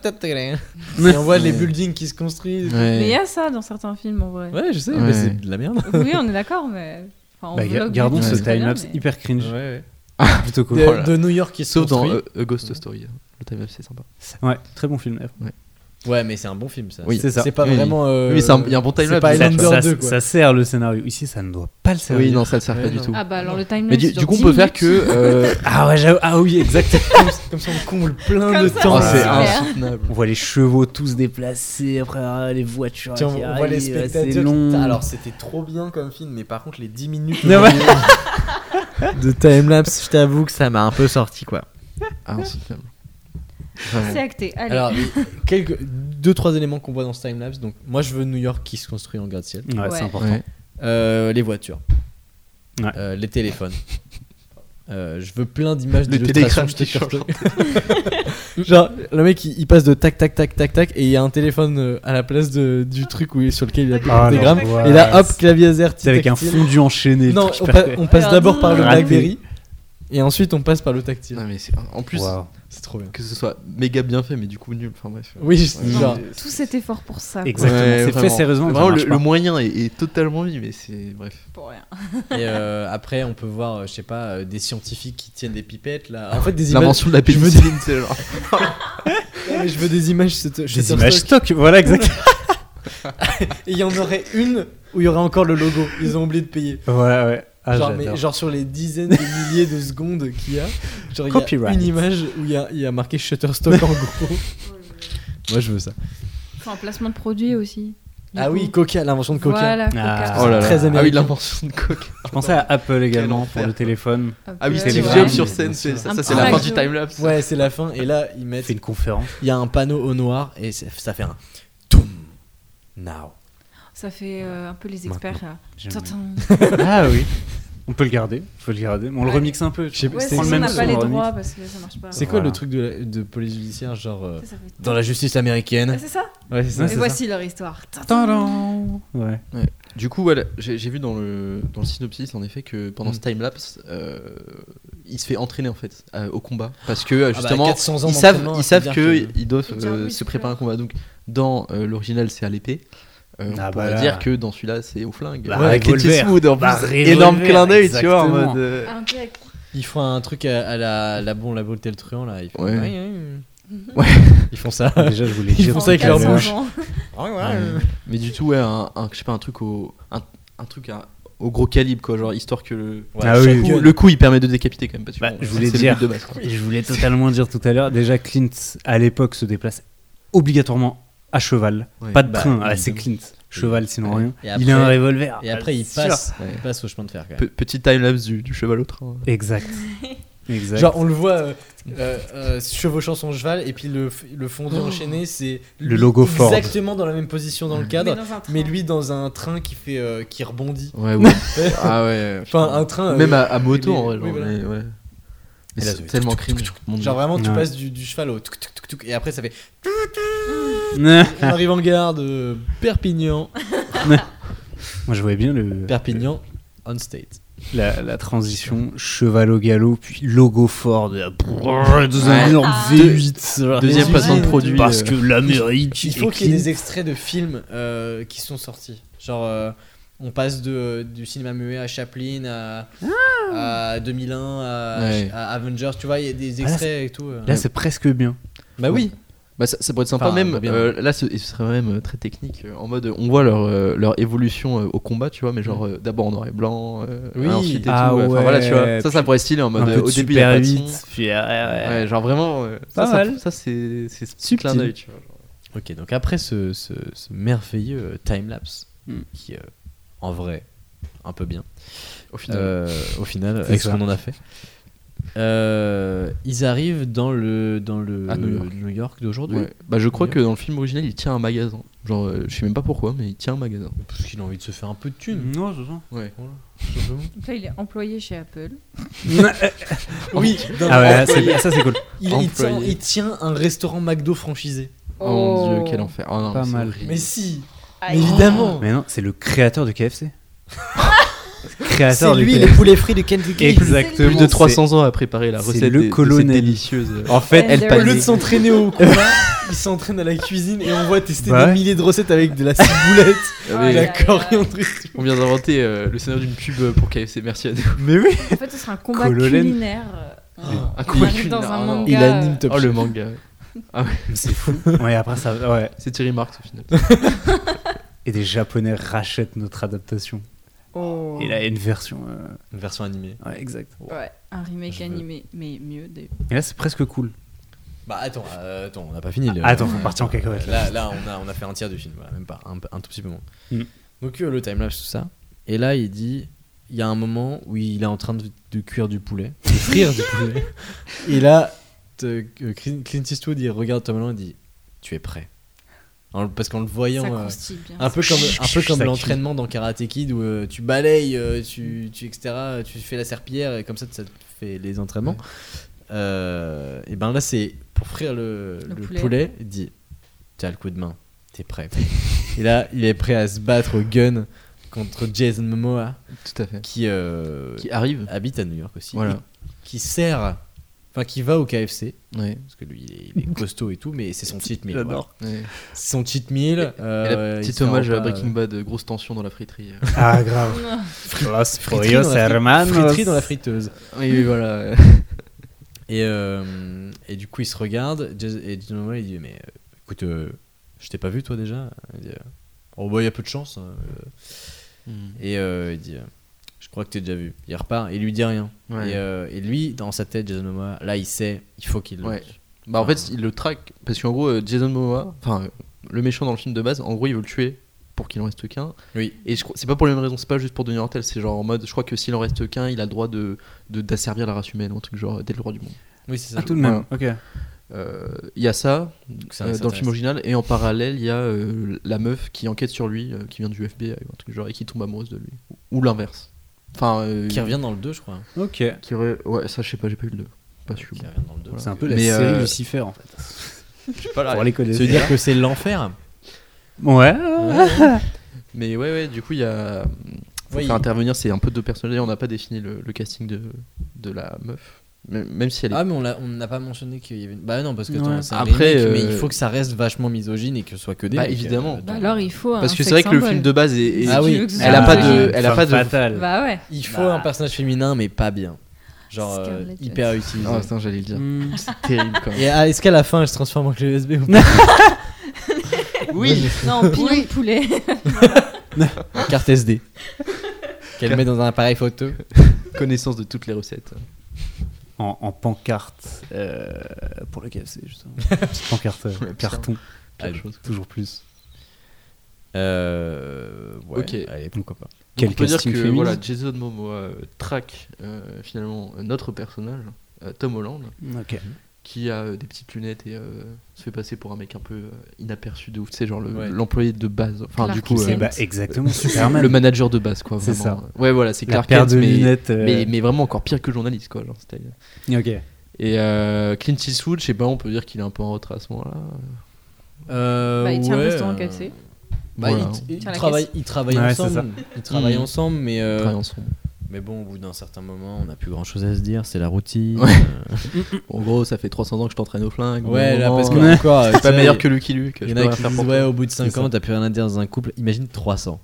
Et on voit les buildings qui se construisent. faire- Ouais. Mais il y a ça dans certains films en vrai. Ouais, je sais, Ouais. mais c'est de la merde. Oui, on est d'accord, mais. Enfin, en Bah, ga- vlog, gardons oui, ce c'est très bien, timelapse mais- hyper cringe. Ouais, ouais. Plutôt cool. De, Voilà. de New York qui se Sauf dans construit. euh, A Ghost Story. Le timelapse, c'est sympa. Ouais, très bon film. Ouais, mais c'est un bon film, ça. Oui, c'est ça. C'est pas Oui, vraiment. euh, oui, c'est un- il y a un bon c'est timelapse, pas ça, Highlander ça, deux, quoi. ça sert le scénario. Ici, ça ne doit pas le servir. Oui, non, ça ne sert Ouais, pas du non. tout. Ah bah alors le timelapse. Mais du, dure du coup, on dix peut faire minutes. que. euh, Ah ouais, j'avoue- ah oui, exactement. Comme ça, on comble plein Comme de ça, temps. oh, c'est super. insoutenable. On voit les chevaux tous déplacés, après ah, les voitures Tiens, qui on voit les arrivent, c'est spectateurs. long. qui- Alors, c'était trop bien comme film, mais par contre, les dix minutes Non, ouais. de timelapse, je t'avoue que ça m'a un peu sorti, quoi. Ah, insoutenable. Vraiment. C'est acté. Allez. Alors, oui, quelques, deux, trois éléments qu'on voit dans ce timelapse. Donc, moi, je veux New York qui se construit en gratte-ciel. Ouais, Ouais. c'est important. Ouais. Euh, les voitures. Ouais. Euh, les téléphones. Euh, je veux plein d'images Le d'illustrations. télégramme qui je te cache. Genre, le mec il, il passe de tac tac tac tac tac et il y a un téléphone euh, à la place de, du truc où, sur lequel il a Ah, le non, télégramme. ouais. Et là, hop, clavier AZERTY. C'est avec un tactile. fondu enchaîné. le Non, truc on, hyper pa- fait. on passe Alors, d'abord par le raté. Blackberry et ensuite on passe par le tactile. Non, mais c'est- en plus, Waouh. C'est trop bien. que ce soit méga bien fait, mais du coup nul. Enfin bref. Oui, Ouais, genre. non, Tout cet effort pour ça. quoi. Exactement. Ouais, c'est fait vraiment. sérieusement. que ça Vraiment, marche le, pas. le moyen est, est totalement mis, mais c'est bref. Pour rien. Et euh, après, on peut voir, euh, je sais pas, euh, des scientifiques qui tiennent des pipettes là. En fait, des images. L'invention de la je veux pénicilline, c'est genre. Non, mais je veux des images. Shut- Des Shutterstock. images stock, voilà, exactement. Et il y en aurait une où il y aurait encore le logo. Ils ont oublié de payer. Ouais, ouais. Ah, genre, mais, j'adore. genre sur les dizaines de milliers de secondes qu'il y a, genre il y a Copyright. une image où il y a, il y a marqué Shutterstock en gros. Moi je veux ça. Faut un placement de produit aussi. du Ah coup. oui, Coca, l'invention de Coca. Voilà, Coca. Ah. Oh là là. Très Ah oui, américain. l'invention de coke. Je pensais à Apple également pour enfer, le quoi. téléphone. Hop, Ah oui, euh, Steve Telegram, Jobs sur bien scène, sûr. c'est ça, Un ça c'est petit la fin radio. du timelapse. Ouais, c'est la fin. Et là, ils Il mettent. fait une conférence. Il y a un panneau au noir et c'est- ça fait un. Toum. Now. Ça fait euh, un peu les experts. là. J'aime Tintin. Ah oui. On peut le garder. On peut le garder. On le Ouais. remixe un peu. Je sais Ouais, C'est sinon, le on même n'a son, pas les on remix. droits parce que ça marche pas. C'est quoi Voilà. le truc de, la- de police judiciaire, genre. euh, Ça, ça fait dans la justice américaine. Ah, c'est ça. Ouais, c'est ça. Ouais, Et c'est voici leur histoire. Tadam. Ouais. Du coup, voilà, j'ai j'ai vu dans le, dans le synopsis en effet que pendant Mm. ce timelapse, euh, il se fait entraîner en fait euh, au combat parce que euh, Ah bah, justement quatre cents ans ils savent, d'entraînement, ils c'est savent bien que que- ils doivent Il devient euh, se musclé. préparer à un combat. Donc dans euh, l'original c'est à l'épée. Euh, Ah on bah pourrait là. dire que dans celui-là c'est au flingue. Bah, avec Clint revolver. Eastwood en Bah, plus, revolver, énorme clin d'œil, tu vois, en exactement. mode. euh, Un peu avec- Ils font un truc à, à la, la bon, la beauté le truand là. Ils font, Ouais. Ouais, ouais. Ouais. Ils font ça. Déjà, je voulais Ils dire font tout ça avec à leur l'heure. bouche. Enfant. Ouais. Mais du tout, ouais, un, un- je sais pas, un truc au, un, un truc à- au gros calibre, quoi, genre histoire que le, Ouais, Ah chaque oui. gun. le, le coup il permet de décapiter quand même. Parce que Bah, bon, je voulais c'est le dire. but de base, quoi. Et je voulais totalement dire tout à l'heure. Déjà, Clint, à l'époque, se déplace obligatoirement à cheval. Ouais. Pas de Bah, train. Ah, c'est évidemment. Clint. Cheval, sinon Ouais. rien. Et il a un après- revolver. Et après, Ah, il c'est passe, sûr. Ouais. il passe au chemin de fer quand même. Pe- Petit timelapse du, du cheval au train. Exact. Exact. Genre, on le voit euh, euh, euh, chevauchant son cheval, et puis le, le fondu enchaîné, c'est Le lui logo Ford. exactement dans la même position dans le cadre, Mais dans un train. mais lui dans un train qui fait euh, qui rebondit. Ouais, ouais. ah ouais. Enfin, un train. Même euh, à, à moto il est- en vrai. oui, genre, voilà. mais ouais. Mais Et là, c'est ça fait tellement touc, touc, cringe. mon Dieu. Genre vraiment, tu Ouais. passes du, du cheval au touc, touc, touc, touc, et après ça fait. Moi, On arrive en gare de Perpignan. je voyais bien le. Perpignan on state. La, la transition cheval au galop, puis logo fort de dans un Ouais. énorme Ah. V huit. Deuxième Les placement de usines, produit. Parce euh, que l'Amérique. Il faut est qu'il y ait clean. des extraits de films euh, qui sont sortis. Genre, euh, on passe de, du cinéma muet à Chaplin, à, à deux mille un, à, Ouais. à Avengers, tu vois, il y a des Ah, là, extraits et tout. euh. Là, c'est presque bien. Bah oui. Bah ça, ça pourrait être sympa Enfin, même bah bien. euh, là ce, ce serait même euh, très technique euh, en mode euh, on voit leur, euh, leur évolution euh, au combat tu vois mais genre euh, d'abord en noir et blanc euh, Oui. ensuite et Ah tout euh, enfin ouais, voilà tu vois ça ça puis pourrait être stylé en mode Un euh, peu au de début il y a pas Super de huit. son. Puis, ouais, ouais. Ouais, genre vraiment euh, Pas ça, mal. ça, ça c'est c'est ce Subtil. clin d'œil tu vois genre. Ok, donc après ce, ce, ce merveilleux euh, time-lapse, Mm. qui euh, en vrai, un peu bien, Au final euh, au final, C'est avec ce ça. qu'on en a fait. Euh, ils arrivent dans le, dans le À New York. New York d'aujourd'hui. ouais. Bah je crois New que dans le film original il tient un magasin genre euh, je sais même pas pourquoi mais il tient un magasin Parce qu'il a envie de se faire un peu de thunes. Non, c'est ça. ouais Donc là, il est employé chez Apple. Oui, dans Ah le- ouais, c'est- ça c'est cool. il, il tient, Employé. il tient un restaurant McDo franchisé. oh, mon dieu quel enfer oh, non, Pas c'est mal. horrible. Mais si, Ah, mais évidemment. Mais non, c'est le créateur de K F C. C'est créateur du lui, K les F C. poulets frits de Kentucky. Exactement. plus de trois cents ans à préparer la c'est recette le des- de colonel. cette délicieuse euh, En fait, Elle Au Pané. lieu de s'entraîner au combat, il s'entraîne à la cuisine et on voit tester Bah des ouais. milliers de recettes avec de la ciboulette, Ah, de mais- la Aïe, aïe, aïe. coriandre et tout. on vient d'inventer euh, le scénario d'une pub euh, pour K F C merci à nous mais oui. En fait, ce sera un combat Colonel. culinaire. euh, un on combat arrive dans culinaire, un oh non. manga. Il anime euh, Top oh le Chef. manga C'est fou. Ouais, après ça, ouais. c'est Thierry Marx au final Et des Japonais rachètent notre adaptation. Oh. Et là, il y a une version. euh, Une version animée. Ouais, exact. Ouais, un remake Je veux. animé, mais mieux. Des... Et là, c'est presque cool. Bah attends, euh, attends, on n'a pas fini. le- Ah, attends, faut partir en cacahuète. Euh, Là, là on, a, on a fait un tiers du film, voilà, même pas, un, un tout petit peu moins. Mm. Donc euh, le timelapse, tout ça. Et là, il dit, il y a un moment où il est en train de, de cuire du poulet, de frire du poulet. Et là, te- euh, Clint Clint Eastwood, il regarde Tom Holland et dit, tu es prêt. En- parce qu'en le voyant, Ça euh, croustille bien. un peu comme, un peu comme Ça l'entraînement dans Karate Kid où euh, tu balayes, euh, tu, tu, et cetera. Tu fais la serpillière et comme ça, ça te fait les entraînements. Euh, et ben là, c'est pour frire le, Le le poulet. poulet. Il dit, tu as le coup de main, t'es prêt. Et là, il est prêt à se battre au gun contre Jason Momoa tout à fait qui, euh, qui arrive habite à New York aussi. voilà Et qui sert, enfin qui va au K F C. ouais, Parce que lui, il est, il est costaud et tout, mais c'est son cheat meal. J'adore. voilà. ouais. C'est son cheat meal. Et euh, la il petite se fait un hommage à repas, Breaking euh, Bad, euh, grosse tension dans la friterie. Ah, grave. Non. Los friterie pollos dans la fri- hermanos. friterie dans la friteuse. oui, oui, voilà. Et, euh, et du coup, il se regarde. Jas- Et Jason Momoa, il dit, mais euh, écoute, euh, je t'ai pas vu toi déjà. Il dit, euh, oh bah il y a peu de chance. hein, euh. Et euh, il dit, euh, je crois que t'es déjà vu. Il repart et il lui dit rien. Ouais. Et, euh, et lui, dans sa tête, Jason Momoa, là, il sait, il faut qu'il. le Ouais. tue. Bah en Enfin, fait il le traque parce qu'en gros euh, Jason Momoa, enfin euh, le méchant dans le film de base, en gros il veut le tuer pour qu'il en reste qu'un. Oui. Et je crois c'est pas pour les mêmes raisons, c'est pas juste pour devenir mortel, c'est genre en mode je crois que s'il en reste qu'un, il a le droit de de- d'asservir la race humaine ou un truc genre dès le roi du monde. Oui, c'est ça. Ah, tout de même. Ok. Euh, Il y a ça Donc, ça- euh, ça dans le film t'intéresse. original et en parallèle il y a euh, la meuf qui enquête sur lui, euh, qui vient du F B I ou un truc genre et qui tombe amoureuse de lui ou, ou l'inverse. Enfin euh, Qui revient dans le deux, je crois. Ok. qui aurait- ouais ça je sais pas, j'ai pas eu le deux. Pas sûr. Qui revient dans le deux. Voilà. C'est un peu la Mais, série euh, Lucifer en fait. Pas la- Pour les connaître. Ça veut dire que c'est l'enfer. Ouais. Mais ouais, ouais, du coup, il y a. Faut Oui. faire intervenir, c'est un peu deux personnages. On n'a pas défini le, le casting de, de la meuf. Même même si elle est. Ah, mais on l'a- on n'a pas mentionné qu'il y avait. Bah non, parce que attends, Ouais. c'est un Après, remake, mais euh, il faut que ça reste vachement misogyne et que ce soit que des. Bah, mecs, évidemment. euh, Bah donc, alors, il faut un Parce que c'est sex vrai que le symbol. film de base est. est- Ah oui. Tu veux que ce Elle soit a pas misogyne. de. Elle a pas de. Fatale. Bah ouais. Il faut Bah. un personnage féminin, mais pas bien. Genre euh, Scarlett hyper utilisé. Ah, putain, j'allais le dire. Hmm. C'est terrible quand même. Et ah, est-ce qu'à la fin, elle se transforme en clé U S B ou pas? Oui Non, pignon de poulet. En carte S D. Qu'elle met dans un appareil photo. Connaissance de toutes les recettes. En, en pancarte euh, pour le K F C justement. Petite pancarte euh, Ouais, carton. Quelque Allez, chose. toujours plus. Euh, ouais, Ok. allez, pourquoi pas. Donc, Quel on peut dire casting que féminin. voilà, Jason Momoa euh, traque euh, finalement euh, notre personnage, euh, Tom Holland, Ok. qui a euh, des petites lunettes et euh, se fait passer pour un mec un peu euh, inaperçu de ouf. Tu sais, genre le- Ouais. l'employé de base. Enfin, Clark du coup, Kent. euh, Eh bah, exactement. Superman. le manager de base, quoi. C'est Vraiment. Ouais, voilà, c'est La Clark paire Kent, de mais, lunettes. euh, mais, mais vraiment encore pire que journaliste, quoi. Genre, c'était- Ok. Et euh, Clint Eastwood, je sais pas, on peut dire qu'il est un peu en retrait à ce moment-là. Euh, Bah, il tient un ouais, restaurant euh, K F C. Bah, Voilà. ils, ils Tient la travaillent, caisse. ils travaillent Ouais, c'est ensemble. ça. Ils travaillent Mhm. ensemble, mais Ils euh, travaillent ensemble. Mais bon, au bout d'un certain moment, on n'a plus grand chose à se dire, c'est la routine. Ouais. Euh, En gros, ça fait trois cents ans que je t'entraîne au flingue. Au Ouais, bout d'un là, moment, parce que euh, encore, c'est pas tu meilleur sais, que Lucky Luke. Il je y en peux a rien qui faire disent, pour ouais, toi. au bout de cinq C'est ans, ça. t'as plus rien à dire dans un couple. Imagine trois cents.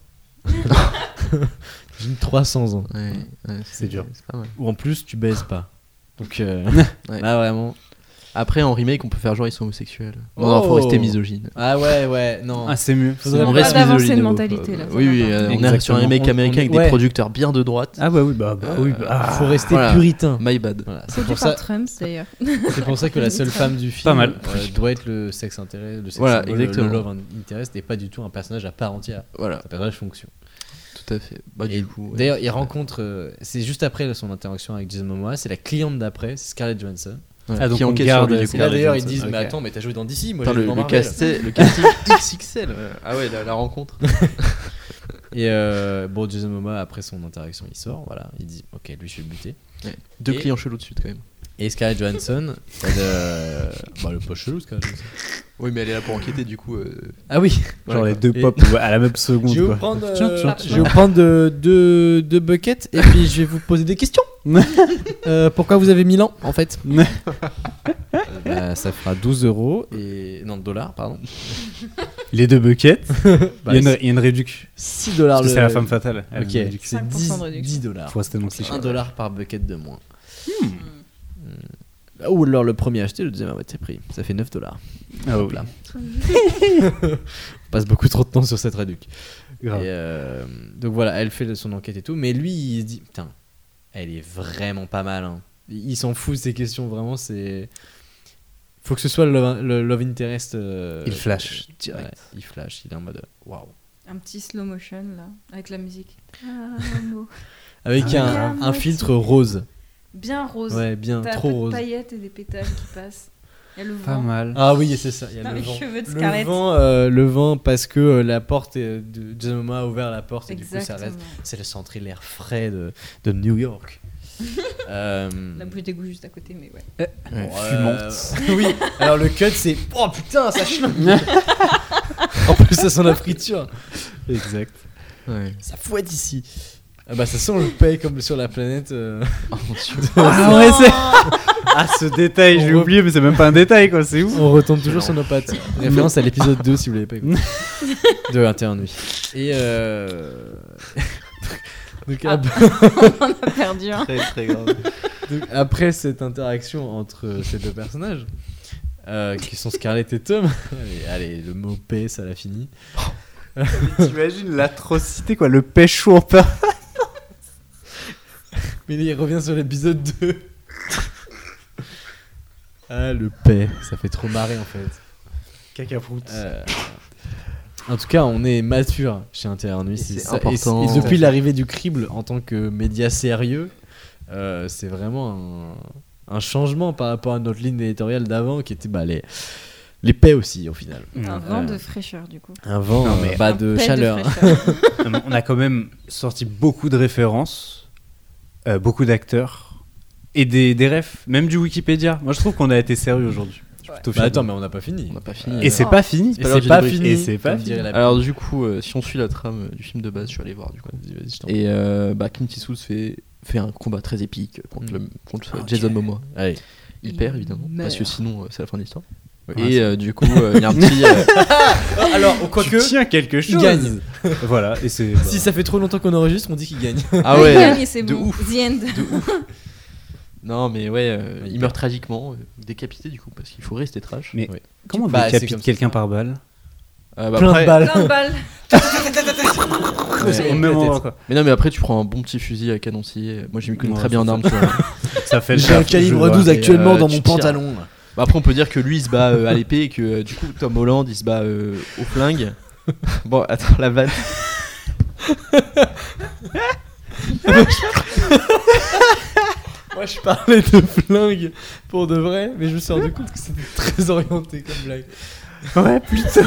Imagine trois cents ans. Ouais, ouais, C'est dur. C'est pas mal. Ou en plus, tu baises pas. Donc euh, Ouais. là, vraiment. Après, en remake, on peut faire genre ils sont homosexuels. Non, Oh. non, faut rester misogyne. Ah ouais, ouais, non. Ah, c'est mieux. Faudrait On Pas reste d'avancer misogyne, de nous. mentalité, là, ça Oui, va oui, pas. euh, on est Exactement. sur un remake On- américain on est- avec ouais. des producteurs bien de droite. Ah, bah oui, bah, bah oui. Bah, ah. Faut rester voilà. puritain. My bad. Voilà, c'est Produit pour par ça. Trump, d'ailleurs. C'est pour ça que la seule femme du film Pas mal. euh, doit être le sexe intérêt, le sexe Voilà, symbole, exactement. le love interest et pas du tout un personnage à part entière. Voilà, Un personnage fonction. tout à fait. Bah, Et du coup, ouais. d'ailleurs, il rencontre. euh, c'est juste après son interaction avec Jason Momoa. C'est la cliente d'après, c'est Scarlett Johansson. Ouais, Ah, donc qui on enquête garde- sur lui, du c'est coup. Et là Scarlett d'ailleurs, ils Johansson, disent, mais ok. attends, mais t'as joué dans D C, moi Putain, j'ai le, joué dans le, Marvel. casting, le casting X X L. euh, Ah ouais, la, la rencontre. Et euh, bon, Jason Momoa, après son interaction, il sort. Voilà, il dit, ok, lui je vais le buter. Ouais. Deux Et- clients chelous de suite quand même. Et Scarlett Johansson, elle, euh, bah le pas chelou Scarlett Johansson. Oui, mais elle est là pour enquêter du coup. euh, Ah oui. Genre voilà, les deux Et- pop à la même seconde. Je vais vous quoi. prendre, euh, Tiens, tiens, je vais vous prendre deux de, de buckets et puis je vais vous poser des questions. Euh, pourquoi vous avez mille ans en fait Euh, bah, ça fera douze euros et non dollars pardon. Les deux buckets. Bah, il, y a une, il y a une réduction. six dollars Parce que le. c'est la femme fatale. Elle a Ok, une réduction. c'est cinq pour dix, cent de réduction. dix dollars. Faut rester dans le cliché. un dollar par bucket de moins. Hmm. Ou alors le premier acheté, le deuxième à moitié prix. Ça fait neuf dollars. Ah Hop oui. là. On passe beaucoup trop de temps sur cette réduc. Et Grave. euh, donc voilà, elle fait son enquête et tout, mais lui il se dit putain, elle est vraiment pas mal. Hein. Il, il s'en fout de ces questions, vraiment. C'est faut que ce soit le love, le love interest. euh, Il flash euh, direct. ouais, il flash, il est en mode waouh. Un petit slow motion, là, avec la musique. Ah, mot. Avec Ah, un, ouais. un filtre rose. Bien rose. Ouais, bien T'as un trop peu de rose. paillettes et des pétales qui passent. Il y a le Pas vent. mal. Ah oui, c'est ça. Il y a Dans le les vent. cheveux de Le Scarlett. vent, euh, le vent parce que euh, la porte est- de Jason Momoa a ouvert la porte et du coup ça Exactement. reste. C'est le centre l'air frais de, de New York. euh, La bouche d'égout juste à côté, mais ouais. bon, Fumante. euh, oui. Alors le cut c'est oh putain ça chlingue. En plus ça sent la friture. Exact. Ouais. Ça fouette ici. Ah bah ça sent le paix comme sur la planète. euh. Oh mon dieu. Ah ouais, c'est. Ah, ce détail, j'ai On oublié, mais c'est même pas un détail, quoi, c'est ouf. On retombe toujours sur nos pattes. Référence à l'épisode deux si vous l'avez pas écouté. De vingt et une nuits. Et euh... Donc, Ah. ap- On a perdu un. Très très grave. donc, après cette interaction entre ces deux personnages, euh, qui sont Scarlett et Tom, allez, allez, le mot paix ça l'a fini. T'imagines l'atrocité, quoi, le pécho en pain. Mais il revient sur l'épisode deux. Ah, le paix, ça fait trop marrer en fait. Cacaproute. Euh, En tout cas, on est mature chez Intérieur Nuit. Et c'est ça. important. Et, et depuis l'arrivée du crible en tant que média sérieux, euh, c'est vraiment un, un changement par rapport à notre ligne éditoriale d'avant qui était bah, les, les paix aussi au final. Un vent Euh, de fraîcheur, du coup. Un vent Non, mais- euh, bah, Un de paix chaleur. fraîcheur. Non, mais on a quand même sorti beaucoup de références, euh, beaucoup d'acteurs et des, des refs, même du Wikipédia. Moi, je trouve qu'on a été sérieux aujourd'hui. Je suis plutôt Bah, fier de attends, nous. mais on n'a pas fini. On n'a pas fini. Et c'est Oh. pas fini. Et pas c'est l'heure du pas débrief. fini. Et c'est pas comme fini. dirait la Alors du coup, euh, si on suit la trame euh, du film de base, je suis allé voir du coup. Vas-y, vas-y, je t'en prie. Et euh, bah, Clint Eastwood fait, fait un combat très épique contre, Mm. le, contre euh, Ok. Jason Momoa. Allez. Il, Il perd évidemment, parce que meurt. sinon euh, c'est la fin de l'histoire. Ouais, Et c'est- euh, du coup, euh, il y a un petit. euh, alors, Tu quoique, tiens quelque chose. il gagne. Voilà, et c'est. Si ça fait trop longtemps qu'on enregistre, on dit qu'il gagne. Ah Il ouais. gagne et c'est de bon. ouf. The end. Non mais ouais, euh, Il il meurt tragiquement, euh, décapité du coup, parce qu'il faut rester trash. Mais Ouais. comment on Bah, c'est décapite comme ça, quelqu'un ça. par balle Euh, bah, Plein après- de balles. Plein de balles. Ouais, Au même la endroit, tête. quoi. Mais non mais après tu prends un bon petit fusil à canoncier. Moi j'ai mis connais Ouais, très bien en ça armes, tu vois. Ça fait le J'ai un taf, je calibre vois. douze Et, actuellement euh, dans tu mon tires. pantalon. Bah, après on peut dire que lui il se bat euh, à l'épée et que euh, du coup Tom Holland il se bat euh, au flingue. Bon attends la vanne. Moi je parlais de flingue pour de vrai, mais je me suis rendu compte que c'était très orienté comme blague. Ouais, putain.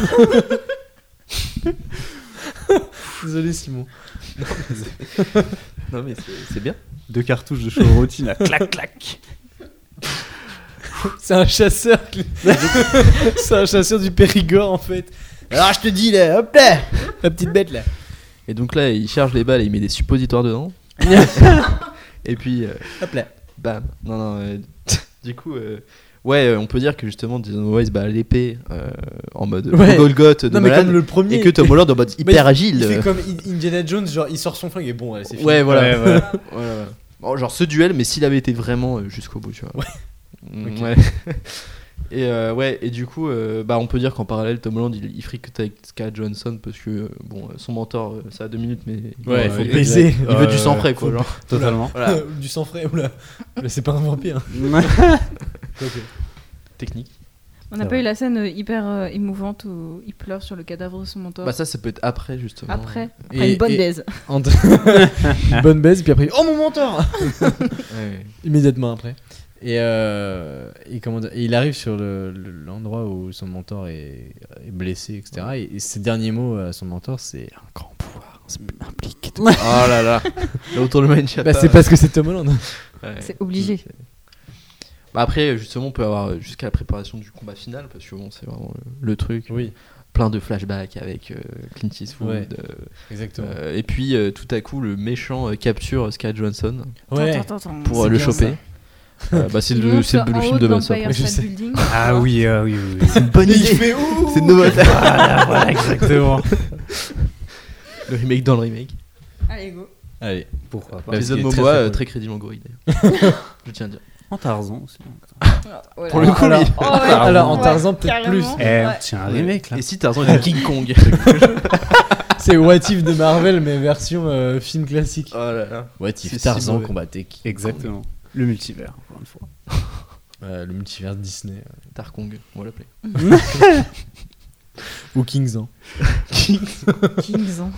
Désolé Simon. Non mais c'est- c'est bien. Deux cartouches de Chevrolet, là. Clac, clac. C'est un chasseur. qui- C'est un chasseur du Périgord en fait. Alors je te dis là, hop là, la petite bête là. Et donc là il charge les balles et il met des suppositoires dedans. Et puis, euh, Hop là. bam. Non, non. euh, du coup, euh, ouais, euh, on peut dire que justement, Jason Momoa il se bat à l'épée euh, en mode Ouais. Golgoth de Non, mais malade. comme le premier. Et que Tom Holland en mode Bah, hyper il- agile. Il fait euh. comme I- Indiana Jones, genre il sort son flingue et bon, allez, c'est fini. Ouais, voilà. Ouais, voilà. Voilà, voilà. Bon, genre ce duel, mais s'il avait été vraiment euh, jusqu'au bout, tu vois. Mm, Ok. ouais. Et euh, ouais, et du coup, euh, bah on peut dire qu'en parallèle, Tom Holland il, il fricote avec Scarlett Johansson parce que euh, bon, euh, son mentor, euh, ça a deux minutes, mais Ouais, il, faut il- baiser. il veut du Euh, sang frais, quoi. faut- Genre. Totalement. Voilà. Du sang frais, oula. Là, c'est pas un vampire. Technique. On n'a C'est pas vrai. eu la scène euh, hyper euh, émouvante où il pleure sur le cadavre de son mentor. Bah ça, ça peut être après justement. Après, Et- après une bonne et- baise. Entre- Une bonne baise, puis après, oh mon mentor. Ouais. Immédiatement après. Et, euh, et, comment dire, et il arrive sur le- le- l'endroit où son mentor est, est blessé, et cetera. Et, et ses derniers mots à son mentor, c'est un grand pouvoir implique. Oh là là. Là autour de Manchata. Bah, c'est parce que c'est Tom Holland. Ouais. C'est obligé. Bah après, justement, on peut avoir jusqu'à la préparation du combat final parce que bon, c'est vraiment le, le truc. Oui, Plein de flashbacks avec euh, Clint Eastwood. Ouais. euh, exactement. euh, et puis euh, tout à coup, le méchant euh, capture Scarlett Johansson Ouais. Attends, attends, attends. pour euh, C'est le bien choper. Euh, bah, c'est Il le, monte c'est le, le en film haut de de Bob Sapp. l'Empire Ouais, je State sais. Building. Ah oui, ah oui, oui. oui. C'est une bonne Il idée. fait ouh. C'est une nouvelle. Voilà, voilà, exactement. Le remake dans le remake. Allez, go. Allez. Pourquoi pas. Bah, Jason ce qui est très, Momoa, très euh, cool. très crédible en gorille d'ailleurs. Je tiens à dire. En Tarzan aussi. Voilà. Pour le coup, alors, oui. Oh, ouais. alors, en Ouais, Tarzan, peut-être plus. carrément. Eh, Ouais. tiens, un remake là. Et si Tarzan était King Kong. C'est What If de Marvel, mais version euh, film classique. Oh là là. What C'est If si Tarzan mauvais. combattait King Exactement. Le multivers, encore une fois. Kong. Euh, le multivers Disney. euh, Tarkong, on va l'appeler. Ou Kingzan. Kingzan.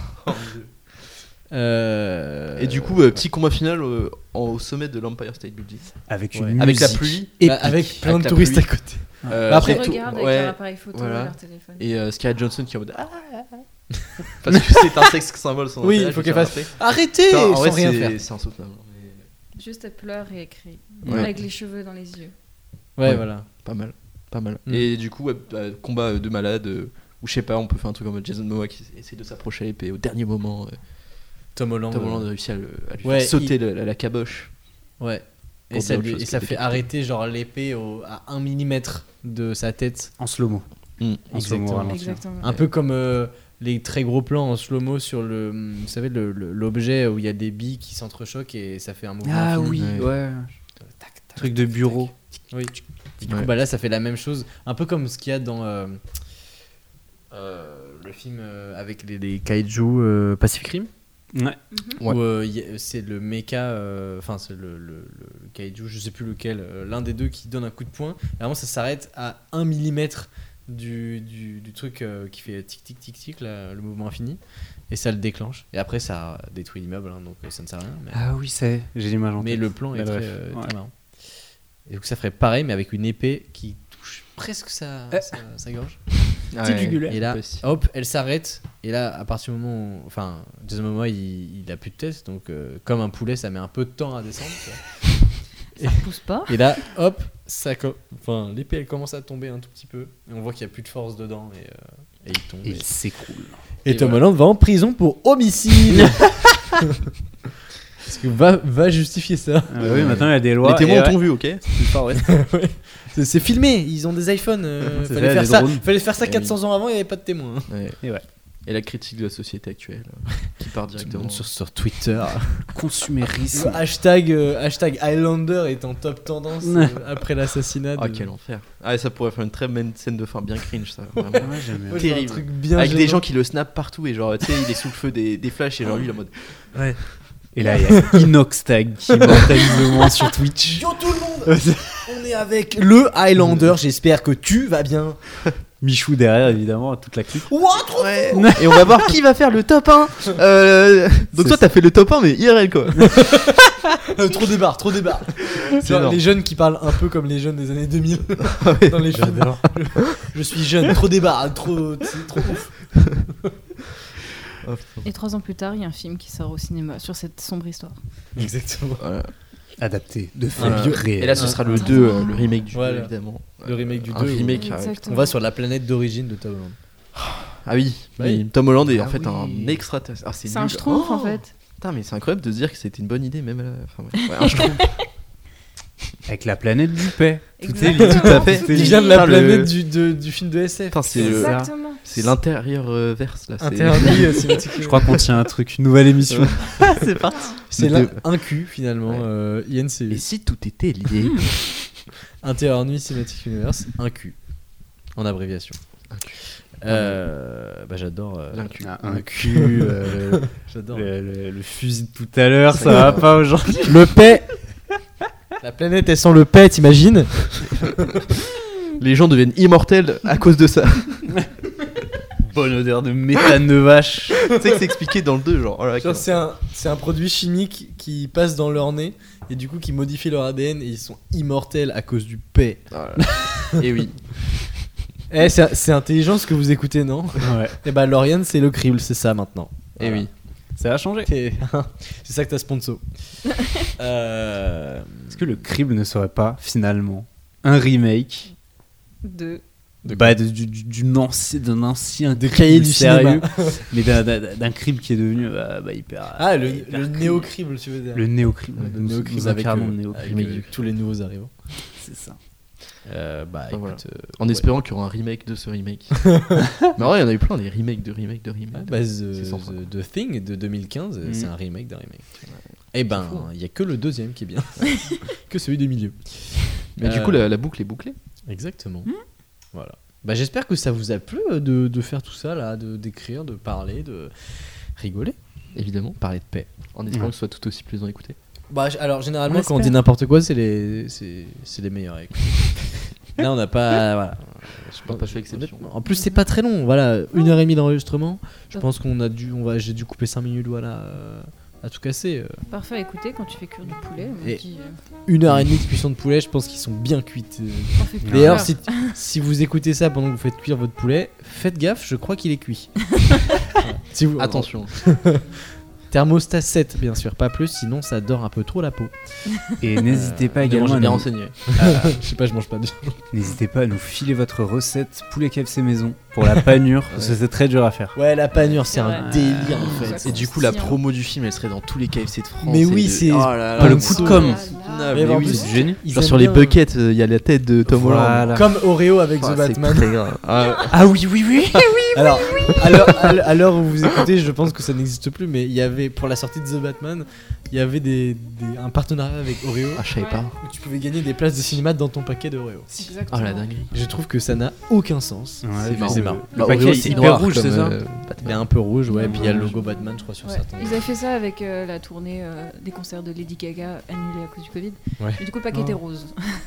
Euh... Et du coup, euh, petit combat final euh, en- au sommet de l'Empire State Building. Avec Ouais. une Avec la musique. pluie. Bah, avec plein Avec de la touristes pluie. à côté. Euh, Bah, après, Ils tout- regardent avec ouais, leur appareil photo voilà. et leur téléphone. Et euh, Scarlett Johansson qui est en mode. Ah, ah, ah. Parce que c'est un sexe symbole. Son Oui, intérêt, il faut je qu'elle tiens à fasse- rappeler. Arrêtez Enfin, en sans vrai, rien c'est- faire. C'est insoutenable. mais Juste elle pleure et elle crie. Ouais. Avec les cheveux dans les yeux. Ouais, Ouais. voilà. Pas mal. Pas mal. Mm. Et du coup, ouais, euh, combat euh, de malade. euh, Ou je sais pas, on peut faire un truc comme Jason Momoa qui essaie de s'approcher à l'épée au dernier moment. euh, Tom Holland. Tom euh, Holland a réussi à, le- à lui Ouais, faire sauter il- la, la- la caboche. Ouais. Et Pour ça, dire autre lui- chose et que ça fait décapité. arrêter genre l'épée au- à un millimètre de sa tête. En slow-mo. Mm. En slow-mo Exactement. ralenti. Exactement. Un peu comme euh, les très gros plans en slow-mo sur le, vous savez, le- le- l'objet où il y a des billes qui s'entrechoquent et ça fait un mouvement. Ah infini. oui, Ouais. ouais. Tac, tac, Truc de tac, bureau. tac. Oui. Du coup, Ouais. bah là, ça fait la même chose. Un peu comme ce qu'il y a dans euh, euh, le film euh, avec les, les kaiju euh, Pacific Rim. Ouais. Ouais. Où euh, y a- c'est le mecha, euh, enfin c'est le, le, le kaiju, je sais plus lequel, euh, l'un des deux qui donne un coup de poing. Et vraiment, ça s'arrête à un millimètre du, du, du truc euh, qui fait tic tic tic tic, là, le mouvement infini. Et ça le déclenche. Et après, ça détruit l'immeuble, hein, donc euh, ça ne sert à rien. Mais, Ah oui, c'est. J'ai l'image en mais tête. le plan est La très, bref. euh, Ouais. très marrant. Et donc ça ferait pareil, mais avec une épée qui touche presque sa, Euh. sa, sa gorge. Ouais. jugulaire. Et là, Possible. hop, elle s'arrête. Et là, à partir du moment où. Enfin, Jason Momoa, il, il a plus de tête. Donc, euh, comme un poulet, ça met un peu de temps à descendre. tu vois. Ça pousse pas. Et là, hop, ça co- enfin, l'épée, elle commence à tomber un tout petit peu. Et on voit qu'il n'y a plus de force dedans. Et, euh, et il tombe. Et Et, il s'écroule. et et Tom voilà. Holland va en prison pour homicide. Parce que va, va justifier ça. Ah bah oui, maintenant il y a des lois. Les témoins et ouais. t'ont vu, ok. C'est, c'est filmé, ils ont des iPhones. euh, C'est fallait, vrai, faire des ça, drones. fallait faire ça Eh quatre cents ans avant, il n'y avait pas de témoins. hein. Ouais. Et ouais. Et la critique de la société actuelle euh, qui part Tout le directement. monde sur, sur Twitter. Consumérisme. Le hashtag, euh, hashtag Highlander est en top tendance euh, après l'assassinat. Ah, de- quel enfer. Ah, ça pourrait faire une très bonne scène de fin bien cringe, ça. Vraiment. Ouais, j'aime bien. Ouais, c'est un terrible. truc bien Avec des gênant. gens qui le snap partout et genre, tu sais, il est sous le feu des, des flashs et genre lui, il est en mode. Et là, il y a Inoxtag qui immortalise le moment sur Twitch. Yo tout le monde, on est avec le Highlander, j'espère que tu vas bien. Michou derrière, évidemment, toute la clique. Ouah, trop Ouais. Et on va voir qui va faire le top un. Euh, Donc, C'est toi, t'as fait le top un, mais I R L quoi. Euh, trop débarre, trop débarre. C'est Genre, énorme. les jeunes qui parlent un peu comme les jeunes des années deux mille Ouais. dans les films. Je, je suis jeune, trop débarre, trop, c'est trop ouf. Oh, putain. Et trois ans plus tard, il y a un film qui sort au cinéma sur cette sombre histoire. Exactement. Voilà. Adapté de faits Voilà. réels. Et là, ce sera le Ah. deux, euh, le remake du Voilà. deux, évidemment. Le remake du Un deux, remake. ouais. ah, putain. Exactement. On va sur la planète d'origine de Tom Holland. Ah oui, Bah oui, oui. Tom Holland est en Ah fait oui. un extraterrestre. Ah, c'est C'est un nul. schtroumpf Oh. en fait. Putain, mais c'est incroyable de se dire que c'était une bonne idée, même. là. Enfin, ouais. Ouais, un schtroumpf. Avec la planète du paix. Tout est lié, Exactement. tout à fait. Tout est Il lié. vient de la Putain, le- planète du, de- du film de S F. Putain, c'est, le- Exactement. c'est l'intérieur euh, verse là. C'est... Interdit euh, cinématique. Je crois qu'on tient un truc, une nouvelle émission. c'est parti. C'est Mais l'un- t'es- un Q finalement. Ouais. Euh, I N C U. Et si tout était lié Intérieur Nuit Cinematic Universe, un Q. En abréviation. Un Q. Euh, bah j'adore. euh, L'un Q. Ah, un le cul, cul. euh, euh, j'adore. le, le- le fusil de tout à l'heure, ça va pas aujourd'hui. Le paix. La planète elle sent le paix, t'imagines? Les gens deviennent immortels à cause de ça. Bonne odeur de méthane de vache. Tu sais que c'est expliqué dans le deux, genre. Oh là, Genre, ok. c'est un, c'est un produit chimique qui passe dans leur nez et du coup qui modifie leur A D N et ils sont immortels à cause du paix. Oh là là. Et oui. Eh, c'est, c'est intelligent ce que vous écoutez, non? Ouais. Et bah, Lauriane, c'est le crible, c'est ça maintenant. Et Voilà. oui. Ça a changé. C'est, c'est ça que t'as sponsor. euh... Est-ce que le Cribble ne serait pas finalement un remake De... bah, de- du- du- d'une anci- d'un ancien De Cribble cahier du sérieux, cinéma. mais d'un, d'un, d'un Cribble qui est devenu bah, bah, hyper. Ah, le, hyper le crible. néo-crible, tu veux dire? Le néo-Cribble. Le Nous- néo-crible nous avec, incarnons euh, le avec, néo-crible. euh, tous les nouveaux arrivants. C'est ça. Euh, bah, Enfin, écoute, voilà. euh, En ouais. espérant qu'il y aura un remake de ce remake. Mais en vrai, il y en a eu plein, des remakes de remakes de remakes. Ouais, bah, The, C'est sans fin. The- The Thing de deux mille quinze, Mhm. c'est un remake d'un remake. Et ben, fou, hein. il y a que le deuxième qui est bien, que celui du milieu. Mais du Euh, coup, la, la boucle est bouclée. Exactement. Voilà. Bah, j'espère que ça vous a plu euh, de, de faire tout ça là, de d'écrire, de parler, de rigoler, Évidemment. parler de paix. En espérant Ouais. que ce soit tout aussi plaisant à écouter. Bah, j- alors généralement On quand on dit espère. n'importe quoi, c'est les c'est, c'est les meilleurs à écouter. Là, on n'a pas voilà. On n'a pas fait exception. En plus, c'est pas très long. Voilà, une heure et demie d'enregistrement. Je pense qu'on a dû, on va, j'ai dû couper cinq minutes, voilà, euh, à tout casser. euh. Parfait à écouter quand tu fais cuire du poulet. On Et- dit, euh, Une heure et demie de cuisson de poulet, je pense qu'ils sont bien cuites. euh. t'en fais plus D'ailleurs, peur. si, si vous écoutez ça pendant que vous faites cuire votre poulet, faites gaffe, je crois qu'il est cuit. Voilà. Si vous- Attention. Thermostat sept, bien sûr, pas plus, sinon ça dort un peu trop la peau. Et n'hésitez pas Également, également j'ai à bien nous, renseigné. Je sais pas, je mange pas bien. n'hésitez pas à nous filer votre recette poulet K F C maison pour la panure, parce que c'est très dur à faire. Ouais, la panure, c'est C'est un vrai. délire en Ça fait. Et du coup, la croustillant. promo du film, elle serait dans tous les K F C de France. Mais et oui, de- c'est- Oh là là, Ah, le mais coup de c'est com'. insoutenable, Mais mais en oui, plus, c'est génie. ils Genre aiment sur les bien- buckets, il y a la tête de Tom Voilà. Holland. Comme Oreo avec Ah, The c'est Batman. très grave. Ah, Ah oui, oui, oui. Alors, à l'heure- à l'heure- à l'heure où vous écoutez, je pense que ça n'existe plus, mais il y avait, pour la sortie de The Batman, il y avait des, des- un partenariat avec Oreo ah, je savais pas. où tu pouvais gagner des places de cinéma dans ton paquet d'Oreo. Exactement. Oh la dinguerie. Je trouve que ça n'a aucun sens. Ouais, c'est mais c'est marrant. Le paquet Oreo, est c'est hyper noir rouge, comme, c'est ça euh, Il est un peu rouge, ouais, Non, puis il y a le rouge. logo Batman, je crois, sur Ouais. certains. Ils avaient fait ça avec euh, la tournée euh, des concerts de Lady Gaga annulée à cause du Covid. Ouais. Et du coup, le paquet Oh. était rose.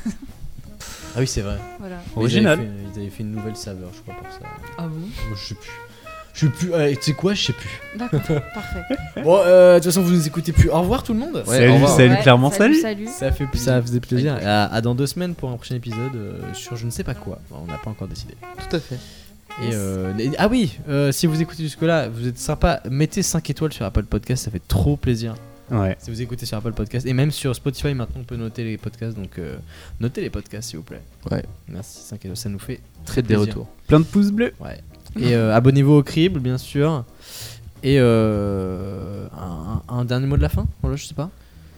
Ah oui, c'est vrai. Voilà. Mais Original. Ils avaient, fait, ils avaient fait une nouvelle saveur, je crois, pour ça. Ah bon Moi, je sais plus. Je sais plus. euh, tu sais quoi, je sais plus. D'accord, parfait. Bon, euh, de toute façon, vous nous écoutez plus. Au revoir tout le monde. Ouais, salut, au revoir. salut, Ouais, clairement, salut. Salut. Ça, fait, ça faisait plaisir. À, à dans deux semaines pour un prochain épisode euh, sur je ne sais pas quoi. On n'a pas encore décidé. Tout à fait. Et euh, et- ah oui, euh, si vous écoutez jusque-là, vous êtes sympa, mettez cinq étoiles sur Apple Podcast, ça fait trop plaisir. Ouais. Si vous écoutez sur Apple Podcast, et même sur Spotify maintenant, on peut noter les podcasts, donc euh, notez les podcasts s'il vous plaît. Ouais. Merci, cinq étoiles, ça nous fait très Faites des plaisir. retours. Plein de pouces bleus. Ouais. Et euh, abonnez-vous au Cribble, bien sûr. Et euh, un, un dernier mot de la fin, voilà, je sais pas.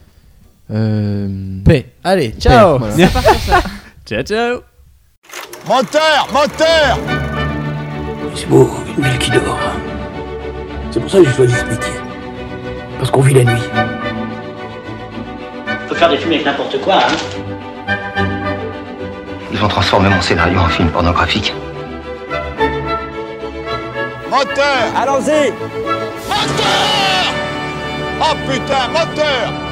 Euh... Paix. Allez, ciao. Voilà. C'est parti ça. Ciao, ciao. Moteur, moteur. C'est beau, une ville qui dort. C'est pour ça que j'ai choisi ce métier. Parce qu'on vit la nuit. Faut faire des films avec n'importe quoi, hein. Ils vont transformer mon scénario en film pornographique. Moteur. Allons-y. Moteur. Oh putain, moteur.